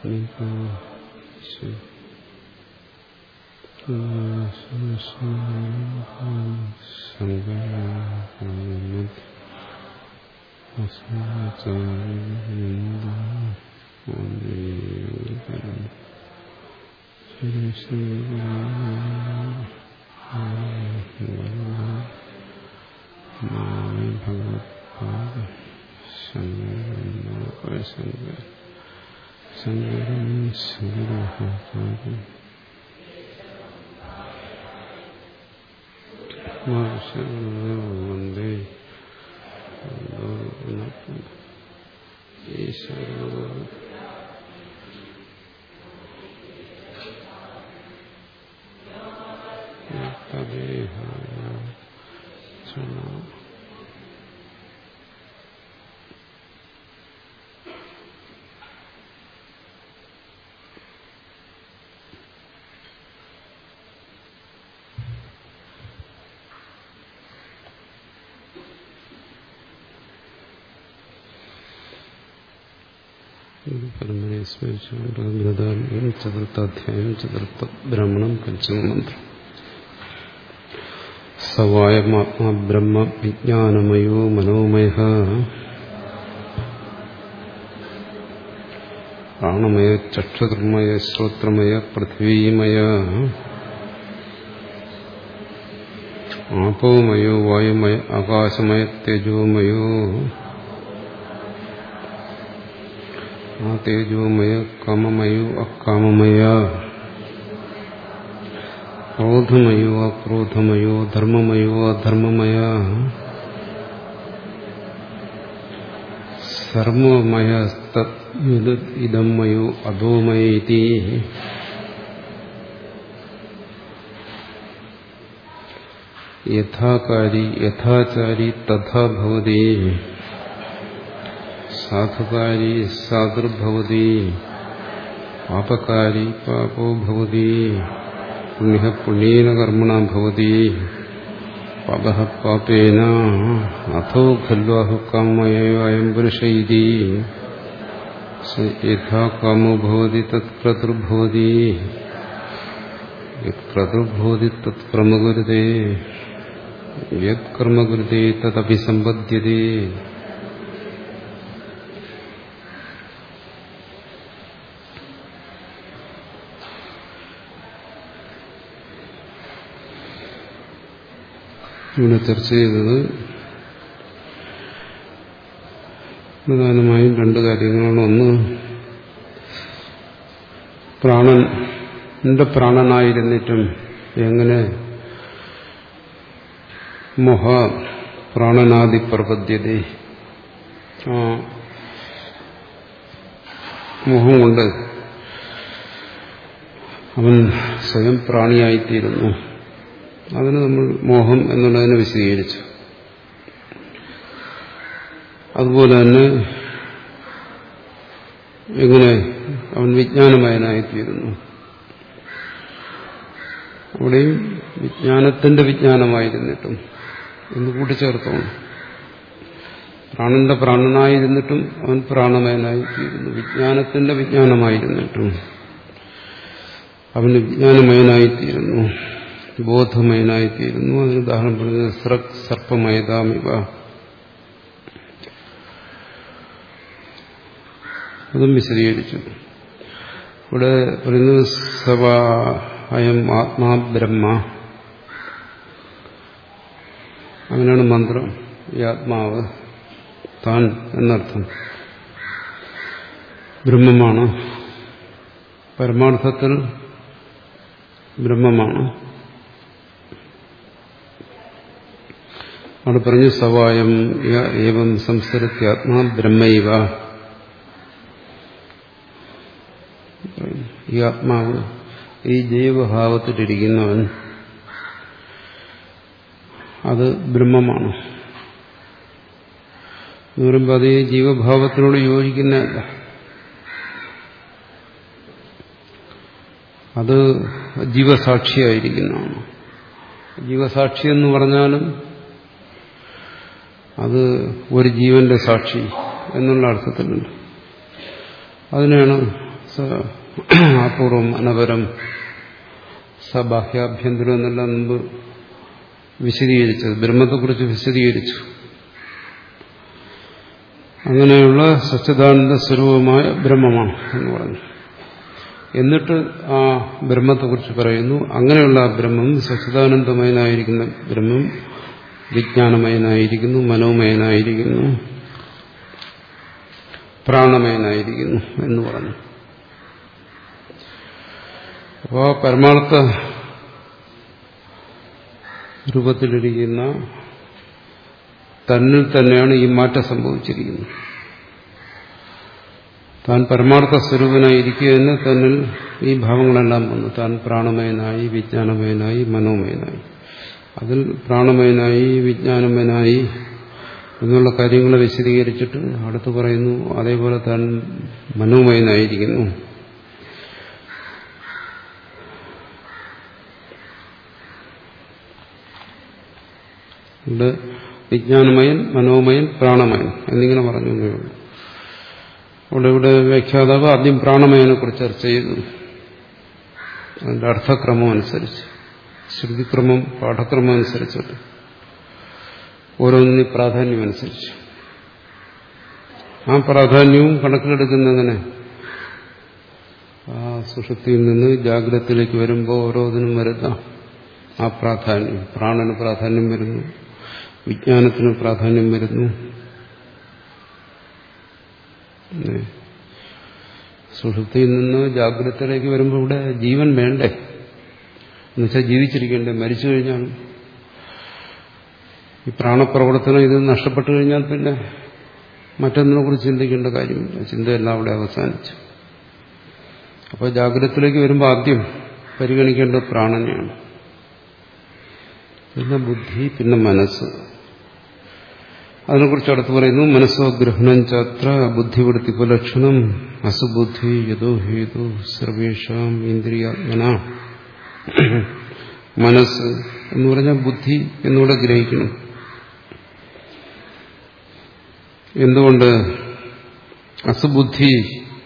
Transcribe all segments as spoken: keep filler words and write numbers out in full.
വന്ദേ ഈശ്വര തദേഹായ ചണ പരമ്പരയെ സ്മരിച്ചുകൊണ്ട് ബൃഹദാരണ്യകം ചതുർത്ഥാധ്യായം ചതുർത്ഥ ബ്രാഹ്മണം പഞ്ചമമന്ത്രം. സവായമാത്മാ ബ്രഹ്മ വിജ്ഞാനമയോ മനോമയ പ്രാണമയ ചക്ഷുർമയ ശ്രോത്രമയ പൃഥ്വീമയ ആപോമയോ വായുമയ ആകാശമയ തേജോമയോ ആ തേജോമയ കാമമയോ അക്കാമമയ ക്രോധമയോ അക്രോധമയോ ധർമ്മമയോ അധർമ്മമയ സർവമയ ഇതമയോ അധോമയ ഇതി യഥാകാരി യഥാചാരി തഥാ ഭവതി സാധുകാരി സാധുർഭവതി പാപകാരി പാപോ ഭവതി പുണ്യഃ പുണ്യേന കർമ്മണ ഭവതി പാപഃ പാപേന അഥോ ഖല്വാഹു കാമയോ അയം പുരുഷ ഇതി യഥാ കാമോ ഭവതി തത് ക്രതുർഭവതി യത് ക്രതുർഭവതി തത് കർമ്മകുരുതേ യത് കർമ്മകുരുതേ തദപി സമ്പദ്യതേ. ഇവിടെ ചർച്ച ചെയ്തത് പ്രധാനമായും രണ്ട് കാര്യങ്ങളാണ്. ഒന്ന്, പ്രാണന്റെ പ്രാണനായിരുന്നിട്ടും എങ്ങനെ മോഹ പ്രാണനാദി പ്രപദ്ധ്യത, ആ മോഹം കൊണ്ട് അവൻ സ്വയം പ്രാണിയായിത്തീരുന്നു. അതിന് നമ്മൾ മോഹം എന്നുള്ളതിനെ വിശദീകരിച്ചു. അതുപോലെ തന്നെ എങ്ങനെ അവൻ വിജ്ഞാനമയനായിത്തീരുന്നു, അവിടെയും വിജ്ഞാനത്തിന്റെ വിജ്ഞാനമായിരുന്നിട്ടും എന്ന് കൂട്ടിച്ചേർത്തോണം. പ്രാണന്റെ പ്രാണനായിരുന്നിട്ടും അവൻ പ്രാണമയനായിത്തീരുന്നു. വിജ്ഞാനത്തിന്റെ വിജ്ഞാനമായിരുന്നിട്ടും അവന് വിജ്ഞാനമയനായിത്തീരുന്നു, ബോധമയനായിത്തീരുന്നു. അതിന് ഉദാഹരണം പറയുന്നത് സൃക് സർപ്പമയതാമിവ. അതും വിശദീകരിച്ചു. ഇവിടെ പറയുന്നത് സവാ അയം ആത്മാ ബ്രഹ്മ, അങ്ങനെയാണ് മന്ത്രം. ഈ ആത്മാവ് താൻ എന്നർത്ഥം ബ്രഹ്മമാണ്, പരമാർത്ഥത്തിൽ ബ്രഹ്മമാണ്. അവിടെ പറഞ്ഞു സവായം ഏവം സംസ്കൃത്യാത്മാ ബ്രഹ്മൈവ. ഈ ആത്മാവ് ഈ ജൈവഭാവത്തിലിരിക്കുന്നവൻ അത് ബ്രഹ്മമാണ് എന്ന് പറയുമ്പോൾ അത് ഈ ജീവഭാവത്തിനോട് യോജിക്കുന്നതല്ല. അത് ജീവസാക്ഷിയായിരിക്കുന്നതാണ്. ജീവസാക്ഷി എന്ന് പറഞ്ഞാലും അത് ഒരു ജീവന്റെ സാക്ഷി എന്നുള്ള അർത്ഥത്തിലുണ്ട്. അതിനാണ് അപൂർവം അനപരം സബാഹ്യാഭ്യന്തരം എന്നെല്ലാം മുമ്പ് വിശദീകരിച്ചത്, ബ്രഹ്മത്തെക്കുറിച്ച് വിശദീകരിച്ചു. അങ്ങനെയുള്ള സച്ചിദാനന്ദ സ്വരൂപമായ ബ്രഹ്മമാണ് എന്ന് പറഞ്ഞു. എന്നിട്ട് ആ ബ്രഹ്മത്തെക്കുറിച്ച് പറയുന്നു. അങ്ങനെയുള്ള ആ ബ്രഹ്മം സച്ചിദാനന്ദമയനായിരിക്കുന്ന ബ്രഹ്മം വിജ്ഞാനമയനായിരിക്കുന്നു, മനോമയനായിരിക്കുന്നു, പ്രാണമയനായിരിക്കുന്നു എന്ന് പറഞ്ഞു. അപ്പോൾ പരമാർത്ഥ രൂപത്തിലിരിക്കുന്ന തന്നിൽ തന്നെയാണ് ഈ മാറ്റം സംഭവിച്ചിരിക്കുന്നത്. താൻ പരമാർത്ഥ സ്വരൂപനായിരിക്കുക എന്ന് തന്നിൽ ഈ ഭാവങ്ങളെല്ലാം വന്നു. താൻ പ്രാണമയനായി, വിജ്ഞാനമയനായി, മനോമയനായി. അതിൽ പ്രാണമയനായി, വിജ്ഞാനമയനായി എന്നുള്ള കാര്യങ്ങളെ വിശദീകരിച്ചിട്ട് അടുത്ത് പറയുന്നു അതേപോലെ താൻ മനോമയനായിരിക്കുന്നു. ഇവിടെ വിജ്ഞാനമയൻ, മനോമയൻ, പ്രാണമയൻ എന്നിങ്ങനെ പറഞ്ഞു. അവിടെ ഇവിടെ വ്യാഖ്യാതാവ് ആദ്യം പ്രാണമയനെ കുറിച്ച് ചർച്ച ചെയ്തു. അതിന്റെ അർത്ഥക്രമം അനുസരിച്ച്, ശ്രുതിക്രമം, പാഠക്രമം അനുസരിച്ചിട്ട് ഓരോന്നിനും പ്രാധാന്യം അനുസരിച്ച് ആ പ്രാധാന്യവും കണക്കിലെടുക്കുന്നങ്ങനെ ആ സുഷുപ്തിയിൽ നിന്ന് ജാഗ്രതത്തിലേക്ക് വരുമ്പോൾ ഓരോന്നിനും വരുന്ന ആ പ്രാധാന്യം, പ്രാണന് പ്രാധാന്യം വരുന്നു, വിജ്ഞാനത്തിന് പ്രാധാന്യം വരുന്നു. സുഷുപ്തിയിൽ നിന്ന് ജാഗ്രതത്തിലേക്ക് വരുമ്പോൾ ഇവിടെ ജീവൻ വേണ്ടേ? എന്നുവെച്ചാൽ ജീവിച്ചിരിക്കേണ്ടേ? മരിച്ചു കഴിഞ്ഞാൽ ഈ പ്രാണപ്രവർത്തനം ഇത് നഷ്ടപ്പെട്ടു കഴിഞ്ഞാൽ പിന്നെ മറ്റൊന്നിനെ കുറിച്ച് ചിന്തിക്കേണ്ട കാര്യമില്ല. ചിന്തയെല്ലാം അവിടെ അവസാനിച്ചു. അപ്പോൾ ജാഗ്രതത്തിലേക്ക് വരുമ്പോൾ ആദ്യം പരിഗണിക്കേണ്ടത് പ്രാണനെയാണ്. പിന്നെ ബുദ്ധി, പിന്നെ മനസ്സ്. അതിനെക്കുറിച്ച് അടുത്ത് പറയുന്നു മനസ്സോ ഗ്രഹണം ചാത്ര ബുദ്ധിവൃത്തി ഉപലക്ഷണം അസുബുദ്ധി യഥോ ഹേതു സർവേഷാം ഇന്ദ്രിയാത്മന. മനസ്സ് എന്ന് പറഞ്ഞാൽ ബുദ്ധി എന്നിവിടെ ഗ്രഹിക്കണം. എന്തുകൊണ്ട്? അസുബുദ്ധി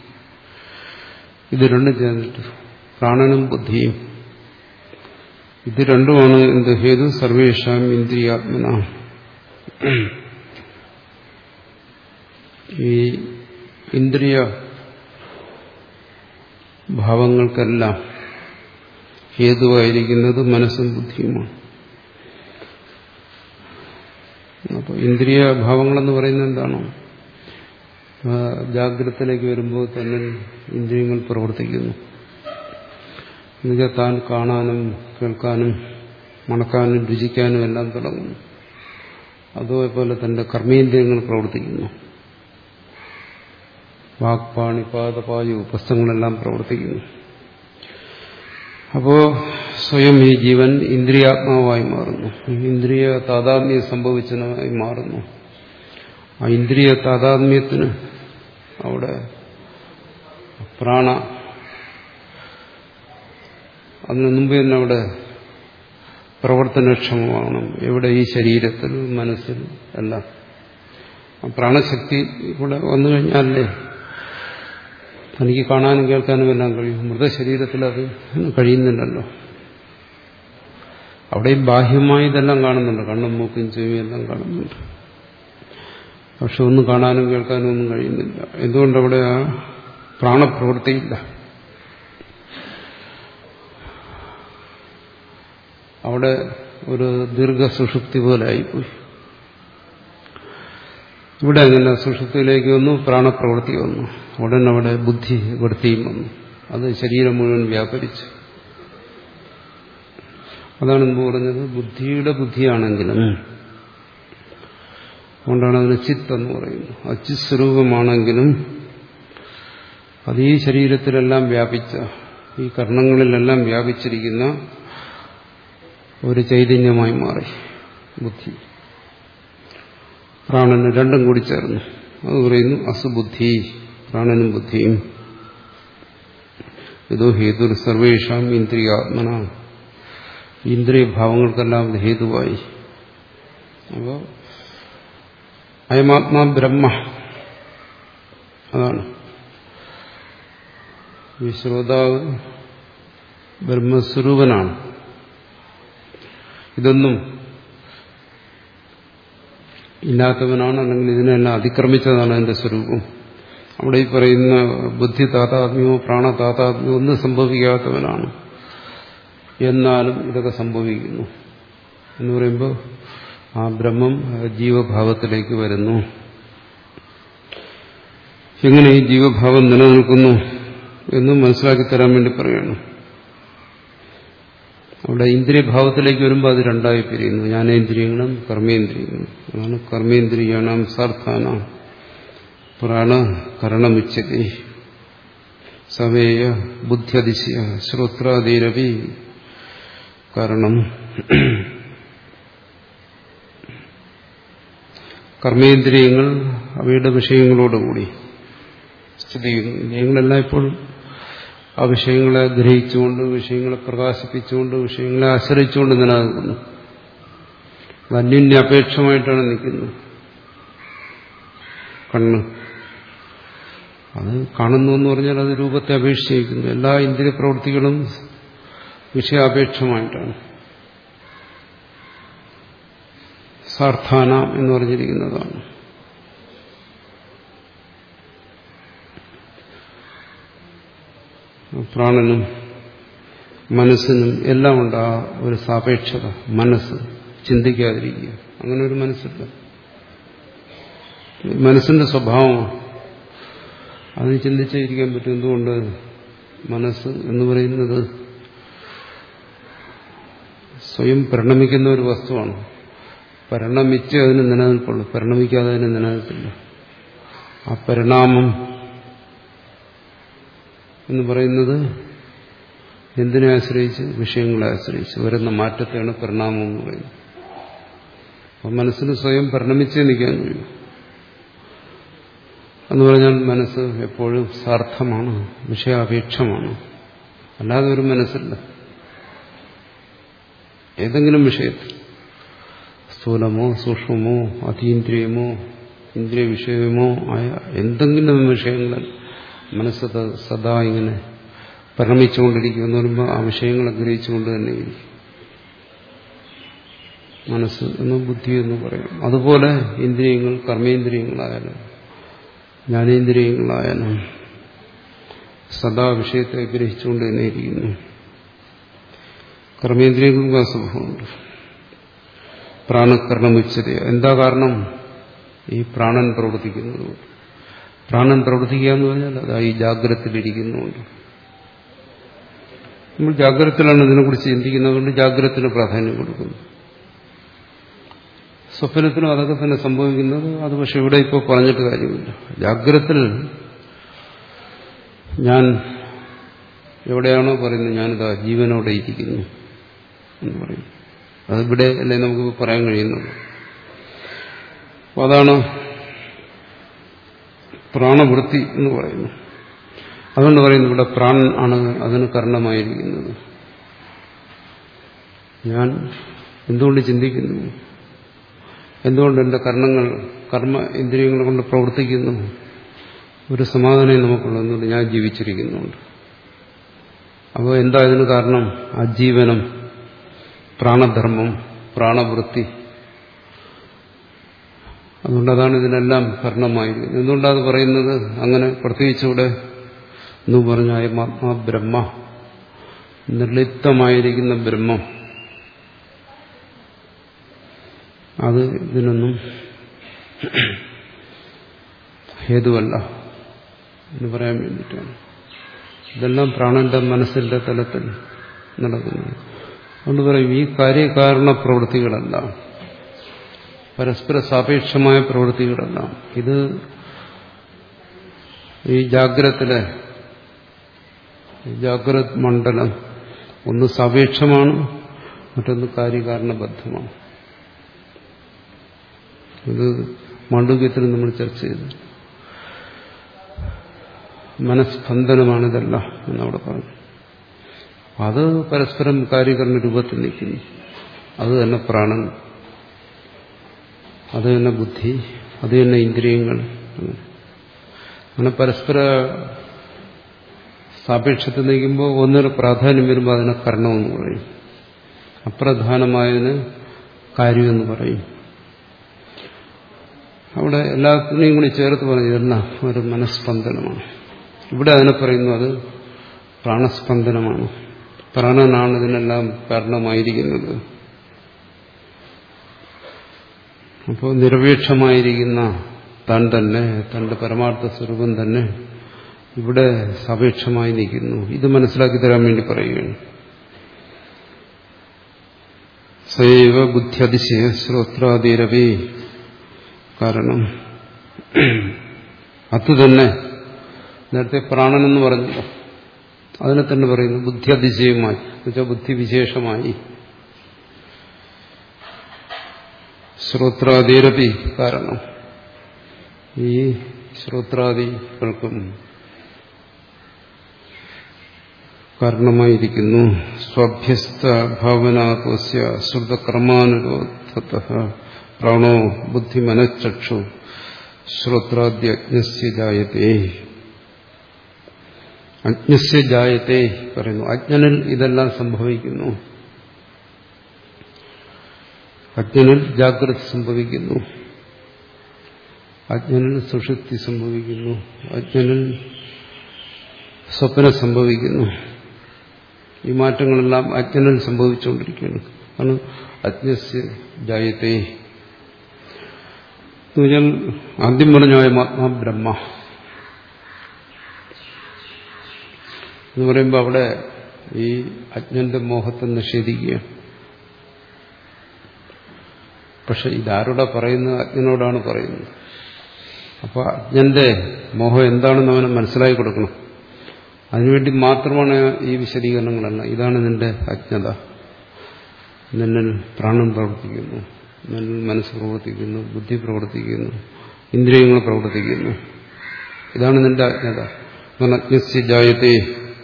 ഇത് രണ്ടും ചേർന്നിട്ട് പ്രാണനും ബുദ്ധിയും ഇത് രണ്ടുമാണ് എന്ത് ഹേതു സർവേഷാം ഇന്ദ്രിയാത്മന. ഈ ഇന്ദ്രിയ ഭാവങ്ങൾക്കെല്ലാം ഹേതുവായിരിക്കുന്നത് മനസ്സും ബുദ്ധിയുമാണ്. അപ്പോൾ ഇന്ദ്രിയ ഭാവങ്ങളെന്ന് പറയുന്നത് എന്താണോ? ജാഗ്രതത്തിലേക്ക് വരുമ്പോൾ തന്നെ ഇന്ദ്രിയങ്ങൾ പ്രവർത്തിക്കുന്നു. എന്നുവെച്ചാൽ താൻ കാണാനും കേൾക്കാനും മണക്കാനും രുചിക്കാനും എല്ലാം തുടങ്ങുന്നു. അതുപോലെ തന്റെ കർമ്മേന്ദ്രിയങ്ങൾ പ്രവർത്തിക്കുന്നു. വാക്പാണി പാദപായു പുസ്തകങ്ങളെല്ലാം പ്രവർത്തിക്കുന്നു. അപ്പോ സ്വയം ഈ ജീവൻ ഇന്ദ്രിയാത്മാവായി മാറുന്നു, ഇന്ദ്രിയ താതാത്മ്യം സംഭവിച്ചതായി മാറുന്നു. ആ ഇന്ദ്രിയ താതാത്മ്യത്തിന് അവിടെ പ്രാണ അതിനു മുമ്പ് തന്നെ അവിടെ പ്രവർത്തനക്ഷമമാകണം. എവിടെ? ഈ ശരീരത്തിൽ, മനസ്സിൽ എല്ലാം. പ്രാണശക്തി ഇവിടെ വന്നു കഴിഞ്ഞാലേ തനിക്ക് കാണാനും കേൾക്കാനും എല്ലാം കഴിയും. മൃതശരീരത്തിൽ അത് കഴിയുന്നുണ്ടല്ലോ. അവിടെയും ബാഹ്യമായി ഇതെല്ലാം കാണുന്നുണ്ട്, കണ്ണും മൂക്കും ചെവിയും എല്ലാം കാണുന്നുണ്ട്. പക്ഷെ ഒന്നും കാണാനും കേൾക്കാനും ഒന്നും കഴിയുന്നില്ല. എന്തുകൊണ്ടവിടെ ആ പ്രാണപ്രവൃത്തിയില്ല. അവിടെ ഒരു ദീർഘസുഷുപ്തി പോലെ ആയിപ്പോയി. ഇവിടെ അങ്ങനെ സുഷുപ്തിയിലേക്ക് വന്നു, പ്രാണപ്രവൃത്തി വന്നു. ഉടൻ അവിടെ ബുദ്ധി വൃത്തിയും വന്നു. അത് ശരീരം മുഴുവൻ വ്യാപരിച്ചു. അതാണ് മുമ്പ് പറഞ്ഞത്. ബുദ്ധിയുടെ ബുദ്ധിയാണെങ്കിലും, അതുകൊണ്ടാണ് അതിന് ചിത്ത് എന്ന് പറയുന്നത്. അച്ചിത് സ്വരൂപമാണെങ്കിലും അത് ഈ ശരീരത്തിലെല്ലാം വ്യാപിച്ച, ഈ കർണങ്ങളിലെല്ലാം വ്യാപിച്ചിരിക്കുന്ന ഒരു ചൈതന്യമായി മാറി ബുദ്ധി. പ്രാണന് രണ്ടും കൂടി ചേർന്നു. അത് പറയുന്നു അസുബുദ്ധി, പ്രാണനും ബുദ്ധിയും. ഇതോ ഹേതു സർവേഷാം ഇന്ദ്രിയാത്മന. ഇന്ദ്രിയഭാവങ്ങൾക്കെല്ലാം ഹേതുവായി. അപ്പോൾ അയമാത്മാ ബ്രഹ്മ, അതാണ് ഈ ശ്രോതാവ് ബ്രഹ്മസ്വരൂപനാണ്. ഇതൊന്നും ഇല്ലാത്തവനാണ്, അല്ലെങ്കിൽ ഇതിനെല്ലാം അതിക്രമിച്ചതാണ് എന്റെ സ്വരൂപം. അവിടെ ഈ പറയുന്ന ബുദ്ധി താതാത്മ്യമോ പ്രാണതാതാത്മ്യമോ ഒന്നും സംഭവിക്കാത്തവനാണ്. എന്നാലും ഇതൊക്കെ സംഭവിക്കുന്നു എന്ന് പറയുമ്പോൾ ആ ബ്രഹ്മം ജീവഭാവത്തിലേക്ക് വരുന്നു. എങ്ങനെ ഈ ജീവഭാവം നിലനിൽക്കുന്നു എന്നും മനസ്സിലാക്കി തരാൻ വേണ്ടി പറയുന്നു. അവിടെ ഇന്ദ്രിയഭാവത്തിലേക്ക് വരുമ്പോൾ അത് രണ്ടായി പിരിയുന്നു. ജ്ഞാനേന്ദ്രിയങ്ങളും കർമ്മേന്ദ്രിയങ്ങളും. അതാണ് കർമ്മേന്ദ്രിയാണാം സാർത്ഥാനാം പ്രാണകരണമുച്യത്തെ സവേയ ബുദ്ധ്യതിശയ ശ്രോത്രാദീരവി കാരണം. കർമ്മേന്ദ്രിയങ്ങൾ അവയുടെ വിഷയങ്ങളോടുകൂടി സ്ഥിതി ചെയ്യുന്നു. ഇന്ദ്രിയങ്ങളെല്ലാം ഇപ്പോഴും ആ വിഷയങ്ങളെ ഗ്രഹിച്ചുകൊണ്ട്, വിഷയങ്ങളെ പ്രകാശിപ്പിച്ചുകൊണ്ട്, വിഷയങ്ങളെ ആശ്രയിച്ചുകൊണ്ട് നിലനിൽക്കുന്നു. അന്യോന്യാപേക്ഷമായിട്ടാണ് നിൽക്കുന്നത്. കണ്ണ് അത് കാണുന്നു എന്ന് പറഞ്ഞാൽ അത് രൂപത്തെ അപേക്ഷിച്ചിരിക്കുന്നു. എല്ലാ ഇന്ദ്രിയ പ്രവൃത്തികളും വിഷയാപേക്ഷമായിട്ടാണ്. സാർത്ഥാന എന്ന് പറഞ്ഞിരിക്കുന്നതാണ്. പ്രാണനും മനസ്സിനും എല്ലാം ഉണ്ട് ആ ഒരു സാപേക്ഷത. മനസ്സ് ചിന്തിക്കാതിരിക്കുക, അങ്ങനെ ഒരു മനസ്സില്ല. മനസ്സിന്റെ സ്വഭാവമാണ്. അതിന് ചിന്തിച്ചിരിക്കാൻ പറ്റും. എന്തുകൊണ്ട്? മനസ്സ് എന്ന് പറയുന്നത് സ്വയം പരിണമിക്കുന്ന ഒരു വസ്തുവാണ്. പരിണമിച്ച് അതിന് നിലനിൽപ്പുള്ളൂ, പരിണമിക്കാതെ അതിന് നിലനിൽപ്പില്ല. ആ പരിണാമം എന്ന് പറയുന്നത് എന്തിനെ ആശ്രയിച്ച്? വിഷയങ്ങളെ ആശ്രയിച്ച് വരുന്ന മാറ്റത്തെയാണ് പരിണാമം എന്ന് പറയുന്നത്. അപ്പം മനസ്സിന് സ്വയം പരിണമിച്ചേ നിൽക്കാൻ കഴിയും. എന്ന് പറഞ്ഞാൽ മനസ്സ് എപ്പോഴും സാർത്ഥമാണ്, വിഷയാപേക്ഷമാണ്. അല്ലാതെ ഒരു മനസ്സില്ല. ഏതെങ്കിലും വിഷയത്തിൽ സ്ഥൂലമോ സൂക്ഷ്മമോ അതീന്ദ്രിയമോ ഇന്ദ്രിയ വിഷയമോ ആയ എന്തെങ്കിലും വിഷയങ്ങളിൽ മനസ്സ് സദാ ഇങ്ങനെ പരിണമിച്ചുകൊണ്ടിരിക്കുമെന്ന് പറയുമ്പോൾ ആ വിഷയങ്ങളെ ഗ്രഹിച്ചുകൊണ്ട് തന്നെ ഇരിക്കും. മനസ്സ് എന്നും ബുദ്ധി എന്ന് പറയും. അതുപോലെ ഇന്ദ്രിയങ്ങൾ, കർമ്മേന്ദ്രിയങ്ങളായാലും ജ്ഞാനേന്ദ്രിയങ്ങളായാലും സദാ വിഷയത്തെ ഗ്രഹിച്ചുകൊണ്ട് തന്നെ ഇരിക്കുന്നു. കർമ്മേന്ദ്രിയങ്ങൾക്ക് ആ സ്വഭാവമുണ്ട്. പ്രാണകരണമുച്ചത. എന്താ കാരണം? ഈ പ്രാണൻ പ്രവർത്തിക്കുന്നത്. പ്രാണൻ പ്രവർത്തിക്കുക എന്ന് പറഞ്ഞാൽ അതാ ഈ ജാഗ്രതത്തിലിരിക്കുന്നുണ്ട്. നമ്മൾ ജാഗ്രതത്തിലാണ് ഇതിനെക്കുറിച്ച് ചിന്തിക്കുന്നതുകൊണ്ട് ജാഗ്രതത്തിന് പ്രാധാന്യം കൊടുക്കുന്നു. സ്വപ്നത്തിനും അതൊക്കെ തന്നെ സംഭവിക്കുന്നത്. അത് പക്ഷെ ഇവിടെ ഇപ്പോൾ പറഞ്ഞിട്ട് കാര്യമില്ല. ജാഗ്രതത്തിൽ ഞാൻ എവിടെയാണോ പറയുന്നത് ഞാനിതാ ജീവനോടെ ഇരിക്കുന്നു എന്ന് പറയും. അതിവിടെ അല്ലേ നമുക്ക് പറയാൻ കഴിയുന്നുള്ളൂ. അപ്പോൾ അതാണ് പ്രാണവൃത്തി എന്ന് പറയുന്നു. അതുകൊണ്ട് പറയുന്നു ഇവിടെ പ്രാണൻ ആണ് അതിന് കാരണമായിരിക്കുന്നത്. ഞാൻ എന്തുകൊണ്ട് ചിന്തിക്കുന്നു? എന്തുകൊണ്ട് എൻ്റെ കർണങ്ങൾ കർമ്മ ഇന്ദ്രിയങ്ങൾ കൊണ്ട് പ്രവർത്തിക്കുന്നു? ഒരു സമാധാനം നമുക്കുള്ളൂ. എന്തുകൊണ്ട്? ഞാൻ ജീവിച്ചിരിക്കുന്നുണ്ട്. അപ്പോൾ എന്താ ഇതിന് കാരണം? ആജീവനം, പ്രാണധർമ്മം, പ്രാണവൃത്തി. അതുകൊണ്ട് അതാണ് ഇതിനെല്ലാം കാരണമായിരിക്കുന്നത്. എന്തുകൊണ്ടാണ് പറയുന്നത് അങ്ങനെ? പ്രത്യേകിച്ചിവിടെ എന്ന് പറഞ്ഞാൽ ആത്മാ ബ്രഹ്മ, നിർലിപ്തമായിരിക്കുന്ന ബ്രഹ്മം, അത് ഇതിനൊന്നും ഹേതുവല്ല എന്ന് പറയാൻ വേണ്ടിയിട്ടാണ്. ഇതെല്ലാം പ്രാണന്റെ മനസ്സിന്റെ തലത്തിൽ നടക്കുന്നത്. അതുകൊണ്ട് പറയും ഈ കാര്യകാരണ പ്രവൃത്തികളെല്ലാം, പരസ്പര സാപേക്ഷമായ പ്രവൃത്തികളെല്ലാം, ഇത് ഈ ജാഗ്രതത്തിലെ ജാഗ്രത് മണ്ഡലം ഒന്ന് സാപേക്ഷമാണ്, മറ്റൊന്ന് കാര്യകാരണബദ്ധമാണ്. ഇത് മാണ്ഡവ്യത്തിൽ നമ്മൾ ചർച്ച ചെയ്തു. മനസ്സ്പന്ദനമാണിതല്ല എന്നവിടെ പറഞ്ഞു. അത് പരസ്പരം കാര്യകരണ രൂപത്തിൽ നിൽക്കുന്നു. അത് തന്നെ പ്രാണൻ, അത് തന്നെ ബുദ്ധി, അത് തന്നെ ഇന്ദ്രിയങ്ങൾ. അങ്ങനെ പരസ്പര സാപേക്ഷത്തിൽ നിൽക്കുമ്പോൾ ഒന്നൊരു പ്രാധാന്യം വരുമ്പോൾ അതിനെ കരണമെന്ന് പറയും, അപ്രധാനമായതിന് കാര്യമെന്ന് പറയും. അവിടെ എല്ലാത്തിനെയും കൂടി ചേർത്ത് പറഞ്ഞു ഇതെല്ലാം ഒരു മനസ്സ്പന്ദനമാണ്. ഇവിടെ അതിനെ പറയുന്നു അത് പ്രാണസ്പന്ദനമാണ്. പ്രാണനാണ് ഇതിനെല്ലാം കാരണമായിരിക്കുന്നത്. അപ്പോൾ നിരപേക്ഷമായിരിക്കുന്ന താൻ തന്നെ, തന്റെ പരമാർത്ഥ സ്വരൂപം തന്നെ ഇവിടെ സാപേക്ഷമായി നിൽക്കുന്നു. ഇത് മനസ്സിലാക്കി തരാൻ വേണ്ടി പറയുകയാണ്. സൈവ ബുദ്ധ്യതിശയ ശ്രോത്രാദിരവി. കാരണം അത് തന്നെ നേരത്തെ പ്രാണനെന്ന് പറഞ്ഞല്ലോ, അതിനെ തന്നെ പറയുന്നു ബുദ്ധ്യതിശയമായി, എന്നുവെച്ചാൽ ബുദ്ധിവിശേഷമായി. ശ്രോത്രാദിരവി കാരണം ഈ ശ്രോത്രാദികൾക്കും കാരണമായിരിക്കുന്നു. സ്വഭ്യസ്ത ഭാവനാത്വസ്യ ശ്രുതകർമാനുരോധതഃ പ്രാണോ ബുദ്ധിമനഃചക്ഷു ശ്രോത്രാദ്യജ്ഞസ്യ ജായത്തെ. അജ്ഞസ്യ ജായത്തെ പറയുന്നു, അജ്ഞനിൽ ഇതെല്ലാം സംഭവിക്കുന്നു. അജ്ഞനിൽ ജാഗ്രത സംഭവിക്കുന്നു, അജ്ഞനിൽ സുഷുപ്തി സംഭവിക്കുന്നു, അജ്ഞനിൽ സ്വപ്നം സംഭവിക്കുന്നു. ഈ മാറ്റങ്ങളെല്ലാം അജ്ഞനിൽ സംഭവിച്ചുകൊണ്ടിരിക്കുകയാണ്. ആണ് അജ്ഞസ്യ ജായത്തെ. ആദ്യം പറഞ്ഞ ആത്മാ ബ്രഹ്മ എന്ന് പറയുമ്പോൾ അവിടെ ഈ അജ്ഞന്റെ മോഹത്തെ നിഷേധിക്കുകയാണ്. പക്ഷെ ഇതാരോടാ പറയുന്നത്? അജ്ഞനോടാണ് പറയുന്നത്. അപ്പോൾ അജ്ഞന്റെ മോഹം എന്താണെന്ന് അവന് മനസ്സിലാക്കി കൊടുക്കണം. അതിനുവേണ്ടി മാത്രമാണ് ഈ വിശദീകരണങ്ങളെല്ലാം. ഇതാണ് നിന്റെ അജ്ഞത. നിന്നിൽ പ്രാണൻ പ്രവർത്തിക്കുന്നു, നിന്നിൽ മനസ്സ് പ്രവർത്തിക്കുന്നു, ബുദ്ധി പ്രവർത്തിക്കുന്നു, ഇന്ദ്രിയങ്ങൾ പ്രവർത്തിക്കുന്നു. ഇതാണ് നിന്റെ അജ്ഞത. അജ്ഞസ്യ ജായത്തെ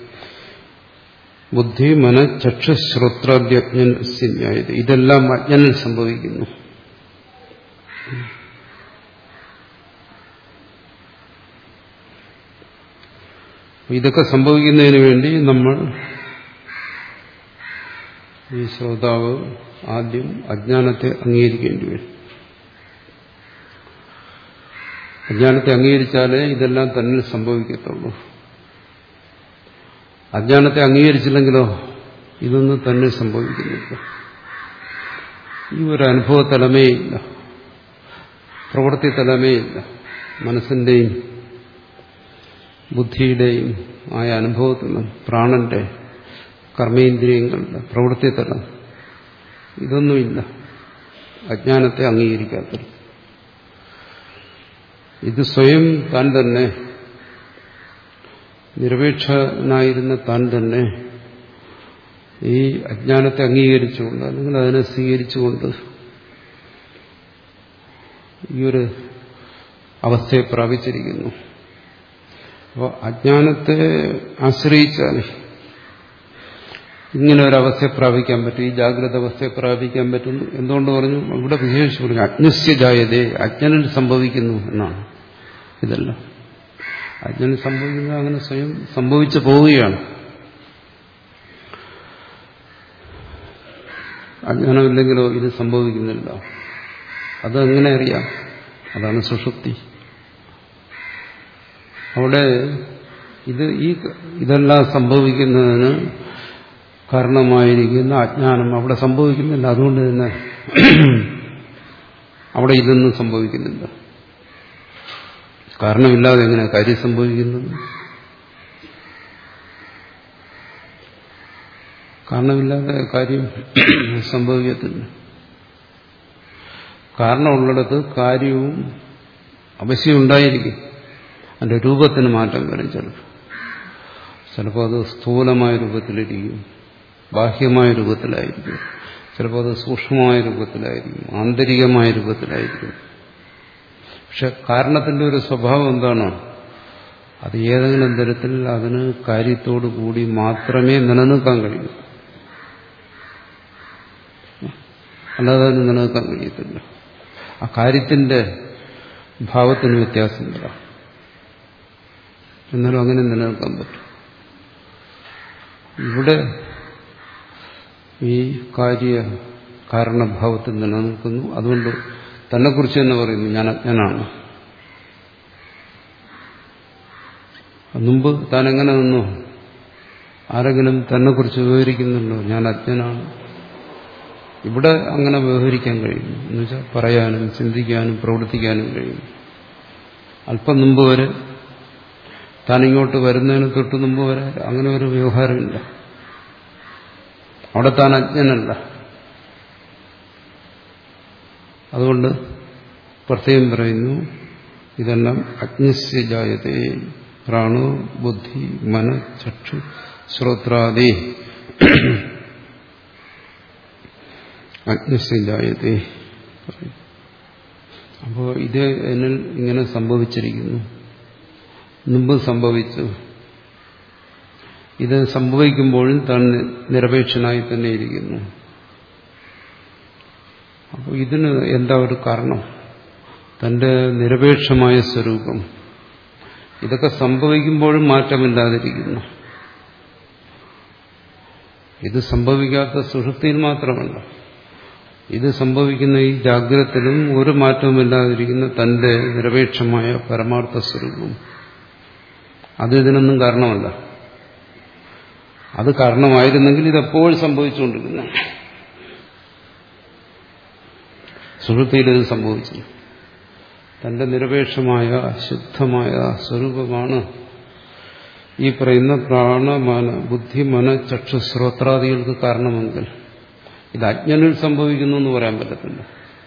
ബുദ്ധി മന ചക്ഷുശ്രോത്രാദ്യജ്ഞസ്യ ജായത്തെ. ഇതെല്ലാം അജ്ഞനിൽ സംഭവിക്കുന്നു. ഇതൊക്കെ സംഭവിക്കുന്നതിന് വേണ്ടി നമ്മൾ ഈ ശ്രോതാവ് ആദ്യം അജ്ഞാനത്തെ അംഗീകരിക്കേണ്ടി വരും. അജ്ഞാനത്തെ അംഗീകരിച്ചാലേ ഇതെല്ലാം തന്നിൽ സംഭവിക്കത്തുള്ളൂ. അജ്ഞാനത്തെ അംഗീകരിച്ചില്ലെങ്കിലോ ഇതൊന്നും തന്നെ സംഭവിക്കുന്നില്ല. ഈ ഒരു അനുഭവ തലമേ ഇല്ല, പ്രവൃത്തി തലമേ ഇല്ല. മനസ്സിന്റെയും ബുദ്ധിയുടെയും ആയ അനുഭവത്തിനും പ്രാണന്റെ കർമ്മേന്ദ്രിയങ്ങളുടെ പ്രവൃത്തി തലം ഇതൊന്നുമില്ല അജ്ഞാനത്തെ അംഗീകരിക്കാത്തത്. ഇത് സ്വയം താൻ തന്നെ, നിരപേക്ഷനായിരുന്ന താൻ തന്നെ ഈ അജ്ഞാനത്തെ അംഗീകരിച്ചുകൊണ്ട് അല്ലെങ്കിൽ അതിനെ സ്വീകരിച്ചുകൊണ്ട് ഈ ഒരു അവസ്ഥയെ പ്രാപിച്ചിരിക്കുന്നു. അപ്പോൾ അജ്ഞാനത്തെ ആശ്രയിച്ചാൽ ഇങ്ങനെ ഒരവസ്ഥയെ പ്രാപിക്കാൻ പറ്റും, ഈ ജാഗ്രത അവസ്ഥയെ പ്രാപിക്കാൻ പറ്റുന്നു. എന്തുകൊണ്ട് പറഞ്ഞു? ഇവിടെ വിശേഷിച്ച് പറഞ്ഞു അജ്ഞസ്യ ജായതേ, അജ്ഞനിൽ സംഭവിക്കുന്നു എന്നാണ്. ഇതല്ല അജ്ഞനിൽ സംഭവിക്കുന്നത് അങ്ങനെ സ്വയം സംഭവിച്ചു പോവുകയാണ്. അജ്ഞാനമില്ലെങ്കിലോ ഇത് സംഭവിക്കുന്നില്ല. അതെങ്ങനെ അറിയാം? അതാണ് സുഷുപ്തി. അവിടെ ഇത് ഈ ഇതെല്ലാം സംഭവിക്കുന്നതിന് കാരണമായിരിക്കുന്ന അജ്ഞാനം അവിടെ സംഭവിക്കുന്നില്ല. അതുകൊണ്ട് തന്നെ അവിടെ ഇതൊന്നും സംഭവിക്കുന്നില്ല. കാരണമില്ലാതെ എങ്ങനെ കാര്യം സംഭവിക്കുന്നത്? കാരണമില്ലാതെ കാര്യം സംഭവിക്കത്തില്ല. കാരണമുള്ളിടത്ത് കാര്യവും അവശ്യം ഉണ്ടായിരിക്കും. അതിന്റെ രൂപത്തിന് മാറ്റം വരും. ചിലപ്പോൾ ചിലപ്പോൾ അത് സ്ഥൂലമായ രൂപത്തിലിരിക്കും, ബാഹ്യമായ രൂപത്തിലായിരിക്കും. ചിലപ്പോൾ അത് സൂക്ഷ്മമായ രൂപത്തിലായിരിക്കും, ആന്തരികമായ രൂപത്തിലായിരിക്കും. പക്ഷെ കാരണത്തിന്റെ ഒരു സ്വഭാവം എന്താണ്? അത് ഏതെങ്കിലും തരത്തിൽ അതിന് കാര്യത്തോടു കൂടി മാത്രമേ നിലനിൽക്കാൻ കഴിയൂ, അല്ലാതെ അതിന് നിലനിൽക്കാൻ കഴിയത്തില്ല. ആ കാര്യത്തിന്റെ ഭാവത്തിന് വ്യത്യാസം വരാം, എന്നാലും അങ്ങനെ നിലനിൽക്കാൻ പറ്റും. ഇവിടെ ഈ കാര്യ കാരണഭാവത്തിൽ നിലനിൽക്കുന്നു. അതുകൊണ്ട് തന്നെക്കുറിച്ച് തന്നെ പറയുന്നു ഞാൻ അജ്ഞനാണ്. മുമ്പ് താൻ എങ്ങനെ നിന്നു? ആരെങ്കിലും തന്നെക്കുറിച്ച് വിവരിക്കുന്നുണ്ടോ? ഞാൻ അജ്ഞനാണ്. ഇവിടെ അങ്ങനെ വ്യവഹരിക്കാൻ കഴിയും. എന്നുവെച്ചാൽ പറയാനും ചിന്തിക്കാനും പ്രവർത്തിക്കാനും കഴിയും. അല്പം മുമ്പ് വരെ താൻ ഇങ്ങോട്ട് വരുന്നതിന് തൊട്ട് മുമ്പ് വരെ അങ്ങനെ ഒരു വ്യവഹാരമില്ല. അവിടെ താൻ അജ്ഞനല്ല. അതുകൊണ്ട് പ്രത്യേകം പറയുന്നു ഇതെല്ലാം അജ്ഞസ്യ ജായതേ പ്രാണോ ബുദ്ധി മന ചക്ഷു ശ്രോത്രാദി അജ്ഞസ്യ ജായതേ. അപ്പോൾ ഇത് എന്നിൽ ഇങ്ങനെ സംഭവിച്ചിരിക്കുന്നു, മുമ്പ് സംഭവിച്ചു. ഇത് സംഭവിക്കുമ്പോഴും താൻ നിരപേക്ഷനായി തന്നെ ഇരിക്കുന്നു. അപ്പോൾ ഇതിന് എന്താ ഒരു കാരണം? തന്റെ നിരപേക്ഷമായ സ്വരൂപം ഇതൊക്കെ സംഭവിക്കുമ്പോഴും മാറ്റമില്ലാതിരിക്കുന്നു. ഇത് സംഭവിക്കാത്ത സുഷുപ്തിയിൽ മാത്രമല്ല, ഇത് സംഭവിക്കുന്ന ഈ ജാഗ്രതത്തിലും ഒരു മാറ്റവുമില്ലാതിരിക്കുന്ന തന്റെ നിരപേക്ഷമായ പരമാർത്ഥ സ്വരൂപം അത് ഇതിനൊന്നും കാരണമല്ല. അത് കാരണമായിരുന്നെങ്കിൽ ഇതെപ്പോഴും സംഭവിച്ചുകൊണ്ടിരുന്നു. സുഷുപ്തിയിൽ ഇത് സംഭവിച്ചു. തന്റെ നിരപേക്ഷമായ ശുദ്ധമായ സ്വരൂപമാണ് ഈ പറയുന്ന പ്രാണമന ബുദ്ധി മന ചക്ഷുശ്രോത്രാദികൾക്ക് കാരണമെങ്കിൽ ഇത് അജ്ഞനിൽ സംഭവിക്കുന്നു എന്ന് പറയാൻ പറ്റത്തില്ല.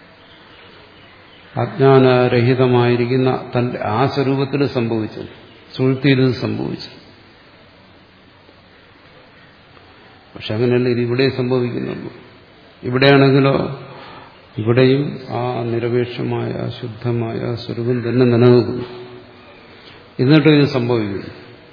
അജ്ഞാനരഹിതമായിരിക്കുന്ന തന്റെ ആ സ്വരൂപത്തിൽ സംഭവിച്ചു, സുഷുപ്തിയിൽ ഇത് സംഭവിച്ചു. പക്ഷെ അങ്ങനെയല്ല ഇത് ഇവിടെ സംഭവിക്കുന്നുള്ളൂ. ഇവിടെയാണെങ്കിലോ ഇവിടെയും ആ നിരപേക്ഷമായ ശുദ്ധമായ സ്വരൂപം തന്നെ നിലനിൽക്കുന്നു. എന്നിട്ടും ഇത് സംഭവിക്കുന്നു.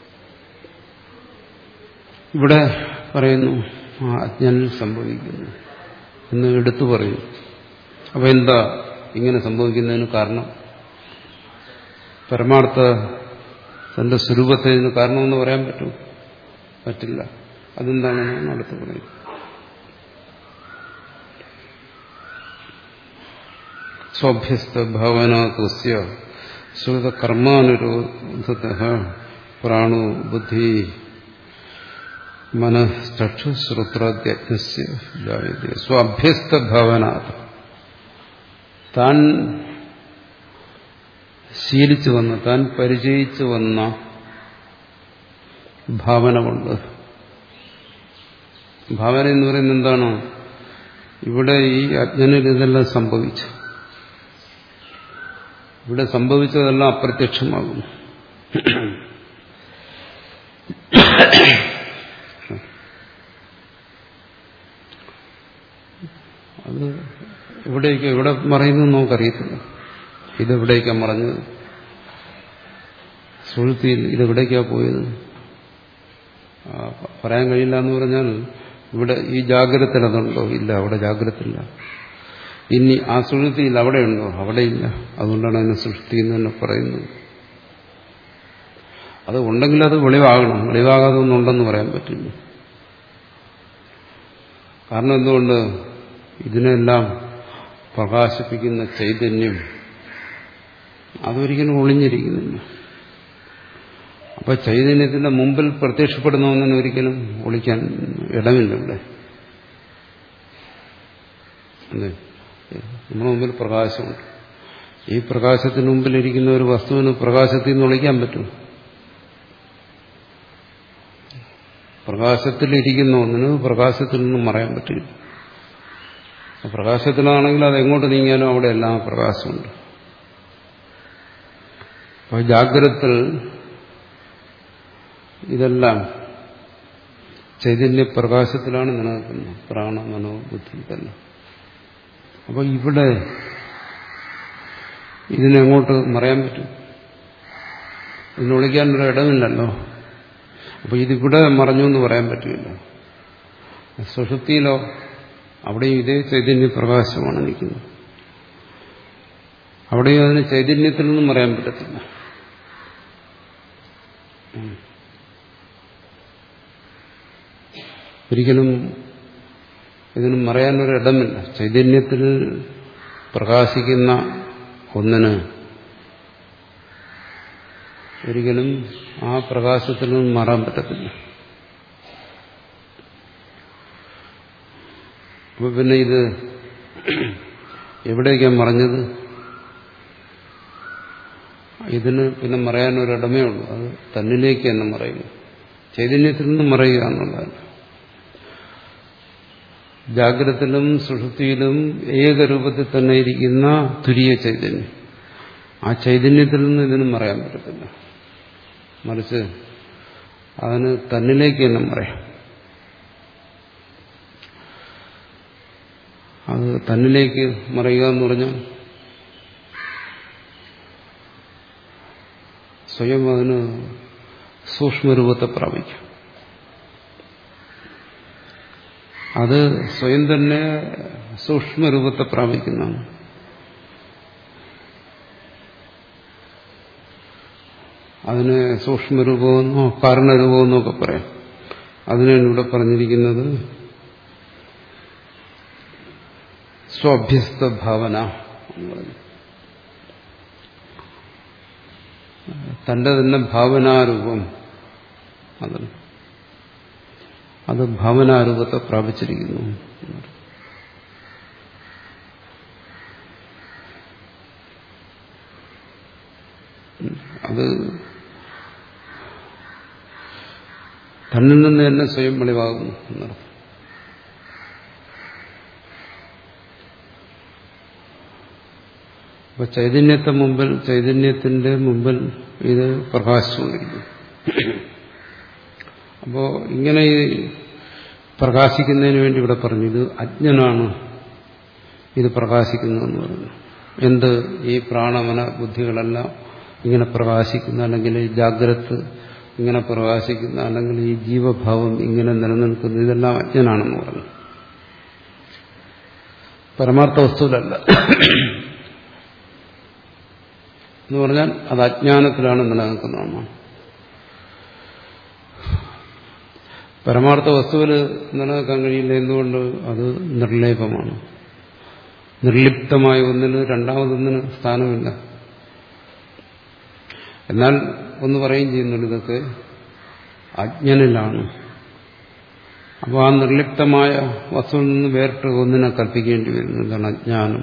ഇവിടെ പറയുന്നു ആ അജ്ഞനിൽ സംഭവിക്കുന്നു എന്ന് എടുത്തു പറയും. അപ്പൊ എന്താ ഇങ്ങനെ സംഭവിക്കുന്നതിന് കാരണം? പരമാർത്ഥ തന്റെ സ്വരൂപത്തെ ഇതിന് കാരണമെന്ന് പറയാൻ പറ്റും? പറ്റില്ല. അതെന്താണെന്ന് അടുത്ത് പറയും. സ്വാഭ്യസ്ത ഭാവനാതസ്യ ശ്രുത കർമാനുരോധതഃ പ്രാണോ ബുദ്ധി മനഃചക്ഷുശ്രോത്രാദ്യജ്ഞസ്യ ജായതേ. സ്വാഭ്യസ്ത ഭാവനാത് താൻ ശീലിച്ചു വന്ന താൻ പരിചയിച്ചു വന്ന ഭാവന കൊണ്ട്. ഭാവന എന്ന് പറയുന്നത് എന്താണ്? ഇവിടെ ഈ അജ്ഞനിൽ ഇതെല്ലാം സംഭവിച്ചു. ഇവിടെ സംഭവിച്ചതെല്ലാം അപ്രത്യക്ഷമാകുന്നു. അത് എവിടേക്ക് എവിടെ മറയുന്നു നമുക്കറിയത്തില്ല. ഇതെവിടേക്കാണ് മറഞ്ഞത്? സുഷുപ്തിയിൽ ഇതെവിടേക്കാണ് പോയത്? പറയാൻ കഴിയില്ല എന്ന് പറഞ്ഞാൽ ഇവിടെ ഈ ജാഗ്രതത്തിൽ അതുണ്ടോ? ഇല്ല, അവിടെ ജാഗ്രതയില്ല. ഇനി ആ സുഷുപ്തിയിൽ അവിടെയുണ്ടോ? അവിടെയില്ല. അതുകൊണ്ടാണ് അതിനെ സുഷുപ്തി എന്ന് തന്നെ പറയുന്നത്. അത് ഉണ്ടെങ്കിൽ അത് വെളിവാകണം. വെളിവാകാതെ ഒന്നുണ്ടെന്ന് പറയാൻ പറ്റില്ല. കാരണം എന്തുകൊണ്ട്? ഇതിനെല്ലാം പ്രകാശിപ്പിക്കുന്ന ചൈതന്യം അതൊരിക്കലും ഒളിഞ്ഞിരിക്കുന്നില്ല. അപ്പൊ ചൈതന്യത്തിന്റെ മുമ്പിൽ പ്രത്യക്ഷപ്പെടുന്ന ഒന്നിനും ഒരിക്കലും ഒളിക്കാൻ ഇടമില്ല. ഇവിടെ അല്ലേ? നമ്മുടെ മുമ്പിൽ പ്രകാശമുണ്ട്. ഈ പ്രകാശത്തിന് മുമ്പിലിരിക്കുന്ന ഒരു വസ്തുവിന് പ്രകാശത്തിൽ നിന്ന് ഒളിക്കാൻ പറ്റും? പ്രകാശത്തിലിരിക്കുന്ന ഒന്നിന് പ്രകാശത്തിൽ നിന്നും മറയാൻ പറ്റില്ല. പ്രകാശത്തിലാണെങ്കിൽ അത് എങ്ങോട്ട് നീങ്ങിയാലും അവിടെ എല്ലാം പ്രകാശമുണ്ട്. അപ്പോൾ ജാഗ്രതത്തിൽ ഇതെല്ലാം ചൈതന്യ പ്രകാശത്തിലാണ് നിലനിൽക്കുന്നത്. പ്രാണ മനോ ബുദ്ധി ഇതെല്ലാം. അപ്പോൾ ഇവിടെ ഇതിനെങ്ങോട്ട് മറയാൻ പറ്റും? ഇതിനൊളിക്കാനൊരു ഇടമില്ലല്ലോ. അപ്പോൾ ഇതിവിടെ മറഞ്ഞു എന്ന് പറയാൻ പറ്റില്ല. സുഷുപ്തിയിലോ അവിടെയും ഇതേ ചൈതന്യ പ്രകാശമാണ് നിൽക്കുന്നത്. അവിടെയും അതിന് ചൈതന്യത്തിൽ നിന്നും പറയാൻ പറ്റത്തില്ല. ഒരിക്കലും ഇതിന് മറയാനൊരിടമില്ല. ചൈതന്യത്തിൽ പ്രകാശിക്കുന്ന ഒന്നിന് ഒരിക്കലും ആ പ്രകാശത്തിൽ നിന്നും മാറാൻ പറ്റത്തില്ല. അപ്പൊ പിന്നെ ഇത് എവിടേക്കാണ് മറഞ്ഞത്? ഇതിന് പിന്നെ മറയാനൊരിടമേ ഉള്ളൂ. അത് തന്നിലേക്ക് തന്നെ മറയുന്നു. ചൈതന്യത്തിൽ നിന്ന് മറയുക എന്നുള്ളതല്ല. ജാഗ്രതത്തിലും സുഷുപ്തിയിലും ഏകരൂപത്തിൽ തന്നെ ഇരിക്കുന്ന തുരിയ ചൈതന്യം, ആ ചൈതന്യത്തിൽ നിന്ന് ഇതിന് മറയാൻ പറ്റത്തില്ല. മറിച്ച് അതിന് തന്നിലേക്ക് തന്നെ മറയാം. അത് തന്നിലേക്ക് മറയുക എന്ന് പറഞ്ഞാൽ സ്വയം അതിന് സൂക്ഷ്മരൂപത്തെ പ്രാപിക്കും. അത് സ്വയം തന്നെ സൂക്ഷ്മരൂപത്തെ പ്രാപിക്കുന്നതാണ്. അതിന് സൂക്ഷ്മരൂപമെന്നോ കാരണരൂപമെന്നോ ഒക്കെ പറയാം. അതിനാണ് ഇവിടെ പറഞ്ഞിരിക്കുന്നത് സ്വാഭ്യസ്ത ഭാവന എന്ന് പറഞ്ഞു. തന്റെ തന്നെ ഭാവനാരൂപം, അത് അത് ഭാവനാരൂപത്തെ പ്രാപിച്ചിരിക്കുന്നു. അത് തന്നിൽ നിന്ന് തന്നെ സ്വയം വെളിവാകുന്നു എന്നർത്ഥം. അപ്പൊ ചൈതന്യത്തെ മുമ്പിൽ, ചൈതന്യത്തിന്റെ മുമ്പിൽ ഇത് പ്രകാശിച്ചുകൊണ്ടിരിക്കുന്നു. അപ്പോ ഇങ്ങനെ ഈ പ്രകാശിക്കുന്നതിന് വേണ്ടി ഇവിടെ പറഞ്ഞു ഇത് അജ്ഞനാണ് ഇത് പ്രകാശിക്കുന്നതെന്ന് പറഞ്ഞു. എന്ത്? ഈ പ്രാണമന ബുദ്ധികളെല്ലാം ഇങ്ങനെ പ്രകാശിക്കുന്ന, അല്ലെങ്കിൽ ഈ ജാഗ്രത് ഇങ്ങനെ പ്രകാശിക്കുന്ന, അല്ലെങ്കിൽ ഈ ജീവഭാവം ഇങ്ങനെ നിലനിൽക്കുന്ന, ഇതെല്ലാം അജ്ഞനാണെന്ന് പറഞ്ഞു. പരമാർത്ഥ വസ്തുവിലല്ല എന്ന് പറഞ്ഞാൽ അത് അജ്ഞാനത്തിലാണ് നിലനിൽക്കുന്നതാണ്. പരമാർത്ഥ വസ്തുവിൽ നിലനിൽക്കാൻ കഴിയില്ല. എന്തുകൊണ്ട്? അത് നിർലേപമാണ്. നിർലിപ്തമായ ഒന്നിന് രണ്ടാമതൊന്നിന് സ്ഥാനമില്ല. എന്നാൽ ഒന്ന് പറയുകയും ചെയ്യുന്നുണ്ട്, ഇതൊക്കെ അജ്ഞനിലാണ്. അപ്പോൾ ആ നിർലിപ്തമായ വസ്തുവിൽ നിന്ന് വേറിട്ട് ഒന്നിനെ കൽപ്പിക്കേണ്ടി വരുന്നു. എന്താണ്? അജ്ഞാനം.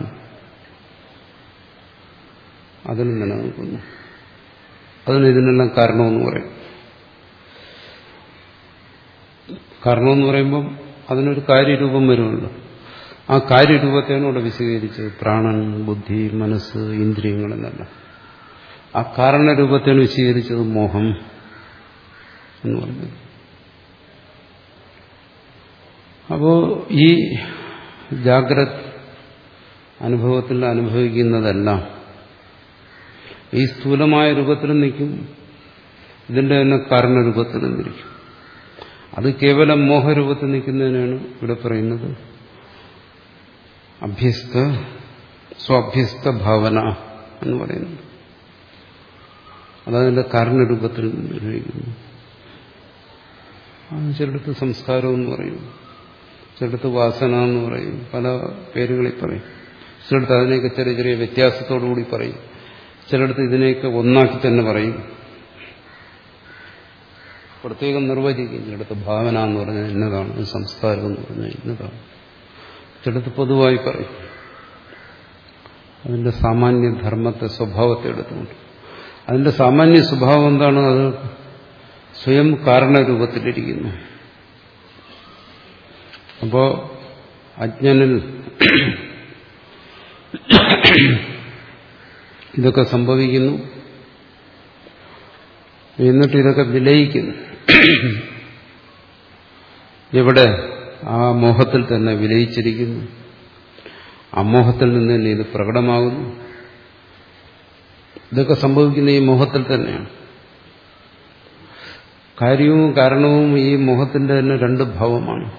അതിന് നിലനിൽക്കുന്നു. അതിന് ഇതിനെല്ലാം കാരണമെന്ന് പറയും. കാരണമെന്ന് പറയുമ്പം അതിനൊരു കാര്യരൂപം വരുമല്ലോ. ആ കാര്യരൂപത്തെയാണ് ഇവിടെ വിശദീകരിച്ചത്. പ്രാണൻ, ബുദ്ധി, മനസ്സ്, ഇന്ദ്രിയങ്ങളെന്നല്ല. ആ കാരണരൂപത്തെയാണ് വിശദീകരിച്ചത് മോഹം എന്ന് പറഞ്ഞത്. അപ്പോ ഈ ജാഗ്രത് അനുഭവത്തിൽ അനുഭവിക്കുന്നതെല്ലാം ഈ സ്ഥൂലമായ രൂപത്തിലും നിൽക്കും, ഇതിന്റെ തന്നെ കാരണരൂപത്തിലും നിൽക്കും. അത് കേവലം മോഹരൂപത്തിൽ നിൽക്കുന്നതിനാണ് ഇവിടെ പറയുന്നത് അഭ്യസ്ത സ്വാഭ്യസ്ത ഭാവന എന്ന് പറയുന്നത്. അതതിന്റെ കാരണരൂപത്തിൽ നിർവഹിക്കുന്നു. ചിലടത്ത് സംസ്കാരം എന്ന് പറയും, ചിലടത്ത് വാസന എന്ന് പറയും, പല പേരുകളിൽ പറയും. ചിലടത്ത് അതിനെയൊക്കെ ചെറിയ ചെറിയ വ്യത്യാസത്തോടുകൂടി പറയും. ചിലടത്ത് ഇതിനെയൊക്കെ ഒന്നാക്കി തന്നെ പറയും, പ്രത്യേകം നിർവചിക്കും. ചിലടത്ത് ഭാവന എന്ന് പറഞ്ഞാൽ ഇന്നതാണ്, സംസ്കാരം എന്ന് പറഞ്ഞാൽ ഇന്നതാണ്. ചിലടത്ത് പൊതുവായി പറയും. അതിന്റെ സാമാന്യ ധർമ്മത്തെ, സ്വഭാവത്തെ എടുത്തുകൊണ്ട്. അതിന്റെ സാമാന്യ സ്വഭാവം എന്താണ്? അത് സ്വയം കാരണരൂപത്തിലിരിക്കുന്നു. അപ്പോ അജ്ഞനിൽ ഇതൊക്കെ സംഭവിക്കുന്നു, എന്നിട്ട് ഇതൊക്കെ വിലയിക്കുന്നു. എവിടെ? ആ മോഹത്തിൽ തന്നെ വിലയിച്ചിരിക്കുന്നു. ആ മോഹത്തിൽ നിന്ന് തന്നെ ഇത് പ്രകടമാകുന്നു. ഇതൊക്കെ സംഭവിക്കുന്ന ഈ മോഹത്തിൽ തന്നെയാണ്. കാര്യവും കാരണവും ഈ മോഹത്തിന്റെ തന്നെ രണ്ട് ഭാവമാണ്.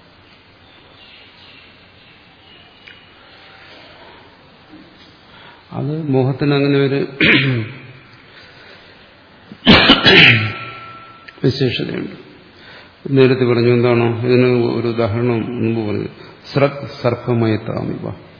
അത് മോഹത്തിന് അങ്ങനെ ഒരു വിശേഷതയുണ്ട്. നേരത്തെ പറഞ്ഞു എന്താണോ ഇതിന് ഒരു ഉദാഹരണം മുമ്പ് പറഞ്ഞു. സ്രക് സർപ്പമയത്താമിവ.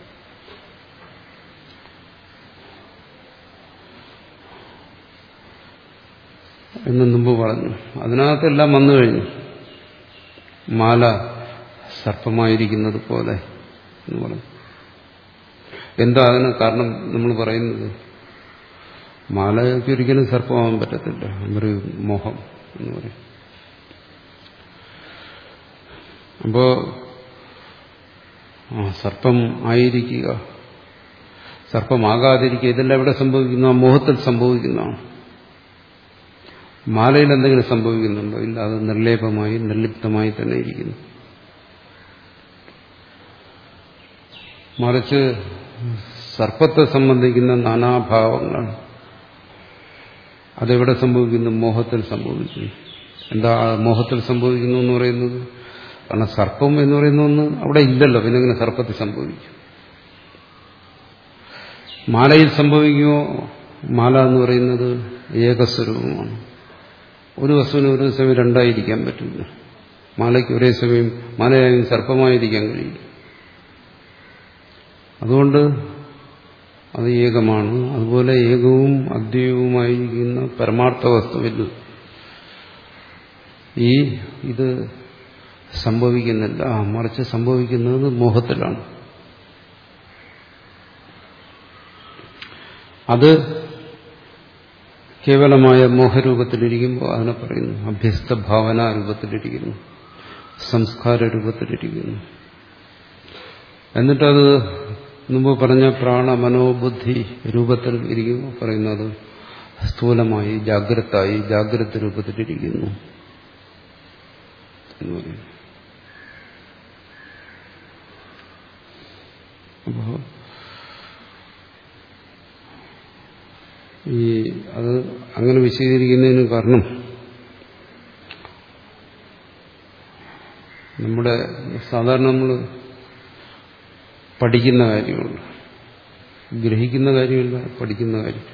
എന്ന് മുമ്പ് പറഞ്ഞു. അതിനകത്തെല്ലാം വന്നു കഴിഞ്ഞു. മാല സർപ്പമായിരിക്കുന്നത് പോലെ എന്ന് പറഞ്ഞു. എന്താ അതിന് കാരണം നമ്മൾ പറയുന്നത്? മാലയ്ക്ക് ഒരിക്കലും സർപ്പമാകാൻ പറ്റത്തില്ല. ഒരു മോഹം എന്ന് പറയും. അപ്പോ സർപ്പം ആയിരിക്കുക, സർപ്പമാകാതിരിക്കുക, ഇതെല്ലാം എവിടെ സംഭവിക്കുന്നു? ആ മോഹത്തിൽ സംഭവിക്കുന്നതാണ്. മാലയിൽ എന്തെങ്കിലും സംഭവിക്കുന്നുണ്ടോ? ഇല്ല. അത് നിർലേപമായി നിർലിപ്തമായി തന്നെ ഇരിക്കുന്നു. മറിച്ച് സർപ്പത്തെ സംബന്ധിക്കുന്ന നാനാഭാവങ്ങൾ അതെവിടെ സംഭവിക്കുന്നു? മോഹത്തിൽ സംഭവിക്കുന്നു. എന്താ മോഹത്തിൽ സംഭവിക്കുന്നു എന്ന് പറയുന്നത്? കാരണം സർപ്പം എന്ന് പറയുന്ന ഒന്ന് അവിടെ ഇല്ലല്ലോ, പിന്നെ എങ്ങനെ സർപ്പത്തിൽ സംഭവിക്കും? മാലയിൽ സംഭവിക്കുമോ? മാല എന്ന് പറയുന്നത് ഏകസ്വരൂപമാണ്. ഒരു വസ്തുവിന് ഒരു സമയം രണ്ടായിരിക്കാൻ പറ്റില്ല. മാലയ്ക്ക് ഒരേ സമയം മാലയായും സർപ്പമായിരിക്കാൻ കഴിയും. അതുകൊണ്ട് അത് ഏകമാണ്. അതുപോലെ ഏകവും അദ്വൈതവുമായിരിക്കുന്ന പരമാർത്ഥ വസ്തുവിൽ ഈ ഇത് സംഭവിക്കുന്നില്ല. മറിച്ച് സംഭവിക്കുന്നത് മോഹത്തിലാണ്. അത് കേവലമായ മോഹരൂപത്തിലിരിക്കുമ്പോൾ അതിനെ പറയുന്നു അഭ്യസ്ത ഭാവന രൂപത്തിലിരിക്കുന്നു, സംസ്കാര രൂപത്തിലിരിക്കുന്നു. എന്നിട്ടത് മുമ്പ് പറഞ്ഞ പ്രാണ മനോബുദ്ധി രൂപത്തിൽ ഇരിക്കുമ്പോൾ പറയുന്നത് സ്ഥൂലമായി ജാഗ്രതായി ജാഗ്രത രൂപത്തിലിരിക്കുന്നു എന്ന് പറയുന്നു. അപ്പോ ഈ അത് അങ്ങനെ വിശദീകരിക്കുന്നതിന് കാരണം നമ്മുടെ സാധാരണ നമ്മൾ പഠിക്കുന്ന കാര്യമുണ്ട്, ഗ്രഹിക്കുന്ന കാര്യമില്ല, പഠിക്കുന്ന കാര്യം.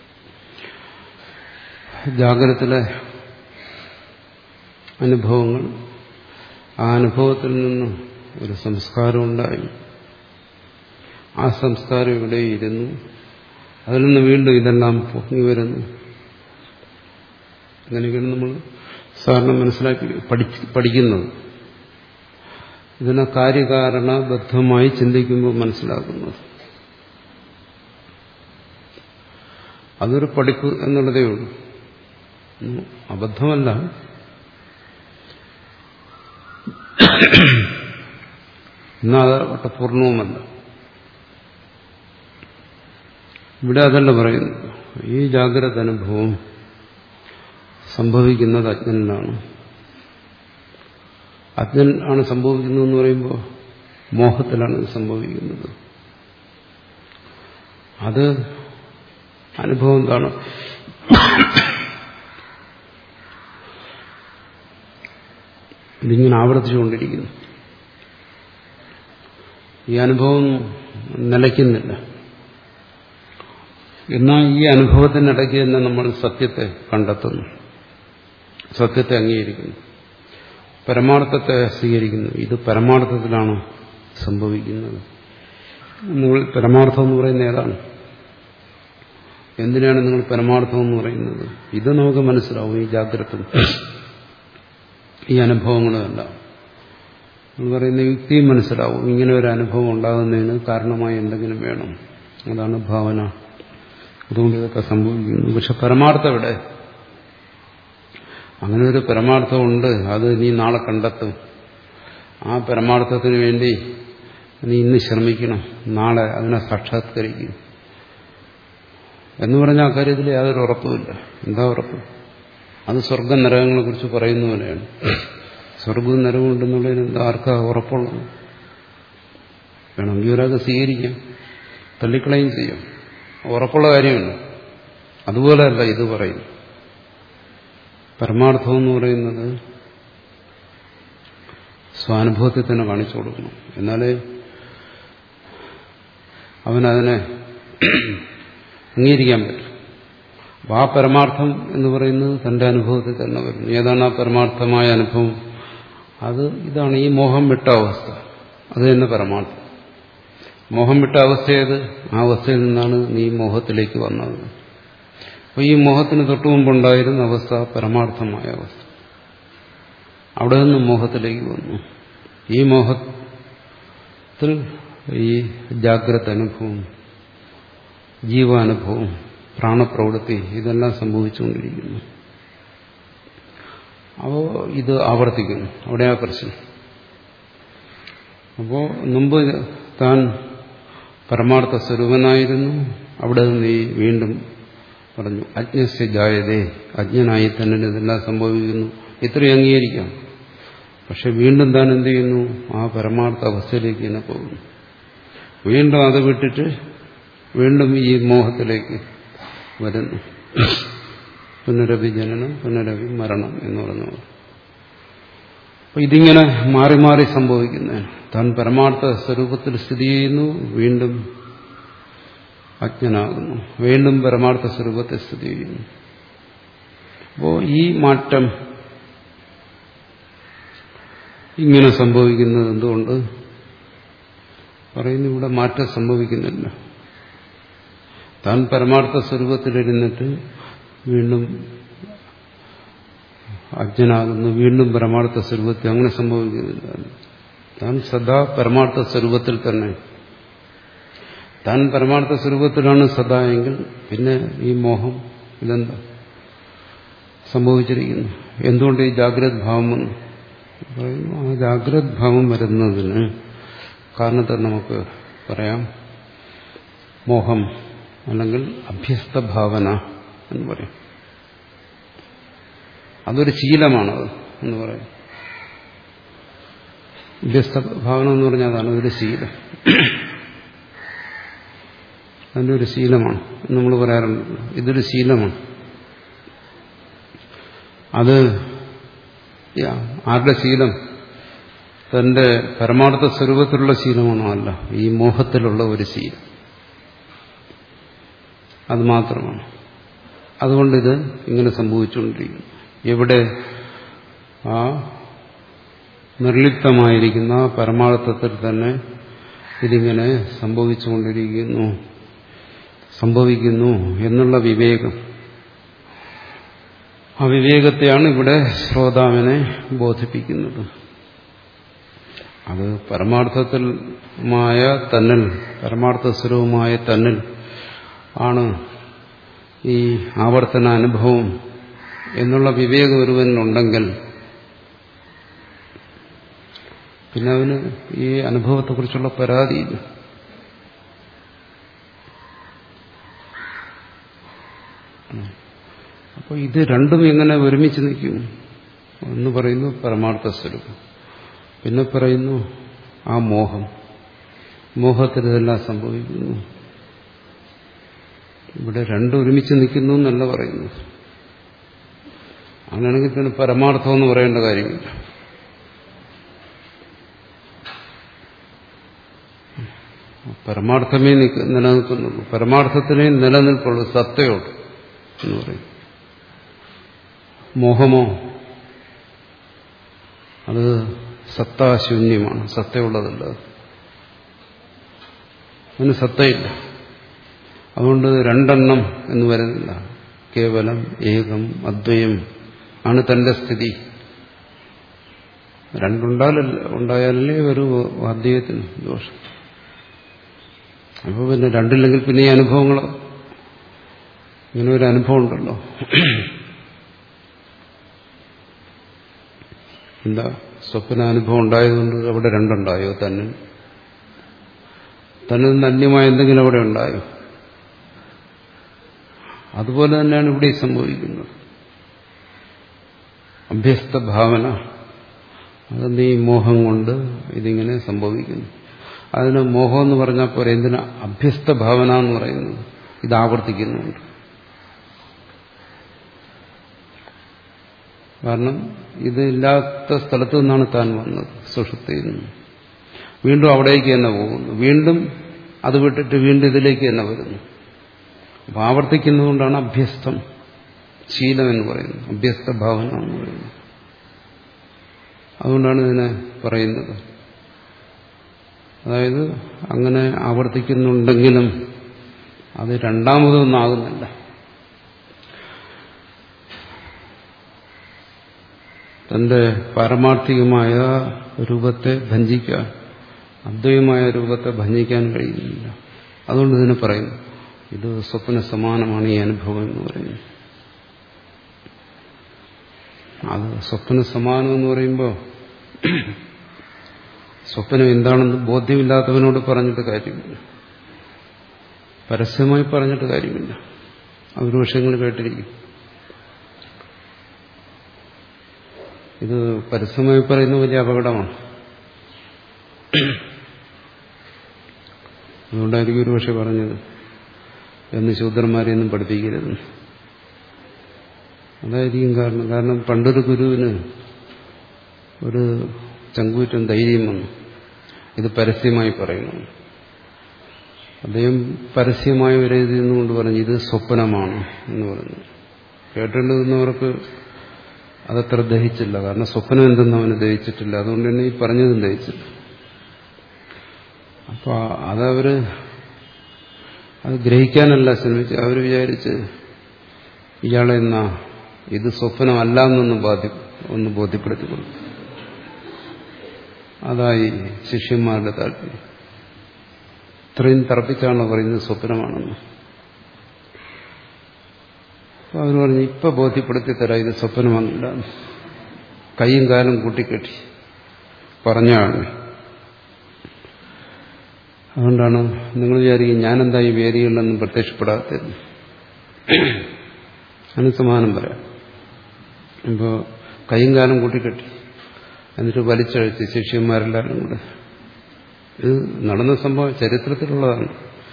ജാഗ്രതത്തിലെ അനുഭവങ്ങൾ, ആ അനുഭവത്തിൽ നിന്ന് ഒരു സംസ്കാരം ഉണ്ടായി. ആ സംസ്കാരം ഇവിടെ ഇരുന്നു, അതിൽ നിന്ന് വീണ്ടും ഇതെല്ലാം പൊങ്ങി വരുന്നു. അങ്ങനെയൊക്കെയാണ് നമ്മൾ സാധാരണ മനസ്സിലാക്കി പഠിക്കുന്നത്. ഇതിനെ കാര്യകാരണബദ്ധമായി ചിന്തിക്കുമ്പോൾ മനസ്സിലാക്കുന്നത്. അതൊരു പഠിപ്പ് എന്നുള്ളതേ ഉള്ളൂ, അബദ്ധമല്ല. എന്നാൽ അത് പൂർണ്ണവുമല്ല. ഇവിടെ അതല്ല പറയുന്നത്. ഈ ജാഗ്രത അനുഭവം സംഭവിക്കുന്നത് അജ്ഞനിലാണ്. അജ്ഞൻ ആണ് സംഭവിക്കുന്നതെന്ന് പറയുമ്പോൾ മോഹത്തിലാണ് സംഭവിക്കുന്നത്. അത് അനുഭവം എന്താണ്? ഇതിങ്ങനെ ആവർത്തിച്ചുകൊണ്ടിരിക്കുന്നു. ഈ അനുഭവം നിലയ്ക്കുന്നില്ല. എന്നാൽ ഈ അനുഭവത്തിനിടയ്ക്ക് തന്നെ നമ്മൾ സത്യത്തെ കണ്ടെത്തുന്നു, സത്യത്തെ അംഗീകരിക്കുന്നു, പരമാർത്ഥത്തെ സ്വീകരിക്കുന്നു. ഇത് പരമാർത്ഥത്തിലാണ് സംഭവിക്കുന്നത്. നിങ്ങൾ പരമാർത്ഥം എന്ന് പറയുന്നത് ഏതാണ്? എന്തിനാണ് നിങ്ങൾ പരമാർത്ഥം എന്ന് പറയുന്നത്? ഇത് നമുക്ക് മനസ്സിലാവും. ഈ ജാഗ്രത, ഈ അനുഭവങ്ങളല്ല. നമ്മൾ പറയുന്ന യുക്തിയും മനസ്സിലാവും. ഇങ്ങനെ ഒരു അനുഭവം ഉണ്ടാകുന്നതിന് കാരണമായി എന്തെങ്കിലും വേണം. അതാണ് ഭാവന. അതുകൊണ്ട് ഇതൊക്കെ സംഭവിക്കുന്നു. പക്ഷെ പരമാർത്ഥം എവിടെ? അങ്ങനെ ഒരു പരമാർത്ഥമുണ്ട്, അത് നീ നാളെ കണ്ടെത്തും. ആ പരമാർത്ഥത്തിന് വേണ്ടി നീ ഇന്ന് ശ്രമിക്കണം, നാളെ അതിനെ സാക്ഷാത്കരിക്കും എന്ന് പറഞ്ഞ ആ കാര്യത്തിൽ യാതൊരു ഉറപ്പുമില്ല. എന്താ ഉറപ്പ്? അത് സ്വർഗ നരകങ്ങളെ കുറിച്ച് പറയുന്ന പോലെയാണ്. സ്വർഗവും നരകവും ഉണ്ടെന്നുള്ളതിന് എന്താ ആർക്കാ ഉറപ്പുള്ളത്? വേണമെങ്കിൽ ഒരാൾക്ക് സ്വീകരിക്കാം, തള്ളിക്കളയും ചെയ്യാം, ഉറപ്പുള്ള കാര്യമല്ല. അതുപോലെയല്ല ഇത് പറയുന്നു. പരമാർത്ഥം എന്ന് പറയുന്നത് സ്വാനുഭവത്തിൽ തന്നെ കാണിച്ചു കൊടുക്കണം. എന്നാലേ അവനതിനെ അംഗീകരിക്കാൻ പറ്റും. അപ്പോൾ ആ പരമാർത്ഥം എന്ന് പറയുന്നത് തന്റെ അനുഭവത്തിൽ തന്നെ വരുന്നു. ഏതാണ് ആ പരമാർത്ഥമായ അനുഭവം? അത് ഇതാണ് ഈ മോഹം വിട്ട അവസ്ഥ. അത് തന്നെ പരമാർത്ഥം. മോഹം വിട്ട അവസ്ഥ ഏത്? ആ അവസ്ഥയിൽ നിന്നാണ് നീ മോഹത്തിലേക്ക് വന്നത്. അപ്പോൾ ഈ മോഹത്തിന് തൊട്ടു മുമ്പുണ്ടായിരുന്ന അവസ്ഥ പരമാർത്ഥമായ അവസ്ഥ. അവിടെ നിന്ന് മോഹത്തിലേക്ക് വന്നു. ഈ മോഹത്തിൽ ഈ ജാഗ്രത അനുഭവം, ജീവാനുഭവം, പ്രാണപ്രവൃത്തി ഇതെല്ലാം സംഭവിച്ചുകൊണ്ടിരിക്കുന്നു. അപ്പോൾ ഇത് ആവർത്തിക്കുന്നു. അവിടെയാ പ്രശ്നം. അപ്പോൾ മുമ്പ് താൻ പരമാർത്ഥ സ്വരൂപനായിരുന്നു. അവിടെ നിന്ന് ഈ വീണ്ടും പറഞ്ഞു അജ്ഞസ്യ ജായതേ, അജ്ഞനായി തന്നെ ഇതെല്ലാം സംഭവിക്കുന്നു. ഇത്രയും അംഗീകരിക്കാം. പക്ഷെ വീണ്ടും താൻ എന്ത് ചെയ്യുന്നു? ആ പരമാർത്ഥ അവസ്ഥയിലേക്ക് തന്നെ പോകുന്നു. വീണ്ടും അത് വിട്ടിട്ട് വീണ്ടും ഈ മോഹത്തിലേക്ക് വരുന്നു. പുനരഭി ജനനം, പുനരഭി മരണം എന്ന് പറഞ്ഞു. അപ്പൊ ഇതിങ്ങനെ മാറി മാറി സംഭവിക്കുന്നതാണ്. താൻ പരമാർത്ഥ സ്വരൂപത്തിൽ സ്ഥിതി ചെയ്യുന്നു, വീണ്ടും അജ്ഞനാകുന്നു, വീണ്ടും പരമാർത്ഥ സ്വരൂപത്തിൽ സ്ഥിതി ചെയ്യുന്നു. അപ്പോൾ ഈ മാറ്റം ഇങ്ങനെ സംഭവിക്കുന്നത് എന്തുകൊണ്ട്? പറയുന്നു ഇവിടെ മാറ്റം സംഭവിക്കുന്നില്ല. താൻ പരമാർത്ഥ സ്വരൂപത്തിലിരുന്നിട്ട് വീണ്ടും അജ്ഞനാകുന്നു, വീണ്ടും പരമാർത്ഥ സ്വരൂപത്തിൽ അങ്ങനെ സംഭവിക്കുന്നില്ല. താൻ സദാ പരമാർത്ഥ സ്വരൂപത്തിൽ തന്നെ. താൻ പരമാർത്ഥ സ്വരൂപത്തിലാണ് സദാ എങ്കിൽ പിന്നെ ഈ മോഹം ഇതെന്താ സംഭവിച്ചിരിക്കുന്നു? എന്തുകൊണ്ട് ഈ ജാഗ്രത് ഭാവം വന്നു? പറയുന്നു ആ ജാഗ്രത് ഭാവം വരുന്നതിന് കാരണത്തെ നമുക്ക് പറയാം. മോഹം അല്ലെങ്കിൽ അഭ്യസ്ത ഭാവന എന്ന് പറയും. അതൊരു ശീലമാണത് എന്ന് പറയും. അഭ്യസ്ത ഭാവന എന്ന് പറഞ്ഞാൽ അതാണ് ഒരു ശീലം. അതിൻ്റെ ഒരു ശീലമാണ് എന്ന് നമ്മൾ പറയാറുണ്ട്. ഇതൊരു ശീലമാണ്. അത് ആരുടെ ശീലം? തന്റെ പരമാർത്ഥ സ്വരൂപത്തിലുള്ള ശീലമാണോ? അല്ല, ഈ മോഹത്തിലുള്ള ഒരു ശീലം. അത് മാത്രമാണ്. അതുകൊണ്ടിത് ഇങ്ങനെ സംഭവിച്ചുകൊണ്ടിരിക്കുന്നു. എവിടെ ആ നിർലിപ്തമായിരിക്കുന്ന പരമാർത്ഥത്തിൽ തന്നെ ഇതിങ്ങനെ സംഭവിച്ചുകൊണ്ടിരിക്കുന്നു, സംഭവിക്കുന്നു എന്നുള്ള വിവേകം. ആ വിവേകത്തെയാണ് ഇവിടെ ശ്രോതാവിനെ ബോധിപ്പിക്കുന്നത്. അത് പരമാർത്ഥത്തിലുമായ തന്നിൽ, പരമാർത്ഥ സ്വരൂപമായ തന്നിൽ ആണ് ഈ ആവർത്തന അനുഭവം എന്നുള്ള വിവേകം ഒരുവനുണ്ടെങ്കിൽ പിന്നെ അവന് ഈ അനുഭവത്തെക്കുറിച്ചുള്ള പരാതിയില്ല. അപ്പോൾ ഇത് രണ്ടും എങ്ങനെ ഒരുമിച്ച് നിൽക്കും? ഒന്ന് പറയുന്നു പരമാർത്ഥ സ്വരൂപം, പിന്നെ പറയുന്നു ആ മോഹം, മോഹത്തിൽ ഇതെല്ലാം സംഭവിക്കുന്നു. ഇവിടെ രണ്ടും ഒരുമിച്ച് നിൽക്കുന്നു എന്നല്ല പറയുന്നത്. അങ്ങനെയാണെങ്കിൽ തന്നെ പരമാർത്ഥം എന്ന് പറയേണ്ട കാര്യമില്ല. പരമാർത്ഥമേ നിലനിൽക്കുന്നുള്ളൂ. പരമാർത്ഥത്തിനെ നിലനിൽപ്പുള്ളൂ, സത്തയോട് എന്ന് പറയും. മോഹമോ അത് സത്താശൂന്യമാണ്, സത്തയുള്ളതല്ല. അതിന് സത്തയില്ല. അതുകൊണ്ട് രണ്ടെണ്ണം എന്ന് വരുന്നില്ല. കേവലം ഏകം അദ്വയം ആണ് തന്റെ സ്ഥിതി. രണ്ടുണ്ടായാലല്ല ഉണ്ടായാലേ ഒരു അദ്വയത്തിന് ദോഷം. അപ്പോൾ പിന്നെ രണ്ടില്ലെങ്കിൽ പിന്നെ ഈ അനുഭവങ്ങളോ, ഇങ്ങനെ ഒരു അനുഭവം ഉണ്ടല്ലോ. എന്താ സ്വപ്നാനുഭവം ഉണ്ടായതുകൊണ്ട് അവിടെ രണ്ടുണ്ടായോ? തന്നെ തന്നെ നിന്ന് അന്യമായ എന്തെങ്കിലും അവിടെ ഉണ്ടായോ? അതുപോലെ തന്നെയാണ് ഇവിടെ സംഭവിക്കുന്നത്. അഭ്യസ്ത ഭാവന, അതെന്ത് ഈ മോഹം കൊണ്ട് ഇതിങ്ങനെ സംഭവിക്കുന്നു. അതിന് മോഹം എന്ന് പറഞ്ഞാൽ പോരെ, എന്തിനാ അഭ്യസ്ത ഭാവന എന്ന് പറയുന്നത്? ഇത് ആവർത്തിക്കുന്നുണ്ട്. കാരണം ഇതില്ലാത്ത സ്ഥലത്തു നിന്നാണ് താൻ വന്നത്, സുഷുപ്തിയിൽ നിന്ന്. വീണ്ടും അവിടേക്ക് തന്നെ പോകുന്നു, വീണ്ടും അത് വിട്ടിട്ട് വീണ്ടും ഇതിലേക്ക് തന്നെ വരുന്നു. അപ്പം ആവർത്തിക്കുന്നതുകൊണ്ടാണ് അഭ്യസ്തം, ശീലം എന്ന് പറയുന്നത്, അഭ്യസ്ത ഭാവന എന്ന് പറയുന്നത്. അതുകൊണ്ടാണ് ഇതിനെ പറയുന്നത്. അതായത് അങ്ങനെ ആവർത്തിക്കുന്നുണ്ടെങ്കിലും അത് രണ്ടാമതൊന്നാകുന്നില്ല. തന്റെ പാരമാർത്ഥികമായ രൂപത്തെ ഭഞ്ജിക്കാൻ, അദ്വൈതമായ രൂപത്തെ ഭഞ്ജിക്കാൻ കഴിയുന്നില്ല. അതുകൊണ്ട് ഇതിനെ പറയുന്നു ഇത് സ്വപ്ന സമാനമാണ് ഈ അനുഭവം എന്ന് പറയുന്നത്. അത് സ്വപ്ന സമാനം എന്ന് പറയുമ്പോൾ സ്വപ്നം എന്താണെന്ന് ബോധ്യമില്ലാത്തവനോട് പറഞ്ഞിട്ട് കാര്യമില്ല, പരസ്യമായി പറഞ്ഞിട്ട് കാര്യമില്ല. അവർ വിഷയങ്ങൾ കേട്ടിരിക്കും. ഇത് പരസ്യമായി പറയുന്ന വലിയ അപകടമാണ്. അതുകൊണ്ടായിരിക്കും ഒരു പക്ഷെ പറഞ്ഞത് എന്ന് ശൂദ്രന്മാരെയൊന്നും പഠിപ്പിക്കരുത്. അതായിരിക്കും കാരണം. കാരണം പണ്ടൊരു ഗുരുവിന് ഒരു ചങ്കൂറ്റം ധൈര്യം വന്നു, ഇത് പരസ്യമായി പറയണം. അദ്ദേഹം പരസ്യമായി ഒരു ഇതിൽ നിന്നുകൊണ്ട് പറഞ്ഞു ഇത് സ്വപ്നമാണ് എന്ന് പറഞ്ഞു. കേട്ടിട്ടുന്നവർക്ക് അതത്ര ദഹിച്ചില്ല. കാരണം സ്വപ്നം എന്തെന്ന് അവന് ദഹിച്ചിട്ടില്ല. അതുകൊണ്ട് തന്നെ ഈ പറഞ്ഞതും ദഹിച്ചില്ല. അപ്പൊ അതവര് അത് ഗ്രഹിക്കാനല്ല ശ്രമിച്ച് അവർ വിചാരിച്ച് ഇയാളെ എന്നാ ഇത് സ്വപ്നമല്ല എന്നൊന്ന് ബാധ്യ ഒന്ന് ബോധ്യപ്പെടുത്തി കൊടുക്കും. അതായി ശിഷ്യന്മാരുടെ താല്പര്യം. ഇത്രയും തറപ്പിച്ചാണോ പറയുന്നത് സ്വപ്നമാണെന്ന്. അവർ പറഞ്ഞു ഇപ്പൊ ബോധ്യപ്പെടുത്തി തരാം ഇത് സ്വപ്നമല്ല. കൈയും കാലും കൂട്ടിക്കെട്ടി പറഞ്ഞാണ്. അതുകൊണ്ടാണ് നിങ്ങൾ വിചാരിക്കും ഞാനെന്താ ഈ വേദികളിലൊന്നും പ്രത്യക്ഷപ്പെടാത്തത്. അതിന് സമാനം പറയാം. ഇപ്പോൾ കൈയും കാലും കൂട്ടിക്കെട്ടി എന്നിട്ട് വലിച്ചഴിച്ച് ശിഷ്യന്മാരെല്ലാവരും കൂടെ. ഇത് നടന്ന സംഭവം ചരിത്രത്തിലുള്ളതാണ്.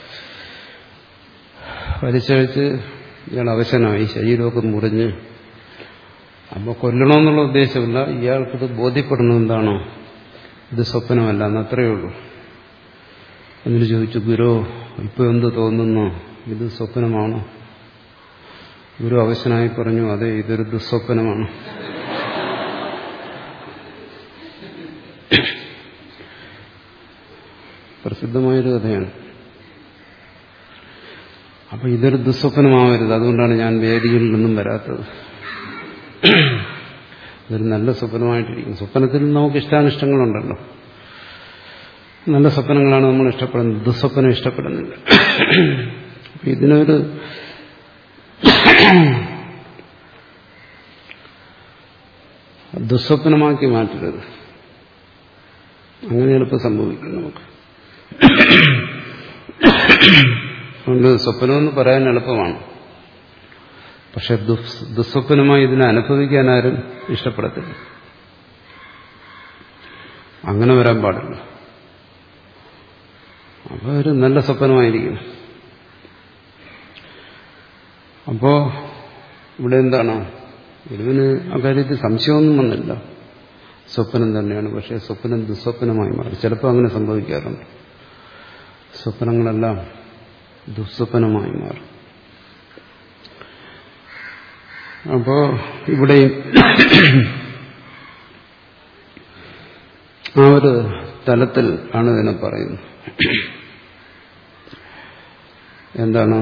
വലിച്ചഴിച്ച് ഇയാൾ അവശനായി, ശരീരമൊക്കെ മുറിഞ്ഞ്. അപ്പോൾ കൊല്ലണമെന്നുള്ള ഉദ്ദേശമില്ല, ഇയാൾക്കിത് ബോധ്യപ്പെടണം എന്താണോ ഇത് സ്വപ്നമല്ല എന്നത്രയേ ഉള്ളൂ. എന്നിട്ട് ചോദിച്ചു ഗുരു ഇപ്പൊ എന്ത് തോന്നുന്നു, ഇത് സ്വപ്നമാണോ? ഗുരു അവശനായി പറഞ്ഞു അതെ ഇതൊരു ദുസ്വപ്നമാണ്. പ്രസിദ്ധമായൊരു കഥയാണ്. അപ്പൊ ഇതൊരു ദുസ്വപ്നമാവരുത്, അതുകൊണ്ടാണ് ഞാൻ വേദികളിൽ നിന്നും വരാത്തത്. ഇതൊരു നല്ല സ്വപ്നമായിട്ടിരിക്കും. സ്വപ്നത്തിൽ നമുക്ക് ഇഷ്ടാനിഷ്ടങ്ങളുണ്ടല്ലോ. നല്ല സ്വപ്നങ്ങളാണ് നമ്മൾ ഇഷ്ടപ്പെടുന്നത്, ദുസ്വപ്നം ഇഷ്ടപ്പെടുന്നില്ല. ഇതിനൊരു ദുസ്വപ്നമാക്കി മാറ്റരുത്. അങ്ങനെ എളുപ്പം സംഭവിക്കും നമുക്ക്. അതുകൊണ്ട് സ്വപ്നമെന്ന് പറയാൻ എളുപ്പമാണ്. പക്ഷെ ദുസ്വപ്നമായി ഇതിനെ അനുഭവിക്കാൻ ആരും ഇഷ്ടപ്പെടത്തില്ല. അങ്ങനെ വരാൻ പാടില്ല. അപ്പോൾ ഒരു നല്ല സ്വപ്നമായിരിക്കും. അപ്പോ ഇവിടെ എന്താണ്, ഗുരുവിന് അക്കാര്യത്തിൽ സംശയമൊന്നും വന്നില്ല. സ്വപ്നം തന്നെയാണ്. പക്ഷെ സ്വപ്നം ദുസ്വപ്നമായി മാറി. ചിലപ്പോൾ അങ്ങനെ സംഭവിക്കാറുണ്ട്. സ്വപ്നങ്ങളെല്ലാം ദുസ്വപ്നമായി മാറും. അപ്പോ ഇവിടെയും ആ ഒരു തലത്തിൽ ആണ് ഇതിനെ പറയുന്നത്. എന്താണ്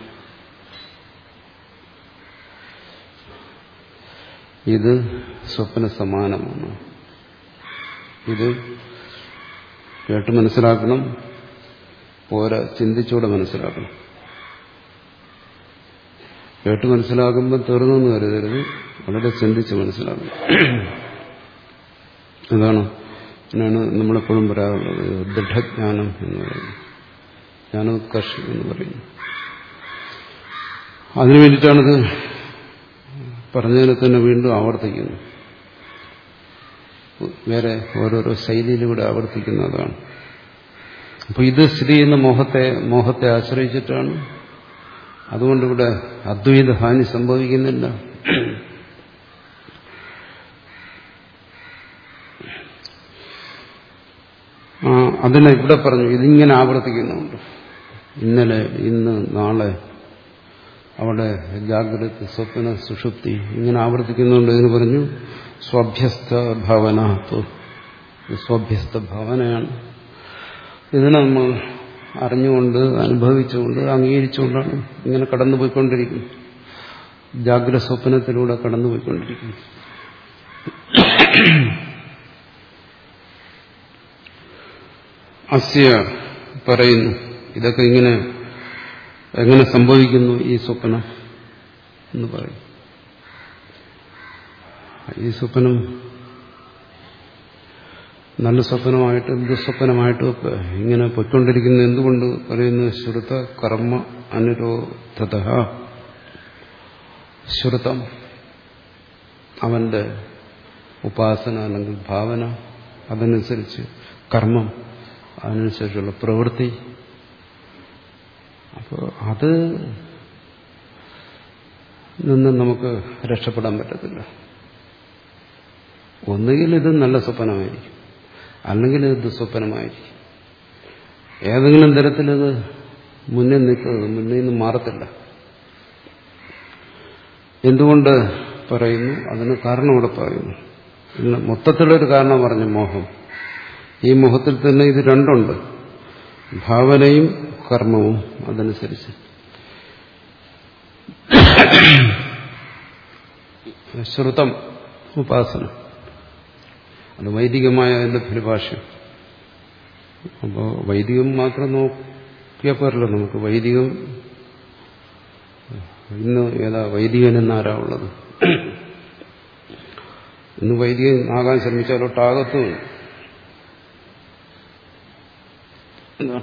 ഇത് സ്വപ്ന സമാനമാണ്. ഇത് കേട്ട് മനസ്സിലാക്കണം, പോരാ ചിന്തിച്ചൂടെ മനസ്സിലാക്കണം. കേട്ട് മനസ്സിലാക്കുമ്പോൾ തീർന്നെന്ന് കരുതരുത്, വളരെ ചിന്തിച്ച് മനസ്സിലാക്കണം. അതാണ് എന്നാണ് നമ്മളെപ്പോഴും പറയാറുള്ളത് ദൃഢജ്ഞാനം എന്ന് പറയുന്നത്, ജ്ഞാനോത്കർഷം എന്ന് പറയുന്നു. അതിനു വേണ്ടിയിട്ടാണിത് പറഞ്ഞതിനെ തന്നെ വീണ്ടും ആവർത്തിക്കുന്നു. വേറെ ഓരോരോ ശൈലിയിലൂടെ ആവർത്തിക്കുന്നതാണ്. അപ്പോൾ ഇത് സ്ഥിതി ചെയ്യുന്ന മോഹത്തെ മോഹത്തെ ആശ്രയിച്ചിട്ടാണ്. അതുകൊണ്ടിവിടെ അദ്വൈത ഹാനി സംഭവിക്കുന്നില്ല. അതിനെ ഇവിടെ പറഞ്ഞു ഇതിങ്ങനെ ആവർത്തിക്കുന്നുണ്ട്. ഇന്നലെ ഇന്ന് നാളെ അവിടെ ജാഗ്രത സ്വപ്ന സുഷുപ്തി ഇങ്ങനെ ആവർത്തിക്കുന്നുണ്ട്. ഇതിന് പറഞ്ഞു സ്വാഭ്യസ്ത ഭാവന, സ്വാഭ്യസ്ത ഭാവനയാണ്. ഇതിനെ നമ്മൾ അറിഞ്ഞുകൊണ്ട് അനുഭവിച്ചുകൊണ്ട് അംഗീകരിച്ചുകൊണ്ടാണ് ഇങ്ങനെ കടന്നുപോയിക്കൊണ്ടിരിക്കുന്നത്. ജാഗ്രത സ്വപ്നത്തിലൂടെ കടന്നുപോയിക്കൊണ്ടിരിക്കുന്നു. അസ്യ പറയുന്നു, ഇതൊക്കെ ഇങ്ങനെ എങ്ങനെ സംഭവിക്കുന്നു ഈ സ്വപ്നം എന്ന് പറയും. ഈ സ്വപ്നം നല്ല സ്വപ്നമായിട്ടും ദുസ്വപ്നമായിട്ടും ഒക്കെ ഇങ്ങനെ പൊയ്ക്കൊണ്ടിരിക്കുന്ന എന്തുകൊണ്ട് പറയുന്നു? ശ്രുത കർമ്മ അനുരോധത. ശ്രുതം അവന്റെ ഉപാസന അല്ലെങ്കിൽ ഭാവന, അതനുസരിച്ച് കർമ്മം, അതിനനുസരിച്ചുള്ള പ്രവൃത്തി. അപ്പോൾ അത് നിന്ന് നമുക്ക് രക്ഷപ്പെടാൻ പറ്റത്തില്ല. ഒന്നുകിൽ ഇത് നല്ല സ്വപ്നമായിരിക്കും, അല്ലെങ്കിൽ ഇത് ദുസ്വപ്നമായിരിക്കും. ഏതെങ്കിലും തരത്തിലിത് മുന്നിൽ നിൽക്കുന്നത്, മുന്നിൽ നിന്ന് മാറത്തില്ല. എന്തുകൊണ്ട് പറയുന്നു? അതിന് കാരണം ഇവിടെ പറയുന്നു. ഇന്ന് മൊത്തത്തിലൊരു കാരണം പറഞ്ഞു, മോഹം. ഈ മോഹത്തിൽ തന്നെ ഇത് രണ്ടുണ്ട്, ഭാവനയും കർമ്മവും. അതനുസരിച്ച് ശ്രുതം ഉപാസന, അത് വൈദികമായ അതിന്റെ പരിഭാഷ്യം. അപ്പോൾ വൈദികം മാത്രം നോക്കിയാൽ പോരല്ലോ നമുക്ക്. വൈദികം ഇന്ന് ഏതാ വൈദികൻ എന്നാരാ ഉള്ളത്? ഇന്ന് വൈദികൻ ആകാൻ ശ്രമിച്ചാലോട്ടാകത്തും എന്താ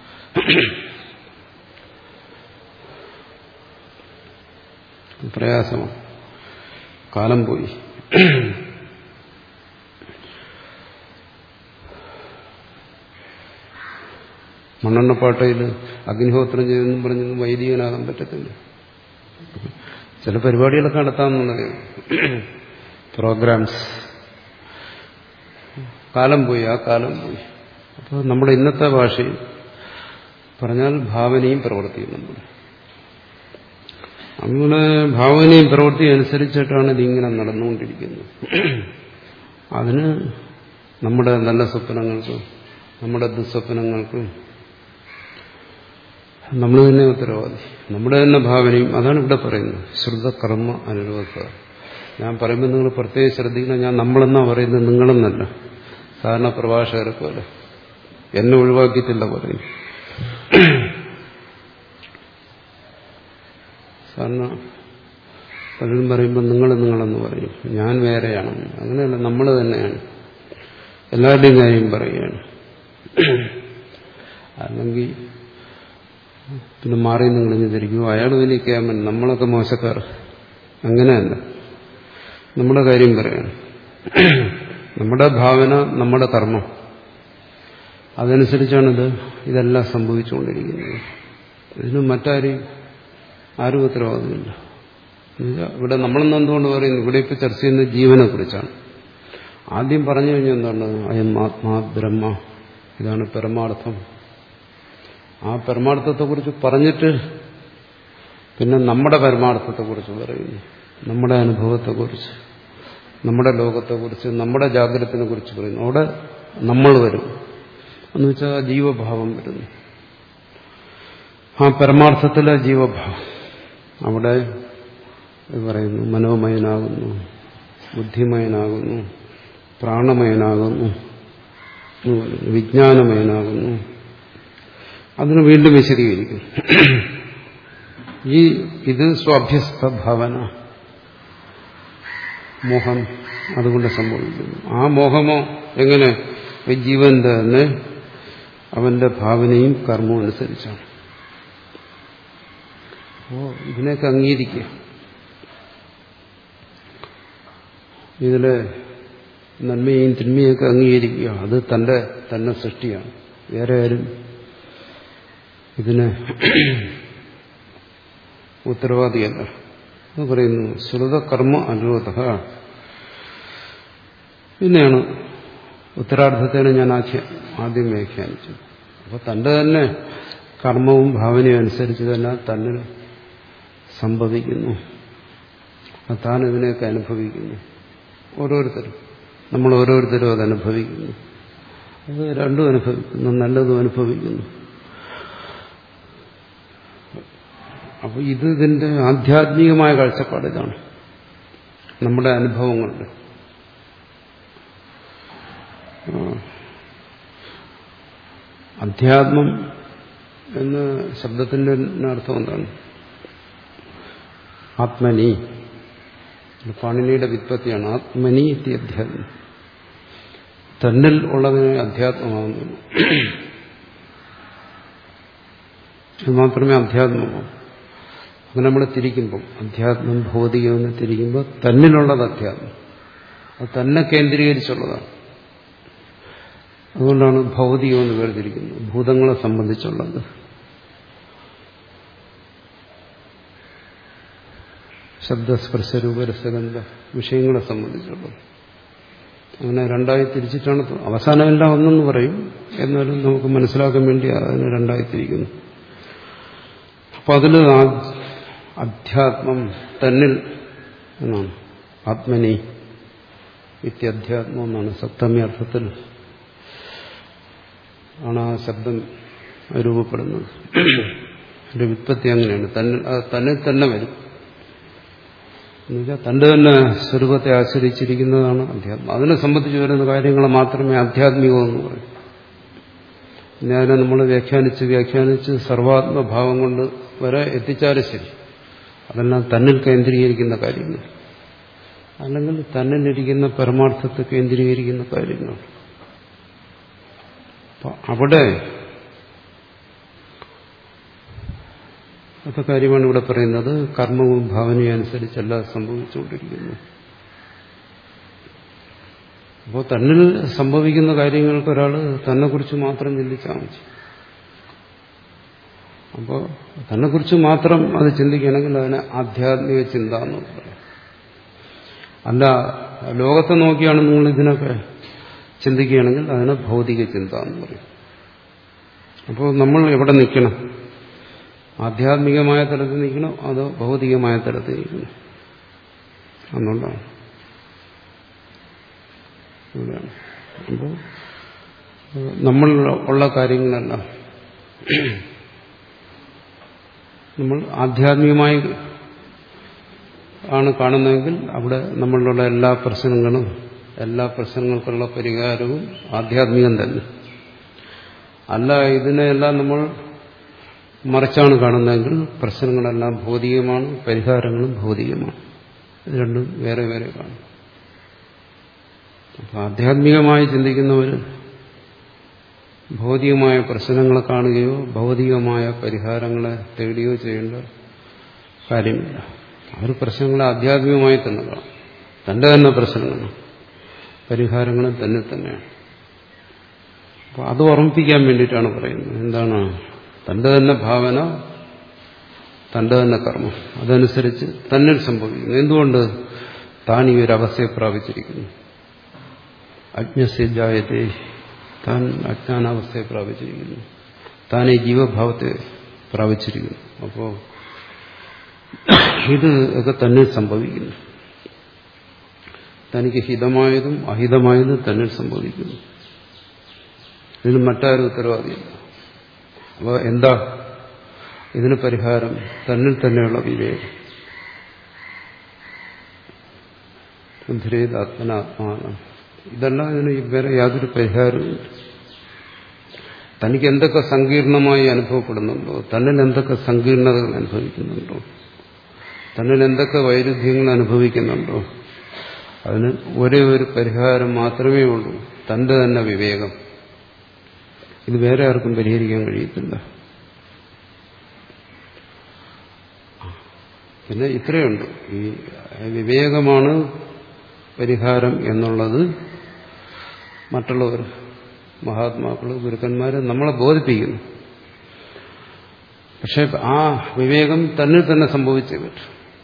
പ്രയാസമാണ്. കാലം പോയി. മണ്ണെണ്ണപ്പാട്ടയിൽ അഗ്നിഹോത്രം ചെയ്തെന്നും പറഞ്ഞൊന്നും വൈദികനാകാൻ പറ്റത്തില്ല. ചില പരിപാടികളൊക്കെ നടത്താമെന്നുള്ളത്, പ്രോഗ്രാംസ്. കാലം പോയി, ആ കാലം പോയി. അപ്പോൾ നമ്മുടെ ഇന്നത്തെ ഭാഷയിൽ പറഞ്ഞാൽ ഭാവനയും പ്രവൃത്തിയും. നമ്മുടെ അങ്ങനെ ഭാവനയും പ്രവൃത്തിയും അനുസരിച്ചിട്ടാണ് ഇതിങ്ങനെ നടന്നുകൊണ്ടിരിക്കുന്നത്. അതിന് നമ്മുടെ നല്ല സ്വപ്നങ്ങൾക്കും നമ്മുടെ ദുസ്വപ്നങ്ങൾക്കും നമ്മൾ തന്നെ ഉത്തരവാദി. നമ്മുടെ തന്നെ ഭാവനയും. അതാണ് ഇവിടെ പറയുന്നത്, ശ്രുതകർമ്മ അനുരോധ. ഞാൻ പറയുമ്പോൾ നിങ്ങൾ പ്രത്യേകം ശ്രദ്ധിക്കണം. ഞാൻ നമ്മളെന്നാ പറയുന്നത്, നിങ്ങളെന്നല്ല. സാധാരണ പ്രഭാഷകരെ പോലെ എന്നെ ഒഴിവാക്കിയിട്ടില്ല പറയുന്നു. സാധാരണ പലരും പറയുമ്പോൾ നിങ്ങൾ നിങ്ങളെന്ന് പറയും, ഞാൻ വേറെയാണ്. അങ്ങനെയല്ല, നമ്മൾ തന്നെയാണ്. എല്ലാവരുടെയും കാര്യം പറയുകയാണ്. അല്ലെങ്കിൽ പിന്നെ മാറി നിങ്ങളിഞ്ഞ് ധരിക്കും, അയാൾ വലിയ ക്യാമൻ, നമ്മളൊക്കെ മോശക്കാർ. അങ്ങനെയല്ല, നമ്മുടെ കാര്യം പറയാണ്. നമ്മുടെ ഭാവന, നമ്മുടെ കർമ്മം, അതനുസരിച്ചാണിത് ഇതെല്ലാം സംഭവിച്ചുകൊണ്ടിരിക്കുന്നത്. ഇതിന് മറ്റാരും ആരും ഉത്തരവാദില്ല. ഇവിടെ നമ്മളെന്ന് എന്തുകൊണ്ട് പറയുന്നു? ഇവിടെ ഇപ്പോൾ ചർച്ച ചെയ്യുന്നത് ജീവനെ കുറിച്ചാണ്. ആദ്യം പറഞ്ഞു കഴിഞ്ഞാൽ എന്താണ്? അയം ആത്മാ ബ്രഹ്മ, ഇതാണ് പരമാർത്ഥം. ആ പരമാർത്ഥത്തെക്കുറിച്ച് പറഞ്ഞിട്ട് പിന്നെ നമ്മുടെ പരമാർത്ഥത്തെക്കുറിച്ച് പറയുന്നു, നമ്മുടെ അനുഭവത്തെക്കുറിച്ച്, നമ്മുടെ ലോകത്തെക്കുറിച്ച്, നമ്മുടെ ജാഗ്രതത്തിനെ കുറിച്ച് പറയുന്നു. അവിടെ നമ്മൾ വരും എന്ന് വെച്ചാൽ ജീവഭാവം വരുന്നു. ആ പരമാർത്ഥത്തിലെ ജീവഭാവം അവിടെ പറയുന്നു, മനോമയനാകുന്നു, ബുദ്ധിമയനാകുന്നു, പ്രാണമയനാകുന്നു, വിജ്ഞാനമയനാകുന്നു. അതിന് വീണ്ടും വിശദീകരിക്കും. ഈ ഇത് സ്വാഭ്യസ്ത ഭാവന, മോഹം അതുകൊണ്ട് സംഭവിക്കുന്നു. ആ മോഹമോ എങ്ങനെ? ജീവന്റെ തന്നെ അവന്റെ ഭാവനയും കർമ്മവും അനുസരിച്ചാണ്. അപ്പോ ഇതിനെയൊക്കെ അംഗീകരിക്കുക. ഇതിലെ നന്മയും തിന്മയൊക്കെ അംഗീകരിക്കുക. അത് തന്റെ തന്നെ സൃഷ്ടിയാണ്. വേറെ ആരും ഇതിന് ഉത്തരവാദിയല്ല. എന്ന് പറയുന്നു ശ്രുതകർമ്മ അനുരോധ. പിന്നെയാണ് ഉത്തരാർത്ഥത്തേന് ഞാൻ ആദ്യം വ്യാഖ്യാനിച്ചത്. അപ്പോൾ തന്റെ തന്നെ കർമ്മവും ഭാവനയും അനുസരിച്ച് തന്നെ തന്നെ സംഭവിക്കുന്നു. താൻ ഇതിനെയൊക്കെ അനുഭവിക്കുന്നു. ഓരോരുത്തരും നമ്മൾ ഓരോരുത്തരും അത് അനുഭവിക്കുന്നു. അത് രണ്ടും അനുഭവിക്കുന്നു, നല്ലതും അനുഭവിക്കുന്നു. അപ്പോൾ ഇത് ഇതിൻ്റെ ആധ്യാത്മികമായ കാഴ്ചപ്പാട് ഇതാണ്, നമ്മുടെ അനുഭവങ്ങളുടെ. അധ്യാത്മം എന്ന ശബ്ദത്തിൻ്റെ അർത്ഥം എന്താണ്? ആത്മനി, പാണിനിയുടെ വ്യുത്പത്തിയാണ്. ആത്മനി ഇതി അധ്യാത്മം, തന്നിൽ ഉള്ളതിനെ അധ്യാത്മമാകുന്നു. അത് മാത്രമേ അധ്യാത്മമാകൂ. അങ്ങനെ നമ്മൾ തിരിക്കുമ്പം അധ്യാത്മം ഭൗതികം എന്ന് തിരിക്കുമ്പോൾ തന്നിലുള്ളത് അധ്യാത്മം, അത് തന്നെ കേന്ദ്രീകരിച്ചുള്ളതാണ്. അതുകൊണ്ടാണ് ഭൗതികം എന്ന് വേർതിരിക്കുന്നത്, ഭൂതങ്ങളെ സംബന്ധിച്ചുള്ളത്. ശബ്ദസ്പർശ രൂപരസഗന്ധ വിഷയങ്ങളെ സംബന്ധിച്ചുള്ളത്. അങ്ങനെ രണ്ടായി തിരിച്ചിട്ടാണ്. അവസാനമെല്ലാം ഒന്നെന്ന് പറയും, എന്നാലും നമുക്ക് മനസ്സിലാക്കാൻ വേണ്ടി അതിനെ രണ്ടായി തിരിക്കുന്നു. അപ്പൊ അതിൽ അധ്യാത്മം തന്നിൽ എന്നാണ്, ആത്മനി ഇത്യധ്യാത്മം എന്നാണ് സപ്തമി അർത്ഥത്തിൽ ആണ് ആ ശബ്ദം രൂപപ്പെടുന്നത്. അതിന്റെ വ്യുത്പത്തി അങ്ങനെയാണ്, തന്നിൽ തന്നിൽ തന്നെ വരും എന്നുവെച്ചാൽ തന്റെ തന്നെ സ്വരൂപത്തെ ആശ്രയിച്ചിരിക്കുന്നതാണ് അധ്യാത്മം. അതിനെ സംബന്ധിച്ച് വരുന്ന കാര്യങ്ങൾ മാത്രമേ ആധ്യാത്മികമെന്ന് പറയും. പിന്നെ അതിനെ നമ്മൾ വ്യാഖ്യാനിച്ച് വ്യാഖ്യാനിച്ച് സർവാത്മഭാവം കൊണ്ട് വരെ എത്തിച്ചാലും ശരി, അതെല്ലാം തന്നിൽ കേന്ദ്രീകരിക്കുന്ന കാര്യങ്ങൾ, അല്ലെങ്കിൽ തന്നിലിരിക്കുന്ന പരമാർത്ഥത്തെ കേന്ദ്രീകരിക്കുന്ന കാര്യങ്ങൾ. അപ്പം അവിടെ അത്ത കാര്യമാണ് ഇവിടെ പറയുന്നത്. കർമ്മവും ഭാവനയും അനുസരിച്ചല്ല സംഭവിച്ചുകൊണ്ടിരിക്കുന്നു. അപ്പോൾ തന്നിൽ സംഭവിക്കുന്ന കാര്യങ്ങൾക്ക് ഒരാൾ തന്നെക്കുറിച്ച് മാത്രം ചിന്തിച്ചാൽ മതി. അപ്പോൾ തന്നെക്കുറിച്ച് മാത്രം അത് ചിന്തിക്കുകയാണെങ്കിൽ അതിനെ ആധ്യാത്മിക ചിന്ത എന്ന് പറയും. അല്ല, ലോകത്തെ നോക്കിയാണ് നിങ്ങൾ ഇതിനൊക്കെ ചിന്തിക്കുകയാണെങ്കിൽ അതിനെ ഭൗതിക ചിന്ത എന്ന് പറയും. അപ്പോൾ നമ്മൾ എവിടെ നിൽക്കണം? ആധ്യാത്മികമായ തലത്തിൽ നിൽക്കണം, അതോ ഭൗതികമായ തലത്തിൽ നിൽക്കണം എന്നുള്ളതാണ്. അപ്പോൾ നമ്മൾ ഉള്ള കാര്യങ്ങളെല്ലാം നമ്മൾ ആധ്യാത്മികമായി ആണ് കാണുന്നതെങ്കിൽ അവിടെ നമ്മളിലുള്ള എല്ലാ പ്രശ്നങ്ങളും എല്ലാ പ്രശ്നങ്ങൾക്കുള്ള പരിഹാരവും ആധ്യാത്മികം തന്നെ. അല്ല, ഇതിനെല്ലാം നമ്മൾ മറിച്ചാണ് കാണുന്നതെങ്കിൽ പ്രശ്നങ്ങളെല്ലാം ഭൗതികമാണ്, പരിഹാരങ്ങളും ഭൗതികമാണ്. ഇത് രണ്ടും വേറെ വേറെ കാണും. അപ്പം ആധ്യാത്മികമായി ചിന്തിക്കുന്നവർ ഭൗതികമായ പ്രശ്നങ്ങളെ കാണുകയോ ഭൗതികമായ പരിഹാരങ്ങളെ തേടുകയോ ചെയ്യേണ്ട കാര്യമില്ല. അവർ പ്രശ്നങ്ങളെ ആധ്യാത്മികമായി തന്നെ കാണും. തന്റെ തന്നെ പ്രശ്നങ്ങളാണ്, പരിഹാരങ്ങളും തന്നെ തന്നെയാണ്. അപ്പോൾ അത് ഓർമ്മിപ്പിക്കാൻ വേണ്ടിയിട്ടാണ് പറയുന്നത്. എന്താണ്? തന്റെ തന്നെ ഭാവന, തന്റെ തന്നെ കർമ്മം, അതനുസരിച്ച് തന്നിൽ സംഭവിക്കുന്നു. എന്തുകൊണ്ട്? താൻ ഈ ഒരു അവസ്ഥയെ പ്രാപിച്ചിരിക്കുന്നു. അജ്ഞസ്യജായതേ, താൻ അജ്ഞാനാവസ്ഥയെ പ്രാപിച്ചിരിക്കുന്നു. താൻ ഈ ജീവഭാവത്തെ പ്രാപിച്ചിരിക്കുന്നു. അപ്പോൾ ഇത് ഒക്കെ തന്നിൽ സംഭവിക്കുന്നു. തനിക്ക് ഹിതമായതും അഹിതമായതും തന്നിൽ സംഭവിക്കുന്നു. ഇതിന് മറ്റാരും ഉത്തരവാദിയില്ല. അപ്പോൾ എന്താ ഇതിന് പരിഹാരം? തന്നിൽ തന്നെയുള്ള വിവേകം. ബുദ്ധിരേതാത്മനാത്മാനം, ഇതല്ല ഇതിന് വേറെ യാതൊരു പരിഹാരവും. തനിക്ക് എന്തൊക്കെ സങ്കീർണമായി അനുഭവപ്പെടുന്നുണ്ടോ, തന്നിൽ എന്തൊക്കെ സങ്കീർണതകൾ അനുഭവിക്കുന്നുണ്ടോ, തന്നിൽ എന്തൊക്കെ വൈരുദ്ധ്യങ്ങൾ അനുഭവിക്കുന്നുണ്ടോ, അതിന് ഒരേ ഒരു പരിഹാരം മാത്രമേ ഉള്ളൂ, തന്റെ തന്നെ വിവേകം. ഇത് വേറെ ആർക്കും പരിഹരിക്കാൻ കഴിയത്തില്ല. പിന്നെ ഇത്രയുണ്ട്, ഈ വിവേകമാണ് പരിഹാരം എന്നുള്ളത് മറ്റുള്ളവർ, മഹാത്മാക്കൾ, ഗുരുക്കന്മാർ നമ്മളെ ബോധിപ്പിക്കുന്നു. പക്ഷെ ആ വിവേകം തന്നിൽ തന്നെ സംഭവിച്ചേ പറ്റും.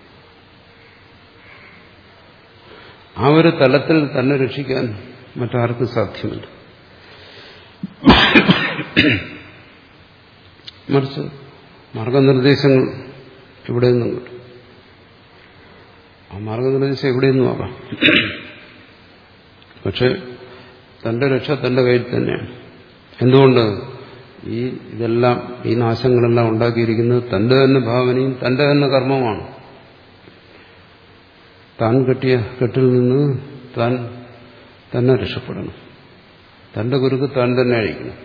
ആ ഒരു തലത്തിൽ തന്നെ രക്ഷിക്കാൻ മറ്റാർക്കും സാധ്യമല്ല. മറിച്ച് മാർഗനിർദ്ദേശങ്ങൾ ഇവിടെ നിന്നും കിട്ടും. ആ മാർഗനിർദ്ദേശം എവിടെ നിന്നും ആകാം. പക്ഷെ തന്റെ രക്ഷ തന്റെ കയ്യിൽ തന്നെയാണ്. എന്തുകൊണ്ട്? ഈ ഇതെല്ലാം ഈ നാശങ്ങളെല്ലാം ഉണ്ടാക്കിയിരിക്കുന്നത് തന്റെ തന്നെ ഭാവനയും തന്റെ തന്നെ കർമ്മമാണ്. താൻ കെട്ടിയ കെട്ടിൽ നിന്ന് താൻ തന്നെ രക്ഷപ്പെടണം. തന്റെ കുരുക്ക് താൻ തന്നെ അഴിക്കണം.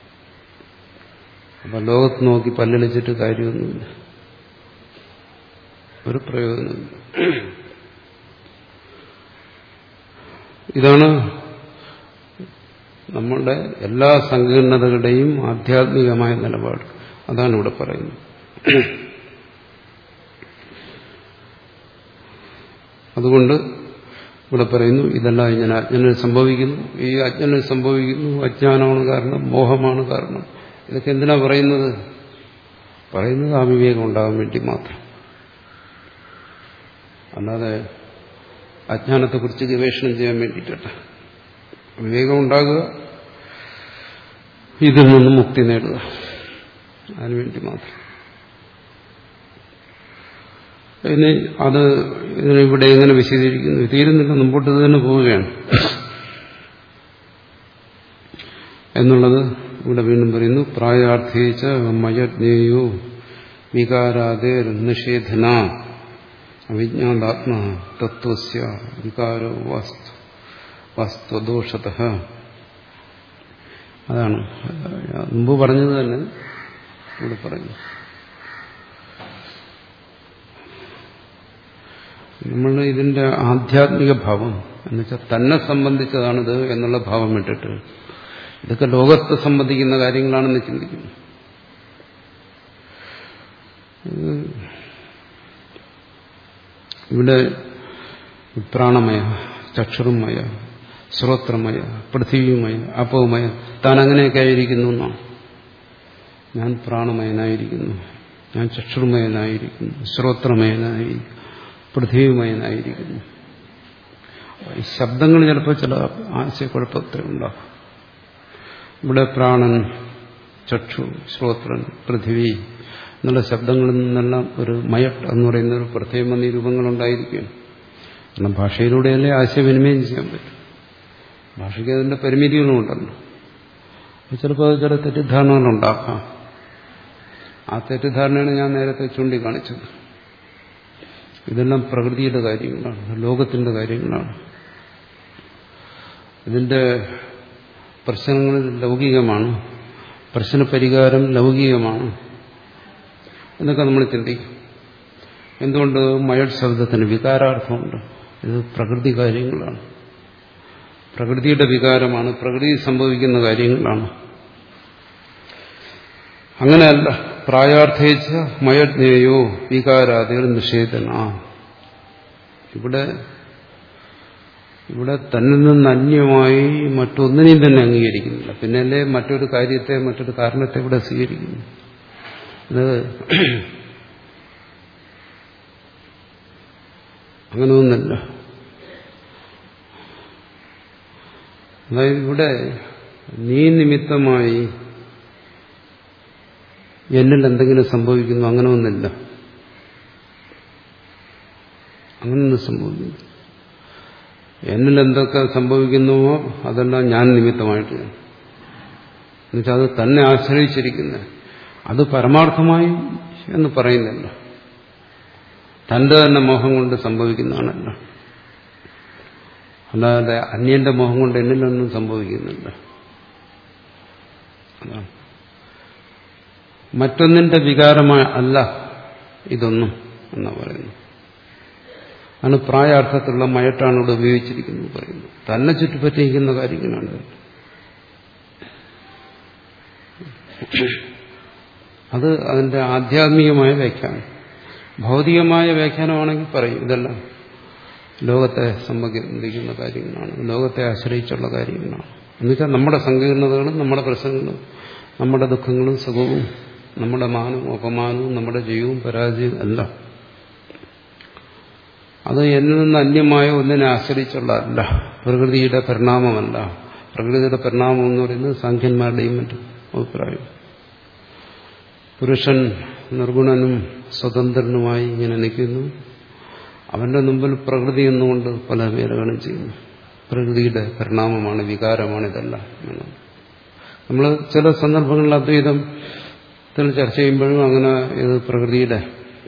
അപ്പം ലോകത്ത് നോക്കി പല്ലളിച്ചിട്ട് കാര്യമൊന്നുമില്ല, ഒരു പ്രയോജനമില്ല. ഇതാണ് നമ്മളുടെ എല്ലാ സങ്കീർണതകളുടെയും ആധ്യാത്മികമായ നിലപാട്. അതാണ് ഇവിടെ പറയുന്നത്. അതുകൊണ്ട് ഇവിടെ പറയുന്നു ഇതെല്ലാം ഇങ്ങനെ അജ്ഞനിൽ സംഭവിക്കുന്നു. ഈ അജ്ഞനിൽ സംഭവിക്കുന്നു, അജ്ഞാനമാണ് കാരണം, മോഹമാണ് കാരണം. ഇതൊക്കെ എന്തിനാ പറയുന്നത്? പറയുന്നത് ആ വിവേകം ഉണ്ടാകാൻ വേണ്ടി മാത്രം. അല്ലാതെ അജ്ഞാനത്തെക്കുറിച്ച് ഗവേഷണം ചെയ്യാൻ വേണ്ടിയിട്ടല്ല. വിവേകം ഉണ്ടാകുക, ഇതിൽ നിന്ന് മുക്തി നേടുക, അതിനുവേണ്ടി മാത്രം. ഇനി അത് ഇതിനിവിടെ എങ്ങനെ വിശദീകരിക്കുന്നു? തീരുന്നില്ല, മുമ്പോട്ട് തന്നെ പോവുകയാണ് എന്നുള്ളത് ഇവിടെ വീണ്ടും പറയുന്നു. പ്രായാർത്ഥിച്ച മയജ്ഞേയോ വികാരാദേ നിഷേധന അവിജ്ഞാതാത്മ തത്വസ്യ വികാരോ വസ്തു വസ്തുദോഷത. അതാണ് മുമ്പ് പറഞ്ഞത് തന്നെ ഇവിടെ പറയുന്നു. നമ്മൾ ഇതിന്റെ ആധ്യാത്മിക ഭാവം എന്നുവെച്ചാൽ തന്നെ സംബന്ധിച്ചതാണിത് എന്നുള്ള ഭാവം വിട്ടിട്ട് ഇതൊക്കെ ലോകത്തെ സംബന്ധിക്കുന്ന കാര്യങ്ങളാണെന്ന് ചിന്തിക്കുന്നു. ഇവിടെ പ്രാണമയ, ചക്ഷുർമയ, ശ്രോത്രമയ, പൃഥ്വിമയ, അപവുമയ, താൻ അങ്ങനെയൊക്കെ ആയിരിക്കുന്നു എന്നാണ്. ഞാൻ പ്രാണമയനായിരിക്കുന്നു, ഞാൻ ചക്ഷുർമയനായിരിക്കുന്നു, ശ്രോത്രമയനായി, പൃഥ്വിമയനായിരിക്കുന്നു. ഈ ശബ്ദങ്ങൾ ചിലപ്പോൾ ചില ആശയക്കുഴപ്പത്തെ ഉണ്ടാകും. ഇവിടെ പ്രാണൻ, ചക്ഷു, ശ്രോത്രൻ, പൃഥ്വി എന്നുള്ള ശബ്ദങ്ങളിൽ നിന്നെല്ലാം ഒരു മയട്ട് എന്ന് പറയുന്ന ഒരു പ്രത്യേകം എന്നീ രൂപങ്ങളുണ്ടായിരിക്കും. കാരണം ഭാഷയിലൂടെയല്ലേ ആശയവിനിമയം ചെയ്യാൻ പറ്റും. ഭാഷയ്ക്ക് അതിന്റെ പരിമിതികളുമുണ്ടല്ലോ. ചിലപ്പോൾ ചില തെറ്റിദ്ധാരണകളുണ്ടാക്കാം. ആ തെറ്റിദ്ധാരണയാണ് ഞാൻ നേരത്തെ ചൂണ്ടിക്കാണിച്ചത്. ഇതെല്ലാം പ്രകൃതിയുടെ കാര്യങ്ങളാണ്, ലോകത്തിന്റെ കാര്യങ്ങളാണ്. ഇതിന്റെ പ്രശ്നങ്ങൾ ലൗകികമാണ്, പ്രശ്നപരിഹാരം ലൗകികമാണ് എന്നൊക്കെ നമ്മൾ ചിന്തിക്കും. എന്തുകൊണ്ട്? മയട്ട് ശബ്ദത്തിന് വികാരാർത്ഥമുണ്ട്. ഇത് പ്രകൃതി കാര്യങ്ങളാണ്, പ്രകൃതിയുടെ വികാരമാണ്, പ്രകൃതി സംഭവിക്കുന്ന കാര്യങ്ങളാണ്. അങ്ങനെയല്ല. പ്രായാർത്ഥിച്ച മയജ്ഞേയോ വികാരാദികൾ നിഷേധന. ഇവിടെ ഇവിടെ തന്നിൽ നിന്ന് അന്യമായി മറ്റൊന്നിനെയും തന്നെ അംഗീകരിക്കുന്നില്ല. പിന്നല്ലേ മറ്റൊരു കാര്യത്തെ, മറ്റൊരു കാരണത്തെ ഇവിടെ സ്വീകരിക്കുന്നു. ഇത് അങ്ങനെയൊന്നല്ല. അതായത് ഇവിടെ നീ നിമിത്തമായി എന്നിൽ എന്തെങ്കിലും സംഭവിക്കുന്നു, അങ്ങനെ ഒന്നില്ല. അങ്ങനൊന്നും സംഭവിക്കുന്നു. എന്നിൽ എന്തൊക്കെ സംഭവിക്കുന്നുവോ അതെല്ലാം ഞാൻ നിമിത്തമായിട്ട്, എന്നുവെച്ചാൽ അത് തന്നെ ആശ്രയിച്ചിരിക്കുന്നത്. അത് പരമാർത്ഥമായി എന്ന് പറയുന്നില്ല, തന്റെ തന്നെ മോഹം കൊണ്ട് സംഭവിക്കുന്നതാണല്ല. അല്ലാതെ അന്യന്റെ മോഹം കൊണ്ട് എന്നിലൊന്നും സംഭവിക്കുന്നില്ല. അതാണ് മറ്റൊന്നിന്റെ വികാരമായ അല്ല ഇതൊന്നും എന്നാ പറയുന്നു. ആണ് പ്രായാർത്ഥത്തിലുള്ള മയട്ടാണ് ഇവിടെ ഉപയോഗിച്ചിരിക്കുന്നത് പറയുന്നു. തന്നെ ചുറ്റിപ്പറ്റിയിരിക്കുന്ന കാര്യങ്ങളാണ്. അത് അതിന്റെ ആധ്യാത്മികമായ വ്യാഖ്യാനം. ഭൗതികമായ വ്യാഖ്യാനമാണെങ്കിൽ പറയും ഇതെല്ലാം ലോകത്തെ സംബന്ധിക്കുന്ന കാര്യങ്ങളാണ്, ലോകത്തെ ആശ്രയിച്ചുള്ള കാര്യങ്ങളാണ്. എന്നുവെച്ചാൽ നമ്മുടെ സങ്കീർണതകളും നമ്മുടെ പ്രശ്നങ്ങളും നമ്മുടെ ദുഃഖങ്ങളും സുഖവും നമ്മുടെ മാനവും അപമാനവും നമ്മുടെ ജയവും പരാജയവും എല്ലാം അത് എന്നിൽ നിന്ന് അന്യമായ ഒന്നിനെ ആശ്രയിച്ചുള്ളതല്ല, പ്രകൃതിയുടെ പരിണാമമല്ല. പ്രകൃതിയുടെ പരിണാമം എന്ന് പറയുന്നത് സാഖ്യന്മാരുടെയും മറ്റും അഭിപ്രായം. പുരുഷൻ നിർഗുണനും സ്വതന്ത്രനുമായി ഇങ്ങനെ നിൽക്കുന്നു. അവന്റെ മുമ്പിൽ പ്രകൃതി എന്നുകൊണ്ട് പല പേരുകളും ചെയ്യുന്നു. പ്രകൃതിയുടെ പരിണാമമാണ്, വികാരമാണ് ഇതെല്ലാം. നമ്മൾ ചില സന്ദർഭങ്ങളിൽ അദ്വൈതത്തിൽ ചർച്ച ചെയ്യുമ്പോഴും അങ്ങനെ ഇത് പ്രകൃതിയുടെ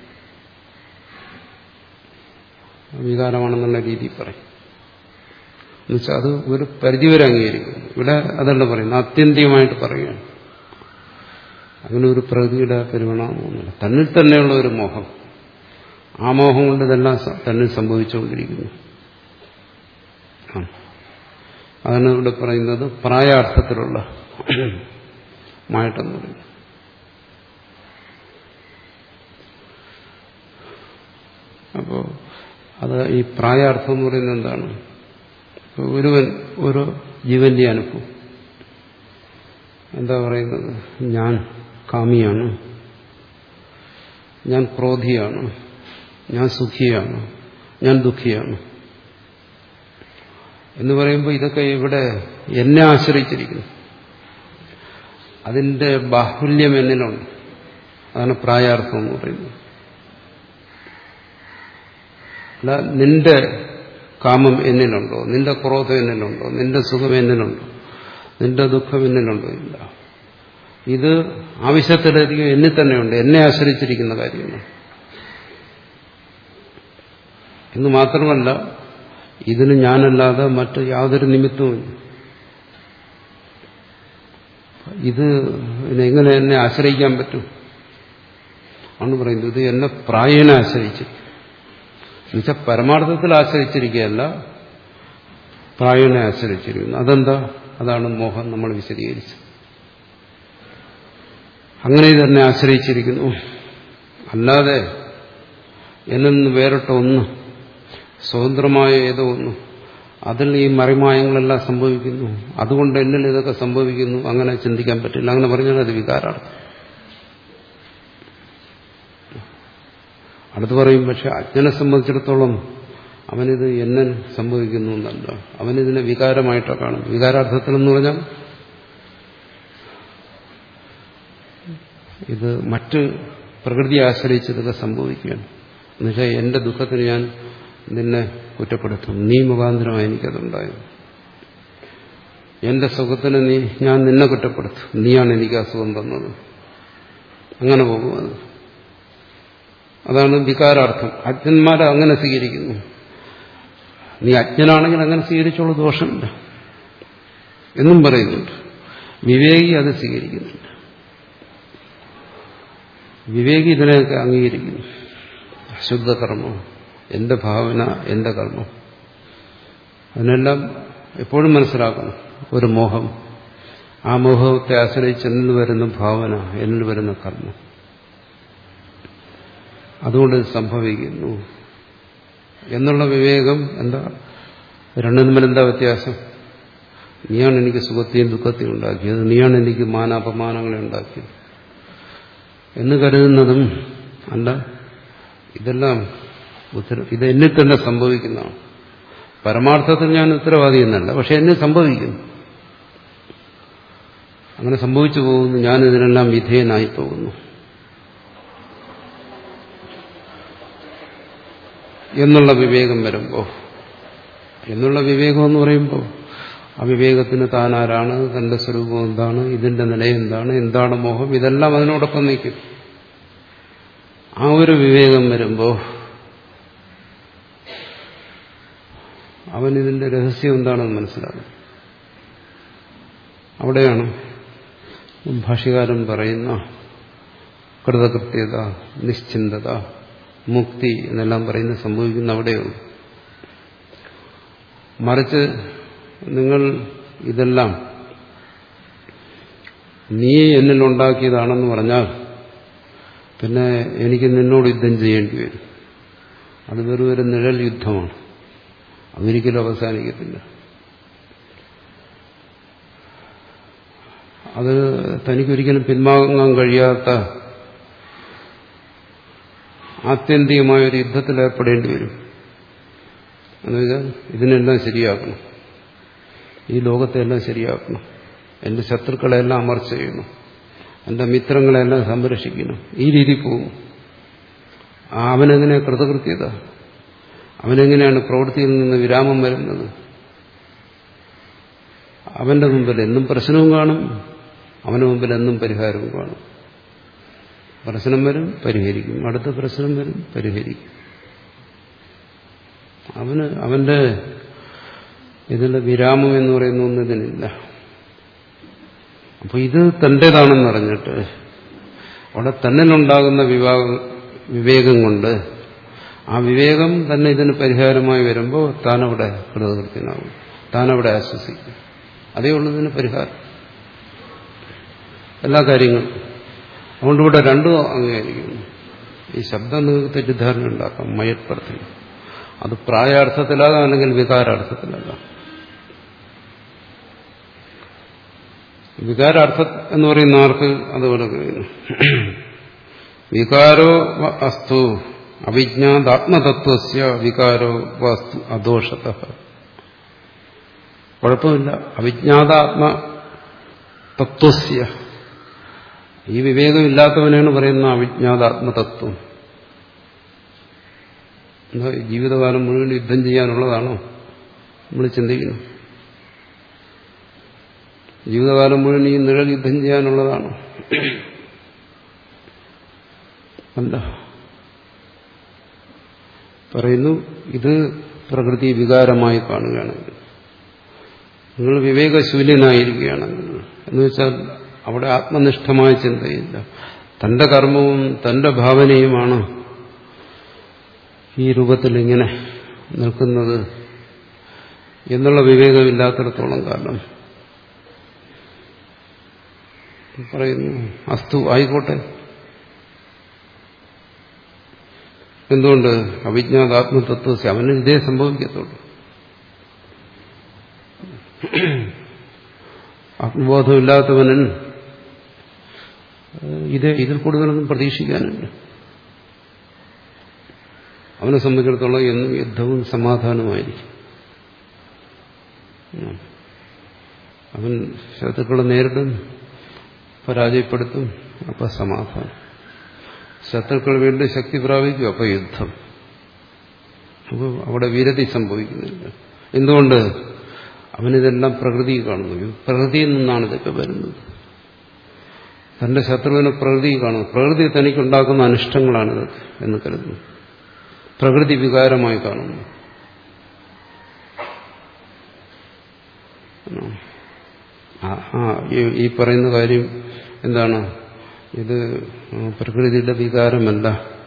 വികാരമാണെന്നുള്ള രീതിയിൽ പറയും. എന്നുവെച്ചാൽ അത് ഒരു പരിധിവരെ അംഗീകരിക്കുന്നു. ഇവിടെ അതല്ല പറയുന്നത്, ആത്യന്തികമായിട്ട് പറയുകയാണ്. അങ്ങനെ ഒരു പ്രകൃതിയുടെ പരിണാമമൊന്നുമില്ല, തന്നിൽ തന്നെയുള്ള ഒരു മോഹം. ആ മോഹം കൊണ്ട് ഇതെല്ലാം തന്നിൽ സംഭവിച്ചുകൊണ്ടിരിക്കുന്നു. അതാണ് ഇവിടെ പറയുന്നത് പ്രായാർത്ഥത്തിലുള്ള മായിട്ടെന്ന് പറയുന്നത്. അപ്പോ അത് ഈ പ്രായാർത്ഥം എന്ന് പറയുന്നത് എന്താണ്? ഒരുവൻ ഓരോ ജീവന്റെ അനുഭവം എന്താ പറയുന്നത്? ഞാൻ കാമിയാണ്, ഞാൻ ക്രോധിയാണ്, ഞാൻ സുഖിയാണ്, ഞാൻ ദുഃഖിയാണ് എന്ന് പറയുമ്പോൾ ഇതൊക്കെ ഇവിടെ എന്നെ ആശ്രയിച്ചിരിക്കുന്നു. അതിന്റെ ബാഹുല്യം എന്നിലുണ്ട്. അതാണ് പ്രായാർത്ഥം എന്ന് പറയുന്നത്. അല്ല നിന്റെ കാമം എന്നിലുണ്ടോ, നിന്റെ ക്രോധം എന്നിലുണ്ടോ, നിന്റെ സുഖം എന്നിലുണ്ടോ, നിന്റെ ദുഃഖം എന്നിലുണ്ടോ? ഇല്ല. ഇത് ആവശ്യത്തിലധികം എന്നിൽ തന്നെയുണ്ട്, എന്നെ ആശ്രയിച്ചിരിക്കുന്ന കാര്യമാണ്. എന്ന് മാത്രമല്ല, ഇതിന് ഞാനല്ലാതെ മറ്റ് യാതൊരു നിമിത്തവുമില്ല. ഇത് എങ്ങനെ എന്നെ ആശ്രയിക്കാൻ പറ്റും ആണ് പറയുന്നത്. ഇത് എന്നെ പ്രായേണ ആശ്രയിച്ചു എന്നുവെച്ചാൽ പരമാർത്ഥത്തിൽ ആശ്രയിച്ചിരിക്കുകയല്ല, പ്രായേണ ആശ്രയിച്ചിരിക്കുന്നു. അതെന്താ? അതാണ് മോഹം. നമ്മൾ വിശദീകരിച്ചു. അങ്ങനെ തന്നെ ആശ്രയിച്ചിരിക്കുന്നു. അല്ലാതെ എന്നിൽ നിന്ന് വേറിട്ട ഒന്ന്, സ്വതന്ത്രമായ ഏതോ ഒന്ന്, അതിൽ ഈ മറിമായങ്ങളെല്ലാം സംഭവിക്കുന്നു, അതുകൊണ്ട് എന്നിൽ ഇതൊക്കെ സംഭവിക്കുന്നു, അങ്ങനെ ചിന്തിക്കാൻ പറ്റില്ല. അങ്ങനെ പറഞ്ഞാൽ അത് വികാരാർത്ഥം. അടുത്ത് പറയും, പക്ഷെ അജ്ഞനെ സംബന്ധിച്ചിടത്തോളം അവനിത് എന്നെ സംഭവിക്കുന്നു എന്നല്ല, അവനിതിനെ വികാരമായിട്ടാണ് കാണുന്നത്. വികാരാർത്ഥത്തിലെന്ന് പറഞ്ഞാൽ ഇത് മറ്റ് പ്രകൃതിയെ ആശ്രയിച്ച് ഇതൊക്കെ സംഭവിക്കുകയാണ്. എന്നുവെച്ചാൽ എന്റെ ദുഃഖത്തിന് ഞാൻ നിന്നെ കുറ്റപ്പെടുത്തും, നീ മുഖാന്തരമായി എനിക്കതുണ്ടായത്. എന്റെ സുഖത്തിന് നീ ഞാൻ നിന്നെ കുറ്റപ്പെടുത്തും, നീയാണ് എനിക്ക് അസുഖം തന്നത്. അങ്ങനെ പോകും. അത് അതാണ് വികാരാർത്ഥം. അജ്ഞന്മാരെ അങ്ങനെ സ്വീകരിക്കുന്നു. നീ അജ്ഞനാണെങ്കിൽ അങ്ങനെ സ്വീകരിച്ചോളൂ, ദോഷമില്ല എന്നും പറയുന്നുണ്ട്. വിവേകി അത് സ്വീകരിക്കുന്നുണ്ട്. വിവേകി ഇതിനെയൊക്കെ അംഗീകരിക്കുന്നു. ശുദ്ധകർമ്മം, എന്റെ ഭാവന, എന്റെ കർമ്മം, അതിനെല്ലാം എപ്പോഴും മനസ്സിലാക്കണം. ഒരു മോഹം, ആ മോഹത്തെ ആശ്രയിച്ച് എന്നിൽ വരുന്ന ഭാവന, എന്നിൽ വരുന്ന കർമ്മം, അതുകൊണ്ട് സംഭവിക്കുന്നു എന്നുള്ള വിവേകം. എന്താ രണ്ടു തമ്മിൽ എന്താ വ്യത്യാസം? നീയാണ് എനിക്ക് സുഖത്തെയും ദുഃഖത്തെയും ഉണ്ടാക്കിയത്, നീയാണ് എനിക്ക് മാനാപമാനങ്ങളെ ഉണ്ടാക്കിയത് എന്ന് കരുതുന്നതും അല്ല. ഇതെല്ലാം ഇത് എന്നിൽ തന്നെ സംഭവിക്കുന്നതാണ്. പരമാർത്ഥത്തിൽ ഞാൻ ഉത്തരവാദി എന്നല്ല, പക്ഷെ എന്നെ സംഭവിക്കുന്നു. അങ്ങനെ സംഭവിച്ചു പോകുന്നു. ഞാൻ ഇതിനെല്ലാം വിധേയനായി പോകുന്നു എന്നുള്ള വിവേകം വരുമ്പോൾ, എന്നുള്ള വിവേകം എന്ന് പറയുമ്പോൾ ആ വിവേകത്തിന് താനാരാണ്, തന്റെ സ്വരൂപം എന്താണ്, ഇതിന്റെ നില എന്താണ്, എന്താണ് മോഹം, ഇതെല്ലാം അതിനോടൊപ്പം നിൽക്കും. ആ ഒരു വിവേകം വരുമ്പോൾ അവൻ ഇതിന്റെ രഹസ്യം എന്താണെന്ന് മനസ്സിലാകും. അവിടെയാണ് ഭാഷ്യകാരൻ പറയുന്ന കൃതകൃത്യത, നിശ്ചിന്തത, മുക്തി എന്നെല്ലാം പറയുന്നത് സംഭവിക്കുന്ന അവിടെയുള്ളൂ. മറിച്ച് നിങ്ങൾ ഇതെല്ലാം നീ എന്നിലുണ്ടാക്കിയതാണെന്ന് പറഞ്ഞാൽ പിന്നെ എനിക്ക് നിന്നോട് യുദ്ധം ചെയ്യേണ്ടി വരും. അത് വെറും ഒരു നിഴൽ യുദ്ധമാണ്, അതൊരിക്കലും അവസാനിക്കത്തില്ല. അത് തനിക്കൊരിക്കലും പിന്മാങ്ങാൻ കഴിയാത്ത ആത്യന്തികമായൊരു യുദ്ധത്തിൽ ഏർപ്പെടേണ്ടി വരും. എന്നുവെച്ചാൽ ഇതിനെല്ലാം ശരിയാക്കണം, ഈ ലോകത്തെല്ലാം ശരിയാക്കണം, എന്റെ ശത്രുക്കളെല്ലാം അമർച്ച ചെയ്യണം, എന്റെ മിത്രങ്ങളെല്ലാം സംരക്ഷിക്കണം. ഈ രീതി പോകും. അവനെങ്ങനെ കൃതകൃത്യത, അവനെങ്ങനെയാണ് പ്രവൃത്തിയിൽ നിന്ന് വിരാമം വരുന്നത്? അവന്റെ മുമ്പിൽ എന്നും പ്രശ്നവും കാണും, അവന്റെ മുമ്പിൽ എന്നും പരിഹാരവും കാണും. പ്രശ്നം വരും, പരിഹരിക്കും, അടുത്ത പ്രശ്നം വരും, പരിഹരിക്കും. അവന് അവന്റെ ഇതിന്റെ വിരാമം എന്ന് പറയുന്ന ഒന്നും ഇതിനില്ല. അപ്പൊ ഇത് തന്റേതാണെന്നറിഞ്ഞിട്ട് അവിടെ തന്നിലുണ്ടാകുന്ന വിവാഹ വിവേകം കൊണ്ട് ആ വിവേകം തന്നെ ഇതിന് പരിഹാരമായി വരുമ്പോൾ താനവിടെ കൃതകൃത്യനാകും, താനവിടെ ആശ്വസിക്കും. അതേ ഉള്ളതിന് പരിഹാരം എല്ലാ കാര്യങ്ങളും. അതുകൊണ്ട് ഇവിടെ രണ്ടും അംഗീകരിക്കുന്നു. ഈ ശബ്ദം നിങ്ങൾക്ക് തെറ്റിദ്ധാരണ ഉണ്ടാക്കാം. മയത്പർത്ഥം അത് പ്രായാർത്ഥത്തിലാകാം, അല്ലെങ്കിൽ വികാരാർത്ഥത്തിലാകാം. വികാരാർത്ഥം എന്ന് പറയുന്ന ആർക്ക് അതുപോലെ കഴിയുന്നു. വികാരോ അസ്തു അവിജ്ഞാതാത്മതത്വസ്യ വികാരോ വസ്തു അദോഷത. കുഴപ്പമില്ല. അവിജ്ഞാതാത്മതത്വസ്യ, ഈ വിവേകമില്ലാത്തവനാണ് പറയുന്ന അവിജ്ഞാതാത്മതത്വം. എന്താ ജീവിതകാലം മുഴുവൻ യുദ്ധം ചെയ്യാനുള്ളതാണോ നമ്മൾ ചിന്തിക്കുന്നു? ജീവിതകാലം മുഴുവൻ ഈ നിഴൽ യുദ്ധം ചെയ്യാനുള്ളതാണോ? അല്ല. പറയുന്നു ഇത് പ്രകൃതി വികാരമായി കാണുകയാണെങ്കിൽ, നിങ്ങൾ വിവേകശൂന്യനായിരിക്കുകയാണെങ്കിൽ, എന്ന് വെച്ചാൽ അവിടെ ആത്മനിഷ്ഠമായ ചിന്തയില്ല, തന്റെ കർമ്മവും തന്റെ ഭാവനയുമാണ് ഈ രൂപത്തിൽ ഇങ്ങനെ നിൽക്കുന്നത് എന്നുള്ള വിവേകമില്ലാത്തിടത്തോളം കാലം പറയുന്നു അസ്തു ആയിക്കോട്ടെ. എന്തുകൊണ്ട്? അവിജ്ഞാതാത്മതത്വ അവന് ഇതേ സംഭവിക്കത്തുള്ളൂ. ആത്മബോധമില്ലാത്തവനൻ ഇത് ഇതിൽ കൂടുതലൊന്നും പ്രതീക്ഷിക്കാനില്ല. അവനെ സംബന്ധിച്ചിടത്തോളം എന്നും യുദ്ധവും സമാധാനമായിരിക്കും. അവൻ ശത്രുക്കളെ നേരിടും, പരാജയപ്പെടുത്തും, അപ്പൊ സമാധാനം. ശത്രുക്കൾ വീണ്ടും ശക്തി പ്രാപിക്കും, അപ്പൊ യുദ്ധം. അപ്പൊ അവിടെ വീരതി സംഭവിക്കുന്നില്ല. എന്തുകൊണ്ട്? അവനിതെല്ലാം പ്രകൃതി കാണുന്നു. പ്രകൃതിയിൽ നിന്നാണ് ഇതൊക്കെ വരുന്നത്. തന്റെ ശത്രുവിനെ പ്രകൃതി കാണുന്നു. പ്രകൃതി തനിക്കുണ്ടാക്കുന്ന അനിഷ്ടങ്ങളാണിതൊക്കെ എന്ന് കരുതുന്നു. പ്രകൃതി വികാരമായി കാണുന്നു. ഈ പറയുന്ന കാര്യം എന്താണ്? ഇത് പ്രകൃതിയുടെ വികാരമല്ല,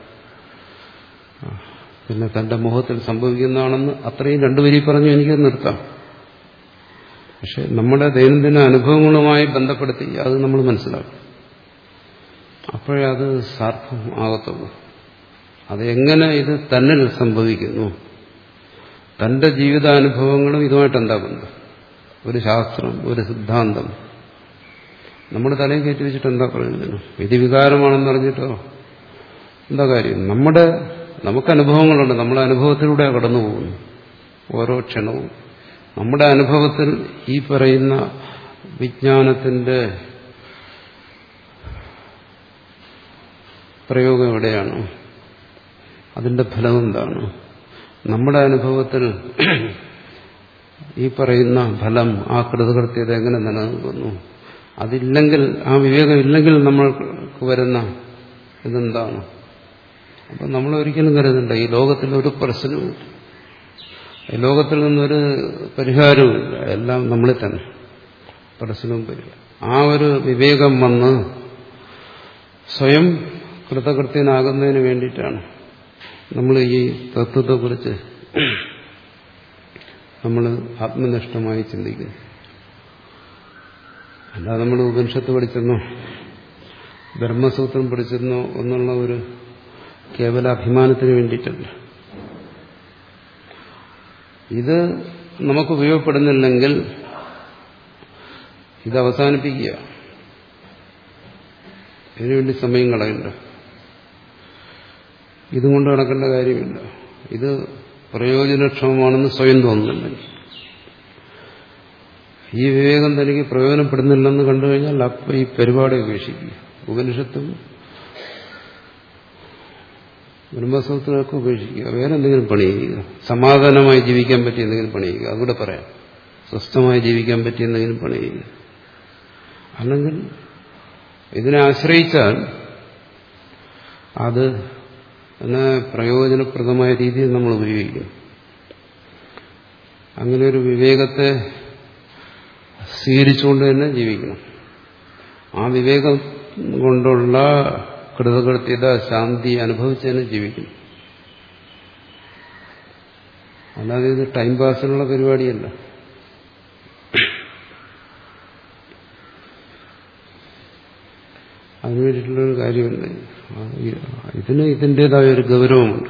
പിന്നെ തന്റെ മുഖത്തിൽ സംഭവിക്കുന്നതാണെന്ന് അത്രയും രണ്ടുപേരി പറഞ്ഞു എനിക്ക് നിർത്താം. പക്ഷെ നമ്മുടെ ദൈനംദിന അനുഭവങ്ങളുമായി ബന്ധപ്പെടുത്തി അത് നമ്മൾ മനസ്സിലാക്കും. അപ്പോഴേ അത് സാർത്ഥം ആകത്തുള്ളൂ. അതെങ്ങനെ ഇത് തന്നിൽ സംഭവിക്കുന്നു, തന്റെ ജീവിതാനുഭവങ്ങളും ഇതുമായിട്ട് എന്താ ബന്ധം? ഒരു ശാസ്ത്രം, ഒരു സിദ്ധാന്തം നമ്മുടെ തലയിൽ കയറ്റി വെച്ചിട്ട് എന്താ പ്രയോജനം? ഇത് വികാരമാണെന്ന് അറിഞ്ഞിട്ടോ എന്താ കാര്യം? നമ്മുടെ നമുക്ക് അനുഭവങ്ങളുണ്ട്. നമ്മുടെ അനുഭവത്തിലൂടെ കടന്നു പോകുന്നു ഓരോ ക്ഷണവും. നമ്മുടെ അനുഭവത്തിൽ ഈ പറയുന്ന വിജ്ഞാനത്തിന്റെ പ്രയോഗം എവിടെയാണ്? അതിന്റെ ഫലം എന്താണ്? നമ്മുടെ അനുഭവത്തിൽ ഈ പറയുന്ന ഫലം, ആ കൃതകൃത്യത എങ്ങനെ നിലനിൽക്കുന്നു? അതില്ലെങ്കിൽ, ആ വിവേകം ഇല്ലെങ്കിൽ നമ്മൾക്ക് വരുന്ന ഇതെന്താണ്? അപ്പം നമ്മൾ ഒരിക്കലും കരുതണ്ട ഈ ലോകത്തിൽ ഒരു പ്രശ്നവും, ഈ ലോകത്തിൽ നിന്നൊരു പരിഹാരവുമില്ല. എല്ലാം നമ്മളിൽ തന്നെ പ്രശ്നവും പരിഹാരം. ആ ഒരു വിവേകം വന്ന് സ്വയം കൃതകൃത്യനാകുന്നതിന് വേണ്ടിയിട്ടാണ് നമ്മൾ ഈ തത്വത്തെക്കുറിച്ച് നമ്മൾ ആത്മനിഷ്ഠമായി ചിന്തിക്കുന്നു. അല്ലാതെ നമ്മൾ ഉപനിഷത്ത് പഠിച്ചെന്നോ ബ്രഹ്മസൂത്രം പഠിച്ചെന്നോ എന്നുള്ള ഒരു കേവല അഭിമാനത്തിന് വേണ്ടിയിട്ടല്ല. ഇത് നമുക്ക് ഉപയോഗപ്പെടുന്നില്ലെങ്കിൽ ഇത് അവസാനിപ്പിക്കുക. ഇതിനുവേണ്ടി സമയം കളയണ്ട. ഇതുകൊണ്ട് നടക്കേണ്ട കാര്യമില്ല. ഇത് പ്രയോജനക്ഷമമാണെന്ന് സ്വയം തോന്നുന്നുണ്ടെങ്കിൽ, ഈ വിവേകം തനിക്ക് പ്രയോജനപ്പെടുന്നില്ലെന്ന് കണ്ടു കഴിഞ്ഞാൽ അപ്പം ഈ പരിപാടി ഉപേക്ഷിക്കുക. ഉപനിഷത്തും ബ്രഹ്മസൂത്രമൊക്കെ ഉപേക്ഷിക്കുക. വേറെ എന്തെങ്കിലും പണി ചെയ്യുക. സമാധാനമായി ജീവിക്കാൻ പറ്റിയ എന്തെങ്കിലും പണി ചെയ്യുക. അതുകൂടെ പറയാം. സ്വസ്ഥമായി ജീവിക്കാൻ പറ്റിയെന്തെങ്കിലും പണി ചെയ്യുന്നു. അല്ലെങ്കിൽ ഇതിനെ ആശ്രയിച്ചാൽ അത് അതിനെ പ്രയോജനപ്രദമായ രീതിയിൽ നമ്മൾ ഉപയോഗിക്കും. അങ്ങനെ ഒരു വിവേകത്തെ സ്വീകരിച്ചുകൊണ്ട് തന്നെ ജീവിക്കണം. ആ വിവേകം കൊണ്ടുള്ള കൃതകൃത്യത, ശാന്തി അനുഭവിച്ച് തന്നെ ജീവിക്കണം. അല്ലാതെ ഇത് ടൈം പാസിനുള്ള പരിപാടിയല്ല. അതിനു വേണ്ടിയിട്ടുള്ളൊരു കാര്യമുണ്ട്. ഇതിന് ഇതിൻ്റെതായ ഒരു ഗൗരവമുണ്ട്.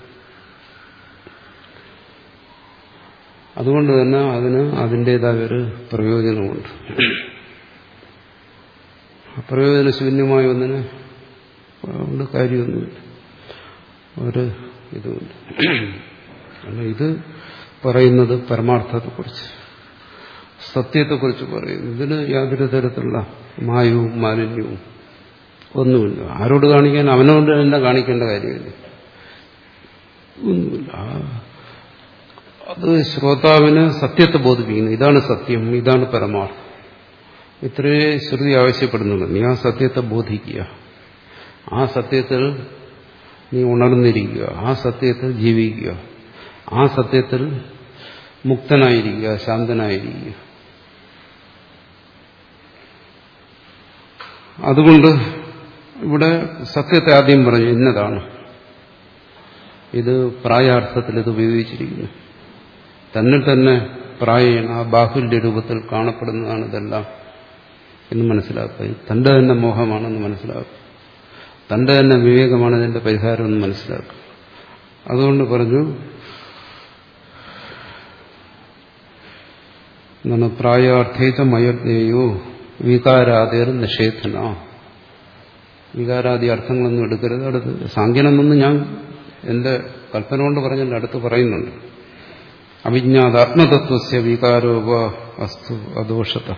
അതുകൊണ്ട് തന്നെ അതിന് അതിൻ്റെതായ ഒരു പ്രയോജനമുണ്ട്. പ്രയോജനശൂന്യമായ ഒന്നിന് കൊണ്ട് കാര്യമൊന്നുമില്ല. ഒരു ഇതുമില്ല. അല്ല, ഇത് പറയുന്നത് പരമാർത്ഥത്തെക്കുറിച്ച്, സത്യത്തെക്കുറിച്ച് പറയുന്നു. ഇതിന് യാതൊരു തരത്തിലുള്ള മായവും മാലിന്യവും ഒന്നുമില്ല. ആരോട് കാണിക്കാൻ? അവനോട് തന്നെ കാണിക്കേണ്ട കാര്യമില്ല. ഒന്നുമില്ല. അത് ശ്രോതാവിന് സത്യത്തെ ബോധിപ്പിക്കുന്നു. ഇതാണ് സത്യം, ഇതാണ് പരമാർത്ഥം. ഇത്രയേ ശ്രുതി ആവശ്യപ്പെടുന്നുള്ളൂ. നീ ആ സത്യത്തെ ബോധിക്കുക, ആ സത്യത്തിൽ നീ ഉണർന്നിരിക്കുക, ആ സത്യത്തിൽ ജീവിക്കുക, ആ സത്യത്തിൽ മുക്തനായിരിക്കുക, ശാന്തനായിരിക്കുക. അതുകൊണ്ട് ഇവിടെ സത്യത്തെ ആദ്യം പറഞ്ഞു ഇന്നതാണ്. ഇത് പ്രായാർത്ഥത്തിൽ ഇത് ഉപയോഗിച്ചിരിക്കുന്നു. തന്നിൽ തന്നെ പ്രായേണ ആ ബാഹുല്യ രൂപത്തിൽ കാണപ്പെടുന്നതാണ് ഇതെല്ലാം എന്ന് മനസ്സിലാക്കുക. തന്റെ തന്നെ മോഹമാണെന്ന് മനസ്സിലാക്കുക. തന്റെ തന്നെ വിവേകമാണ് ഇതിന്റെ പരിഹാരം എന്ന് മനസ്സിലാക്കുക. അതുകൊണ്ട് പറഞ്ഞു എന്താണ് പ്രായാർത്ഥേത മയജ്ഞയോ വികാരാദേർ നിഷേധന. വികാരാദി അർത്ഥങ്ങളൊന്നും എടുക്കരുത്. അടുത്ത് സാങ്ക്യനെന്നൊന്നും ഞാൻ എന്റെ കൽപ്പന കൊണ്ട് പറഞ്ഞതിന്റെ അടുത്ത് പറയുന്നുണ്ട്. അവിജ്ഞാതാത്മതത്വസ്യ വികാരോപ അസ്തു അദോഷതഃ.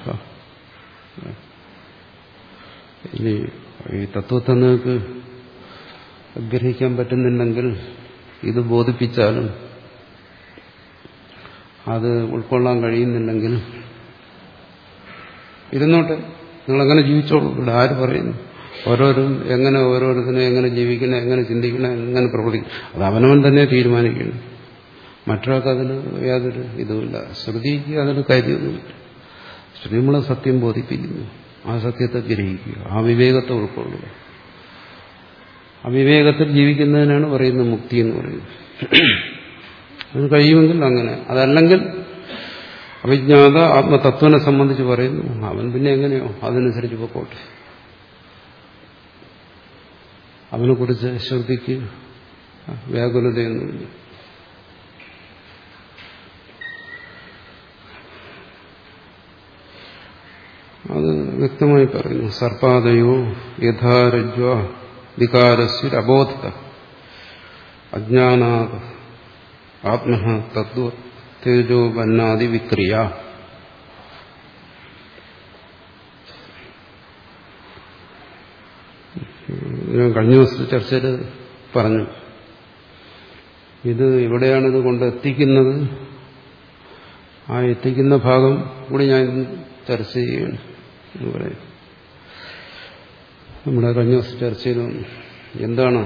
ഇനി ഈ തത്വത്തെ നിങ്ങൾക്ക് ഗ്രഹിക്കാൻ പറ്റുന്നില്ലെങ്കിൽ ഇത് ബോധിപ്പിച്ചാലും അത് ഉൾക്കൊള്ളാൻ കഴിയുന്നില്ലെങ്കിൽ ഇരുന്നോട്ടെ, നിങ്ങളെങ്ങനെ ജീവിച്ചോളൂ. ഇവിടെ ആര് പറയുന്നു? ഓരോരും എങ്ങനെ ഓരോരുത്തരും എങ്ങനെ ജീവിക്കണം, എങ്ങനെ ചിന്തിക്കണം, എങ്ങനെ പ്രവർത്തിക്കണം, അത് അവനവൻ തന്നെ തീരുമാനിക്കണം. മറ്റൊരാൾക്ക് അതിന് യാതൊരു ഇതുമില്ല. ശ്രുതിക്ക് അതിന് കാര്യമൊന്നുമില്ല. ശ്രുതി നമ്മളെ സത്യം ബോധിപ്പിക്കുന്നു. ആ സത്യത്തെ ഗ്രഹിക്കുക, ആ വിവേകത്തെ ഉൾക്കൊള്ളുക. ആ വിവേകത്തിൽ ജീവിക്കുന്നതിനാണ് പറയുന്നത് മുക്തി എന്ന് പറയുന്നത്. അത് കഴിയുമെങ്കിൽ അങ്ങനെ. അതല്ലെങ്കിൽ അവിജ്ഞാത ആത്മതത്വനെ സംബന്ധിച്ച് പറയുന്നു, അവൻ പിന്നെ എങ്ങനെയോ അതനുസരിച്ച് പൊക്കോട്ടെ. അവനെക്കുറിച്ച് ശ്രുതിക്ക് വ്യാകുലതയൊന്നുമില്ല. അത് വ്യക്തമായി പറയുന്നു. സർപ്പാദയോ യഥാരജ്വ വികാരസ്യ അബോധത അജ്ഞാനാത് ആത്മഃ തത്വ തേജോ വന്നാദി വിക്രിയ. ഞാൻ കഴിഞ്ഞ ദിവസത്തെ ചർച്ചയിൽ പറഞ്ഞു, ഇത് എവിടെയാണിത് കൊണ്ട് എത്തിക്കുന്നത്, ആ എത്തിക്കുന്ന ഭാഗം കൂടി ഞാൻ ചർച്ച ചെയ്യുകയാണ് എന്ന് പറയും. നമ്മുടെ കഴിഞ്ഞ ദിവസം ചർച്ചയിൽ എന്താണ്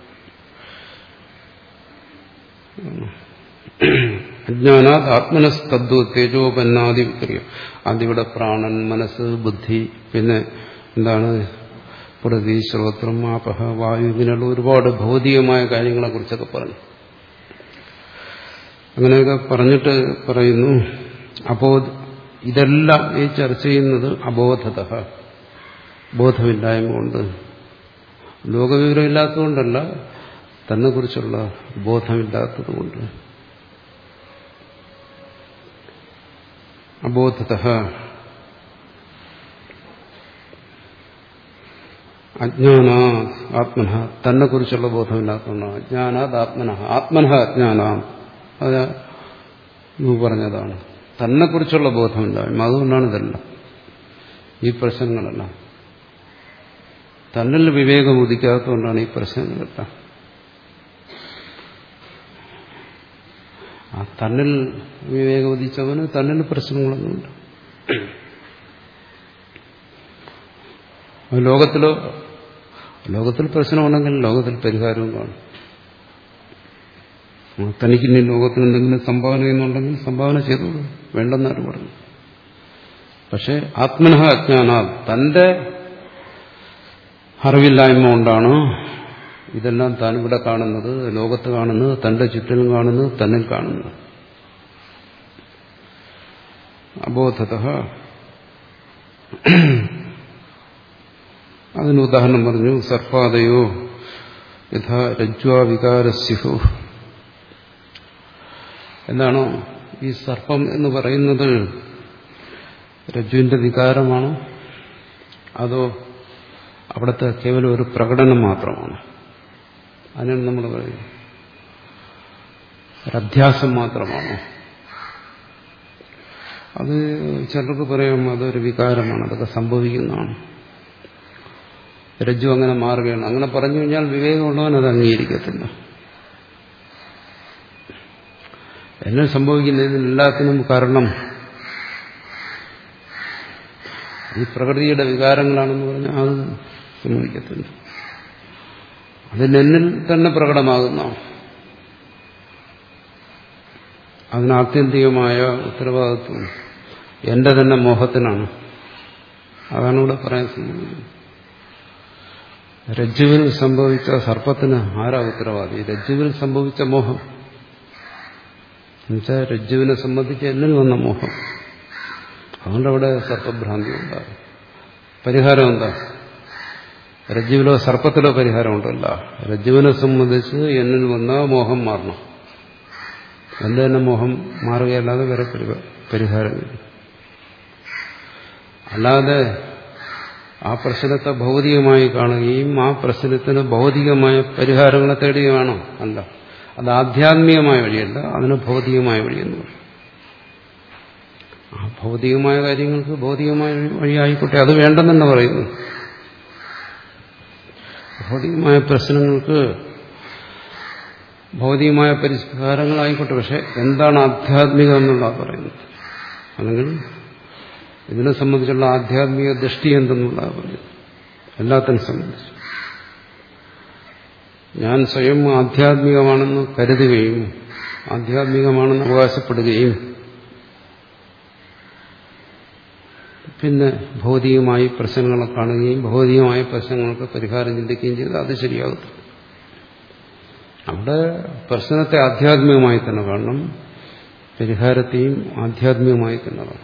അജ്ഞാനാത് ആത്മനസ്തദ്വ തേജോപന്നാദി വിക്രിയ. അതിവിടെ പ്രാണൻ, മനസ്സ്, ബുദ്ധി, പിന്നെ എന്താണ് പ്രതി, ശ്രോത്രം, ആപഹ, വായു, ഇങ്ങനെയുള്ള ഒരുപാട് ഭൗതികമായ കാര്യങ്ങളെ കുറിച്ചൊക്കെ പറഞ്ഞു. അങ്ങനെയൊക്കെ പറഞ്ഞിട്ട് പറയുന്നു, അപ്പോ ഇതെല്ലാം ഈ ചർച്ച ചെയ്യുന്നത് അബോധത, ബോധമില്ലായ്മ കൊണ്ട്, ലോകവിവരമില്ലാത്തതുകൊണ്ടല്ല, തന്നെക്കുറിച്ചുള്ള ബോധമില്ലാത്തതുകൊണ്ട്. അബോധത അജ്ഞാനാത് ആത്മന, തന്നെക്കുറിച്ചുള്ള ബോധമില്ലാത്തതുകൊണ്ടാണ്. അജ്ഞാനാത് ആത്മന, ആത്മന അജ്ഞാനാം, അത് പറഞ്ഞതാണ്. തന്നെക്കുറിച്ചുള്ള ബോധമില്ലായ്മ, അതുകൊണ്ടാണ് ഇതെല്ലാം ഈ പ്രശ്നങ്ങളെല്ലാം. തന്നിൽ വിവേകം ഉദിക്കാത്തതുകൊണ്ടാണ് ഈ പ്രശ്നങ്ങളെല്ലാം. ആ തന്നിൽ വിവേകവതിച്ചവന് തന്നിൽ പ്രശ്നങ്ങളൊന്നുമില്ല. ലോകത്തിലോ ലോകത്തിൽ പ്രശ്നമുണ്ടെങ്കിൽ ലോകത്തിൽ പരിഹാരവും കാണും. തനിക്കിനി ലോകത്തിന് എന്തെങ്കിലും സംഭാവന ചെയ്യുന്നുണ്ടെങ്കിൽ സംഭാവന ചെയ്തോളൂ, വേണ്ടെന്നാരും പറഞ്ഞു. പക്ഷെ ആത്മനഃ അജ്ഞാന, തന്റെ അറിവില്ലായ്മ കൊണ്ടാണ് ഇതെല്ലാം താൻ ഇവിടെ കാണുന്നത്, ലോകത്ത് കാണുന്നത്, തന്റെ ചുറ്റിലും കാണുന്നത്, തന്നിൽ കാണുന്നത്. അബോധതഃ. അതിന് ഉദാഹരണം പറഞ്ഞു. സർപ്പാദയോ യഥാ രജ്വാ വികാരസ്യുഹു. എന്താണോ ഈ സർപ്പം എന്ന് പറയുന്നത് രജ്ജുവിന്റെ വികാരമാണോ അതോ അവിടുത്തെ കേവലം ഒരു പ്രകടനം മാത്രമാണ്? അതിനാണ് നമ്മൾ പറയുന്നത് ഒരധ്യാസം മാത്രമാണോ? അത് ചിലർക്ക് പറയാം അതൊരു വികാരമാണ്, അതൊക്കെ സംഭവിക്കുന്നതാണ്, രജ്ജു അങ്ങനെ മാറുകയാണ്. അങ്ങനെ പറഞ്ഞു കഴിഞ്ഞാൽ വിവേകമുള്ളവൻ അത് അംഗീകരിക്കത്തില്ല. എന്നെ സംഭവിക്കുന്നതിനെല്ലാത്തിനും കാരണം ഈ പ്രകൃതിയുടെ വികാരങ്ങളാണെന്ന് പറഞ്ഞാൽ അത് സമ്മതിക്കത്തില്ല. അതിനെന്നിൽ തന്നെ പ്രകടമാകുന്ന അതിന് ആത്യന്തികമായ ഉത്തരവാദിത്വം എന്റെ തന്നെ മോഹത്തിനാണ്. അതാണ് ഇവിടെ പറയാൻ ശ്രമിക്കുന്നത്. രജ്ജുവിൽ സംഭവിച്ച സർപ്പത്തിന് ആരാ ഉത്തരവാദി? രജ്ജുവിൽ സംഭവിച്ച മോഹം എന്നുവെച്ചാൽ രജ്ജുവിനെ സംബന്ധിച്ച് എന്നിൽ വന്ന മോഹം. അതുകൊണ്ട് അവിടെ സർപ്പഭ്രാന്തി ഉണ്ടാകും. പരിഹാരം എന്താ? രജ്ജുവിലോ സർപ്പത്തിലോ പരിഹാരമുണ്ടല്ല. രജ്ജുവിനെ സംബന്ധിച്ച് എന്നിൽ വന്ന മോഹം മാറണം. എന്റെ തന്നെ മോഹം മാറുകയല്ലാതെ വേറെ പരിഹാരമില്ല. അല്ലാതെ ആ പ്രശ്നത്തെ ഭൗതികമായി കാണുകയും ആ പ്രശ്നത്തിന് ഭൗതികമായ പരിഹാരങ്ങളെ തേടുകയാണോ? അല്ല. അത് ആധ്യാത്മികമായ വഴിയല്ല, അതിന് ഭൗതികമായ വഴിയെന്ന് പറയും. ആ ഭൗതികമായ കാര്യങ്ങൾക്ക് ഭൗതികമായ വഴിയായിക്കോട്ടെ, അത് വേണ്ടെന്ന് പറയുന്നു. ഭൗതികമായ പ്രശ്നങ്ങൾക്ക് ഭൗതികമായ പരിഷ്കാരങ്ങളായിക്കോട്ടെ, പക്ഷെ എന്താണ് ആധ്യാത്മികം എന്നുള്ള പറയുന്നത്? അല്ലെങ്കിൽ ഇതിനെ സംബന്ധിച്ചുള്ള ആധ്യാത്മിക ദൃഷ്ടി എന്തെന്നുള്ള പറയുന്നത്? എല്ലാത്തിനും സംബന്ധിച്ച് ഞാൻ സ്വയം ആധ്യാത്മികമാണെന്ന് കരുതുകയും ആധ്യാത്മികമാണെന്ന് അവകാശപ്പെടുകയും പിന്നെ ഭൗതികമായി പ്രശ്നങ്ങളെ കാണുകയും ഭൗതികമായ പ്രശ്നങ്ങൾക്ക് പരിഹാരം ചിന്തിക്കുകയും ചെയ്ത് അത് ശരിയാകും. അവിടെ പ്രശ്നത്തെ ആധ്യാത്മികമായി തന്നെ കാണണം, പരിഹാരത്തെയും ആധ്യാത്മികമായി തന്നെ കാണണം.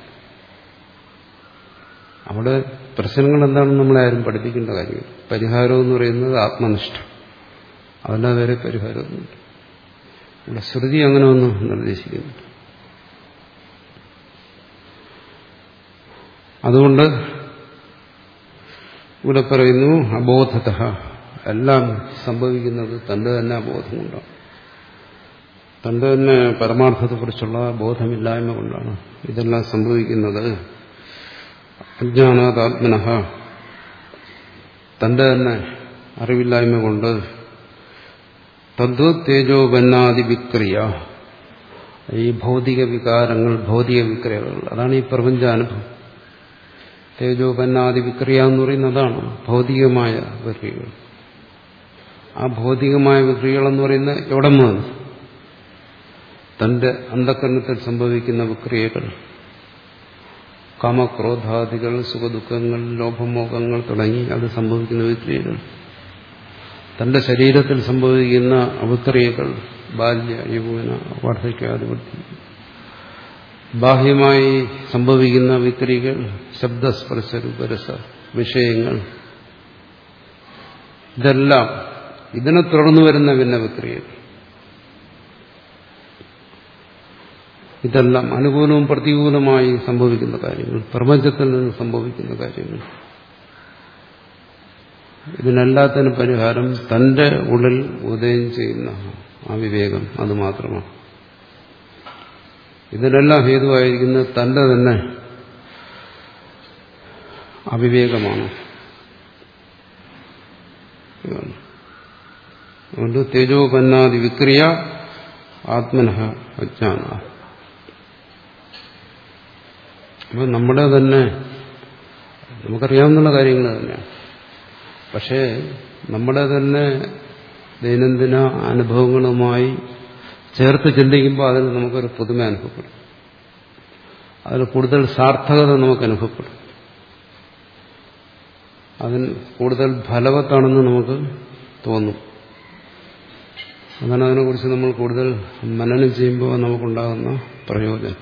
അവിടെ പ്രശ്നങ്ങൾ എന്താണെന്ന് നമ്മളെ ആരും പഠിപ്പിക്കേണ്ട കാര്യമില്ല. പരിഹാരം എന്ന് പറയുന്നത് ആത്മനിഷ്ഠ, അതല്ലാതെ വേറെ പരിഹാരമൊന്നുമില്ല. ഇവിടെ ശ്രുതി അങ്ങനെ ഒന്നും നിർദ്ദേശിക്കുന്നില്ല. അതുകൊണ്ട് ഇവിടെ പറയുന്നു അബോധതഃ, എല്ലാം സംഭവിക്കുന്നത് തന്റെ തന്നെ അബോധം കൊണ്ടാണ്, തന്റെ തന്നെ പരമാർത്ഥത്തെക്കുറിച്ചുള്ള ബോധമില്ലായ്മ കൊണ്ടാണ് ഇതെല്ലാം സംഭവിക്കുന്നത്. അജ്ഞാനാത്മനഃ, തന്റെ തന്നെ അറിവില്ലായ്മ കൊണ്ട്. തദ്വത് തേജോപന്നാദി വിക്രിയ, ഈ ഭൗതിക വികാരങ്ങൾ, ഭൗതിക വിക്രിയകൾ, അതാണ് ഈ പ്രപഞ്ചാനുഭവം. തേജോപന്നാദി വിക്രിയ എന്ന് പറയുന്നത് അതാണ് ഭൗതികമായ വിക്രിയകൾ. ആ ഭൗതികമായ വിക്രിയകൾ എന്ന് പറയുന്നത് എവിടെ നിന്ന്? തന്റെ അന്ധകരണത്തിൽ സംഭവിക്കുന്ന വിക്രിയകൾ, കാമക്രോധാദികൾ, സുഖദുഃഖങ്ങൾ, ലോഭമോഹങ്ങൾ തുടങ്ങി അത് സംഭവിക്കുന്ന വിക്രിയകൾ. തന്റെ ശരീരത്തിൽ സംഭവിക്കുന്ന അവിക്രിയകൾ, ബാല്യ യൗവന വാർദ്ധക്യാദിവൃത്തി. ബാഹ്യമായി സംഭവിക്കുന്ന വിക്രിയകൾ, ശബ്ദസ്പർശ രൂപരസ വിഷയങ്ങൾ. ഇതെല്ലാം ഇതിനെ തുടർന്നു വരുന്ന പിന്നെ വിക്രിയകൾ. ഇതെല്ലാം അനുകൂലവും പ്രതികൂലമായി സംഭവിക്കുന്ന കാര്യങ്ങൾ, പ്രപഞ്ചത്തിൽ നിന്ന് സംഭവിക്കുന്ന കാര്യങ്ങൾ. ഇതിനെല്ലാത്തിനും പരിഹാരം തന്റെ ഉള്ളിൽ ഉദയം ചെയ്യുന്ന ആ വിവേകം, അത് മാത്രമാണ്. ഇതിനെല്ലാം ഹേതുവായിരിക്കുന്നത് തന്റെ തന്നെ അവിവേകമാണ്. അതുകൊണ്ട് തേജോപന്നാദി വിക്രിയ ആത്മനഃ അജ്ഞാന. അപ്പൊ നമ്മുടെ തന്നെ നമുക്കറിയാവുന്ന കാര്യങ്ങൾ തന്നെയാണ്. പക്ഷേ നമ്മുടെ തന്നെ ദൈനംദിന അനുഭവങ്ങളുമായി ചേർത്ത് ചിന്തിക്കുമ്പോൾ അതിൽ നമുക്കൊരു പുതുമ അനുഭവപ്പെടും. അതിൽ കൂടുതൽ സാർത്ഥകത നമുക്ക് അനുഭവപ്പെടും. അതിന് കൂടുതൽ ഫലവത്താണെന്ന് നമുക്ക് തോന്നും. അതാണ് അതിനെക്കുറിച്ച് നമ്മൾ കൂടുതൽ മനനം ചെയ്യുമ്പോൾ നമുക്കുണ്ടാകുന്ന പ്രയോജനം.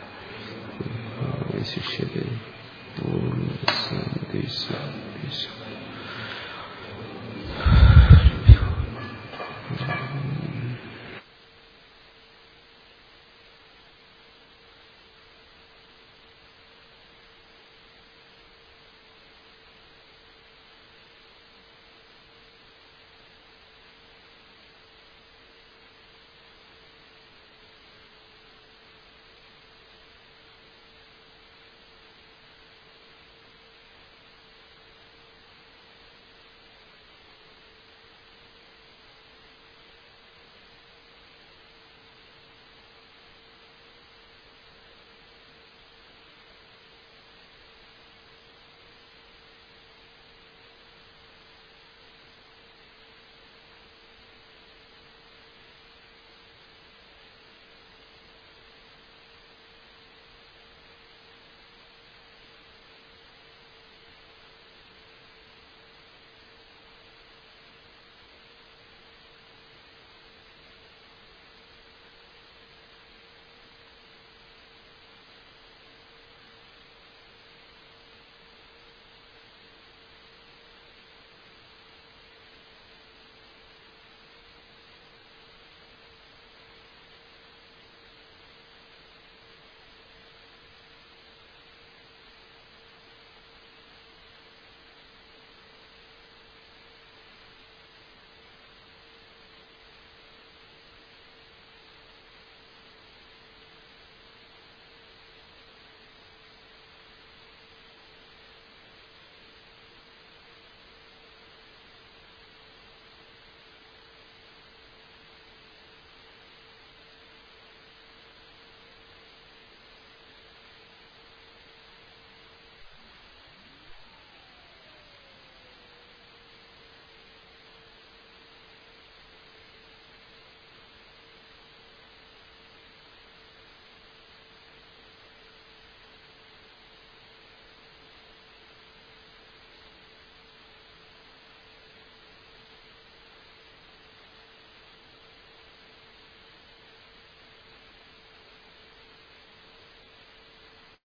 ശിഷ്യതേ ഓം ശാന്തി ശാന്തി.